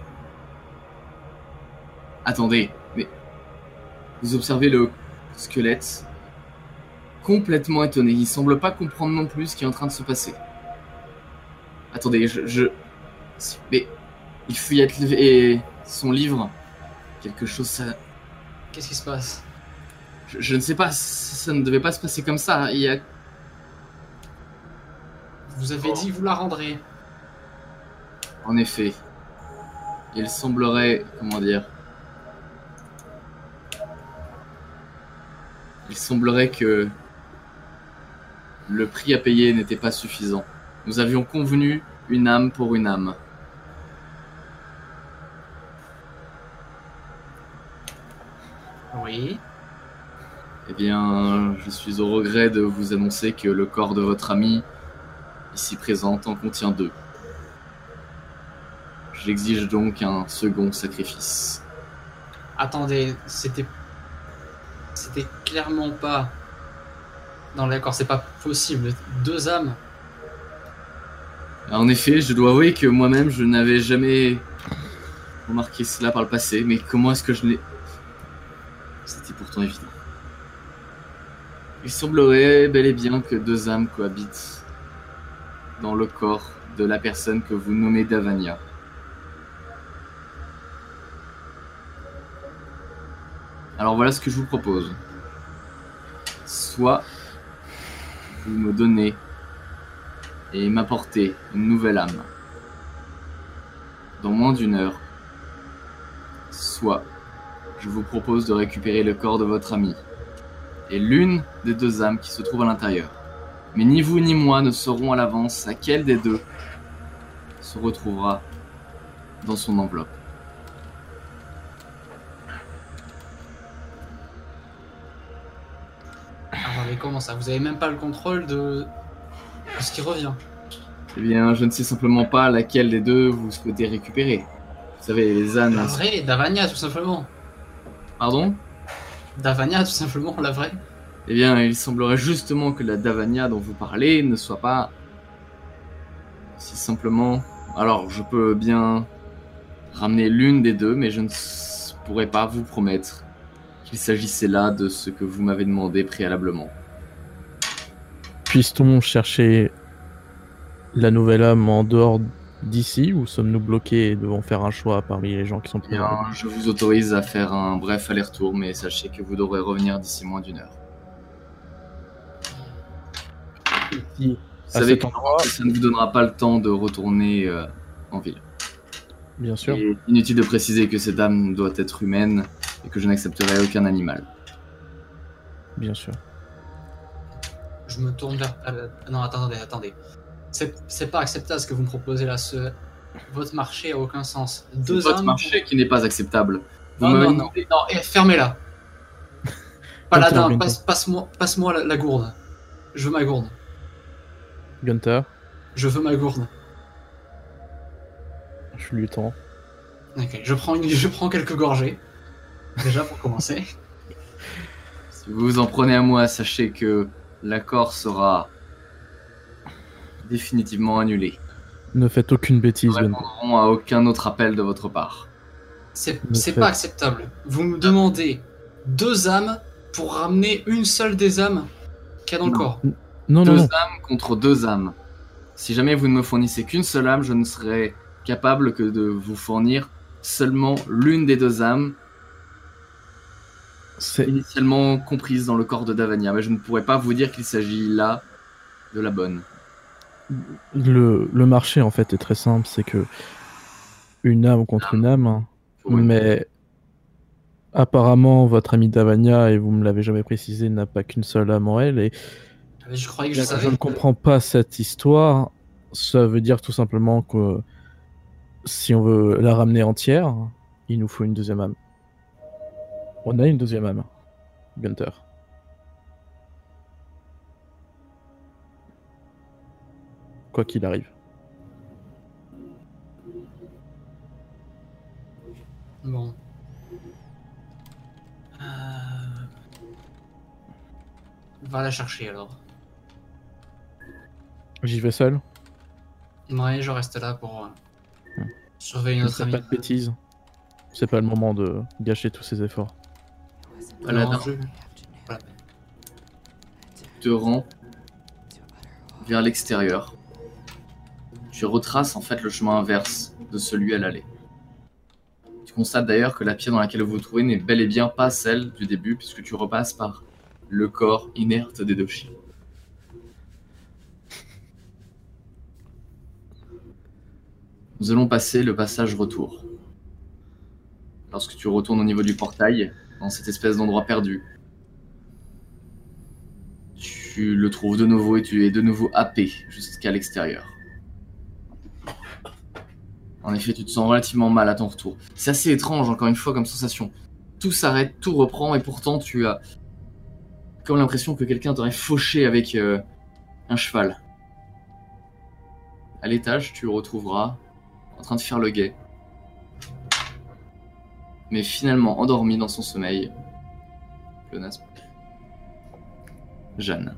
Attendez, mais... Vous observez le squelette complètement étonné. Il semble pas comprendre non plus ce qui est en train de se passer. Attendez, je... je... Mais... Il feuillette et son livre. Quelque chose, ça... Qu'est-ce qui se passe? Je, je ne sais pas, ça, ça ne devait pas se passer comme ça. Il y a... Vous avez dit que vous la rendrez. En effet. Il semblerait... Comment dire... Il semblerait que... Le prix à payer n'était pas suffisant. Nous avions convenu une âme pour une âme. Oui. Eh bien, je suis au regret de vous annoncer que le corps de votre ami, ici présent, en contient deux. J'exige donc un second sacrifice. Attendez, c'était... C'était clairement pas... dans l'accord, c'est pas possible. Deux âmes. En effet, je dois avouer que moi-même, je n'avais jamais remarqué cela par le passé, mais comment est-ce que je l'ai... C'était pourtant évident. Il semblerait bel et bien que deux âmes cohabitent dans le corps de la personne que vous nommez Davania. Alors voilà ce que je vous propose. Soit vous me donnez et m'apportez une nouvelle âme. dans moins d'une heure, soit je vous propose de récupérer le corps de votre ami et l'une des deux âmes qui se trouvent à l'intérieur. Mais ni vous ni moi ne saurons à l'avance laquelle des deux se retrouvera dans son enveloppe. Attendez, comment ça? Vous avez même pas le contrôle de, de ce qui revient? Eh bien, je ne sais simplement pas laquelle des deux vous souhaitez récupérer. Vous savez, les ânes... La vraie, Davania, tout simplement. Pardon? Davania, tout simplement, la vraie. Eh bien, il semblerait justement que la Davania dont vous parlez ne soit pas si simplement... Alors, je peux bien ramener l'une des deux, mais je ne pourrais pas vous promettre qu'il s'agissait là de ce que vous m'avez demandé préalablement. Puisse-t-on chercher la nouvelle âme en dehors d'ici, ou sommes-nous bloqués et devons faire un choix parmi les gens qui sont Eh bien, présents? je vous autorise à faire un bref aller-retour, mais sachez que vous devrez revenir d'ici moins d'une heure. Si, Vous à savez cet que endroit, ça ne vous donnera pas le temps de retourner euh, en ville. bien sûr. Et inutile de préciser que cette âme doit être humaine et que je n'accepterai aucun animal. Bien sûr. Je me tourne vers... ah, non, attendez, attendez. C'est c'est pas acceptable ce que vous me proposez là. Ce... Votre marché a aucun sens. Deux C'est votre âmes... marché qui n'est pas acceptable. Vous Non, m'avez non, non. demandé- Non, eh, fermez-la. Paladin, Gunther, passe, passe-moi passe-moi la, la gourde. Je veux ma gourde. Gunther, Je veux ma gourde. je lui tends. Ok, je prends, une... je prends quelques gorgées. Déjà pour commencer. Si vous vous en prenez à moi, sachez que l'accord sera définitivement annulé. Ne faites aucune bêtise, Nous ne Gunther. répondrons à aucun autre appel de votre part. C'est Ne c'est fait- pas acceptable. Vous me demandez deux âmes pour ramener une seule des âmes qu'il y a dans le Non. corps. Non, non, Deux non. âmes contre deux âmes. Si jamais vous ne me fournissez qu'une seule âme, je ne serai capable que de vous fournir seulement l'une des deux âmes C'est initialement comprise dans le corps de Davania. Mais je ne pourrais pas vous dire qu'il s'agit là de la bonne. le, le marché en fait est très simple, c'est que une âme contre une âme, hein. Ouais. Mais apparemment votre ami Davania, et vous me l'avez jamais précisé, n'a pas qu'une seule âme en elle, et Mais je croyais que je je savais. ne comprends pas cette histoire. Ça veut dire tout simplement que si on veut la ramener entière, il nous faut une deuxième âme. On a une deuxième âme, Gunther. Quoi qu'il arrive. Bon. Euh... Va la chercher alors. J'y vais seul. Ouais, je reste là pour euh, Hmm. surveiller Ne notre fais ami. pas de bêtises. C'est pas le moment de gâcher tous ces efforts. Paladin, Non, je- te rends vers l'extérieur. Tu retraces en fait le chemin inverse de celui à l'aller. Tu constates d'ailleurs que la pierre dans laquelle vous vous trouvez n'est bel et bien pas celle du début, puisque tu repasses par le corps inerte des deux chiens. Nous allons passer le passage retour. Lorsque tu retournes au niveau du portail, dans cette espèce d'endroit perdu, tu le trouves de nouveau et tu es de nouveau happé jusqu'à l'extérieur. En effet, tu te sens relativement mal à ton retour. C'est assez étrange, encore une fois, comme sensation. Tout s'arrête, tout reprend, et pourtant tu as comme l'impression que quelqu'un t'aurait fauché avec euh, un cheval. À l'étage, tu le retrouveras en train de faire le guet. Mais finalement endormi dans son sommeil. Pléonasme. Jeanne.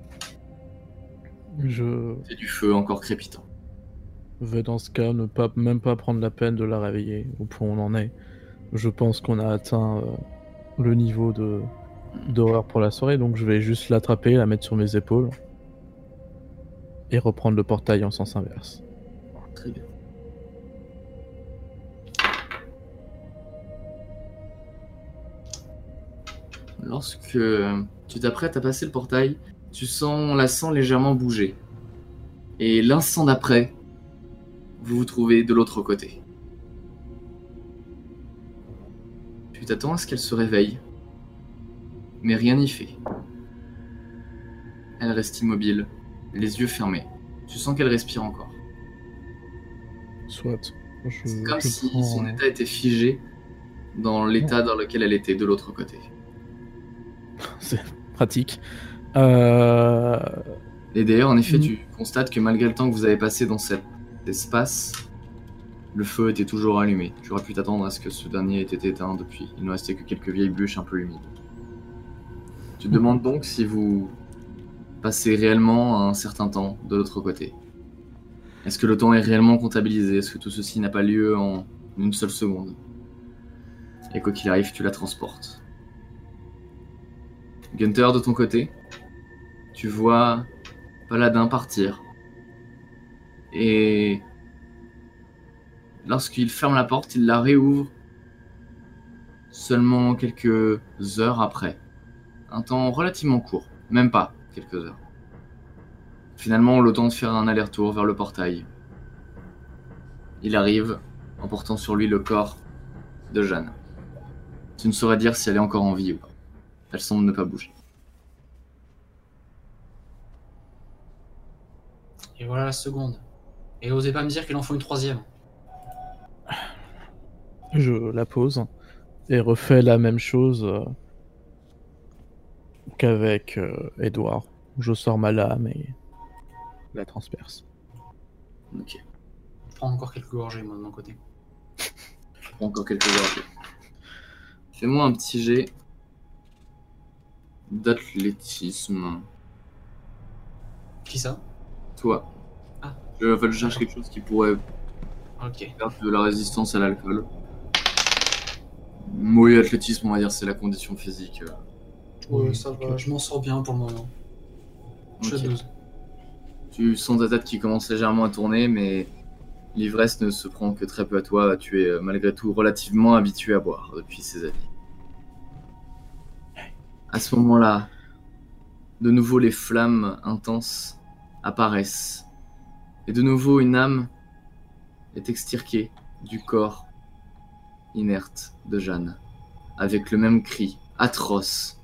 Je C'est du feu encore crépitant. vais dans ce cas ne pas, même pas prendre la peine de la réveiller au point où on en est. Je pense qu'on a atteint euh, le niveau de d'horreur pour la soirée, donc je vais juste l'attraper, la mettre sur mes épaules et reprendre le portail en sens inverse. Très bien. Lorsque tu t'apprêtes à passer le portail, tu sens la sens légèrement bouger. Et l'instant d'après, vous vous trouvez de l'autre côté. Tu t'attends à ce qu'elle se réveille, mais rien n'y fait. Elle reste immobile, les yeux fermés. Tu sens qu'elle respire encore. Soit. Je, C'est comme je si prends- son état était figé dans l'état dans lequel elle était de l'autre côté. C'est pratique. Euh... Et d'ailleurs, en effet, Mm. tu constates que malgré le temps que vous avez passé dans cet espace, le feu était toujours allumé. Tu aurais pu t'attendre à ce que ce dernier ait été éteint depuis. Il ne restait que quelques vieilles bûches un peu humides. Tu te Mm. demandes donc si vous passez réellement un certain temps de l'autre côté. Est-ce que le temps est réellement comptabilisé? Est-ce que tout ceci n'a pas lieu en une seule seconde? Et quoi qu'il arrive, tu la transportes. Gunther, de ton côté, tu vois Paladin partir. Et lorsqu'il ferme la porte, il la réouvre seulement quelques heures après. Un temps relativement court, même pas quelques heures. Finalement, le temps de faire un aller-retour vers le portail. Il arrive en portant sur lui le corps de Jeanne. Tu ne saurais dire si elle est encore en vie ou pas. Elle semble ne pas bouger. Et voilà la seconde. Et osez pas me dire qu'il en faut une troisième. Je la pose et refais la même chose euh, qu'avec euh, Edouard. Je sors ma lame et la transperce. Ok. Je prends encore quelques gorgées, moi, de mon côté. Je prends encore quelques heures. Fais-moi un petit jet d'athlétisme. Qui ça? Toi. Ah. Je, en fait, je cherche quelque chose qui pourrait Ok. faire de la résistance à l'alcool. Oui, athlétisme, on va dire, c'est la condition physique. Ouais, ça va, je m'en sors bien pour le moment. Je Ok. douze. Tu sens ta tête qui commence légèrement à tourner, mais l'ivresse ne se prend que très peu à toi. Tu es euh, malgré tout relativement habitué à boire depuis ces années. À ce moment-là, de nouveau les flammes intenses apparaissent. Et de nouveau une âme est extirquée du corps inerte de Jeanne, avec le même cri atroce.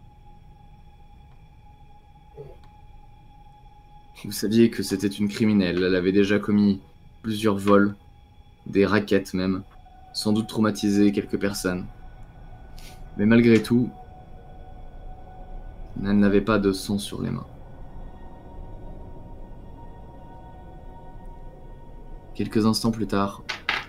Vous saviez que c'était une criminelle, elle avait déjà commis plusieurs vols, des rackets même, sans doute traumatisé quelques personnes. Mais malgré tout, elle n'avait pas de sang sur les mains. Quelques instants plus tard,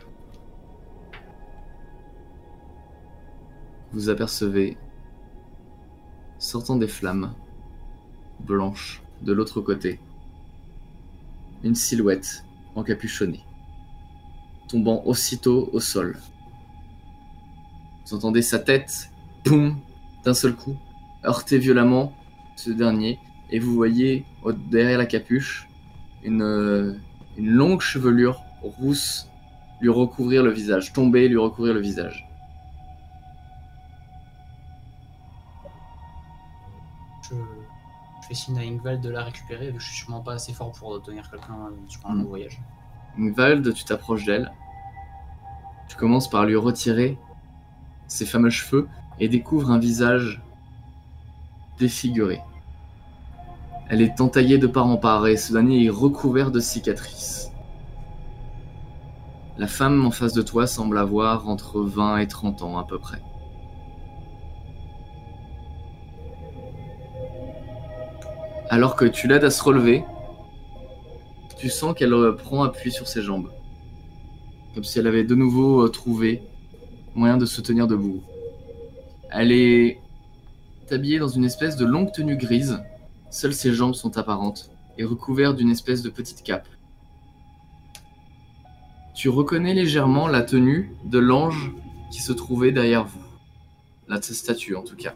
vous apercevez, sortant des flammes blanches de l'autre côté, une silhouette encapuchonnée, tombant aussitôt au sol. Vous entendez sa tête, boum, d'un seul coup, heurter violemment ce dernier, et vous voyez au- derrière la capuche une, euh, une longue chevelure rousse lui recouvrir le visage, tomber et lui recouvrir le visage. Je... je fais signe à Ingvald de la récupérer, vu que je suis sûrement pas assez fort pour tenir quelqu'un euh, sur un Mm. long voyage. Ingvald, tu t'approches d'elle. Tu commences par lui retirer ses fameux cheveux et découvres un visage défiguré. Elle est entaillée de part en part et ce dernier est recouvert de cicatrices. La femme en face de toi semble avoir entre vingt et trente ans à peu près. Alors que tu l'aides à se relever, tu sens qu'elle euh, prend appui sur ses jambes. Comme si elle avait de nouveau euh, trouvé moyen de se tenir debout. Elle est habillée dans une espèce de longue tenue grise. Seules ses jambes sont apparentes et recouverte d'une espèce de petite cape. Tu reconnais légèrement la tenue de l'ange qui se trouvait derrière vous. La statue en tout cas.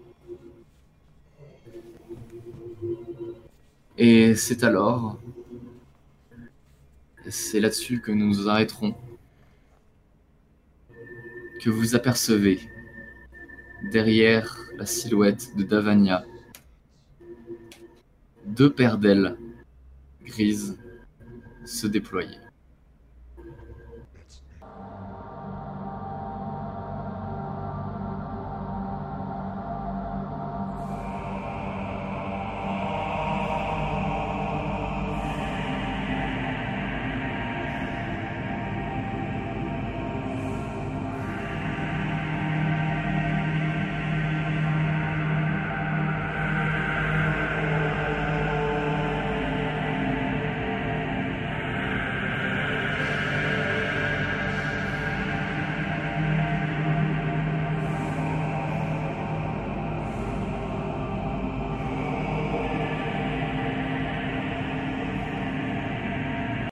Et c'est alors... C'est là-dessus que nous nous arrêterons. Que vous apercevez, derrière la silhouette de Davania, deux paires d'ailes grises se déployer.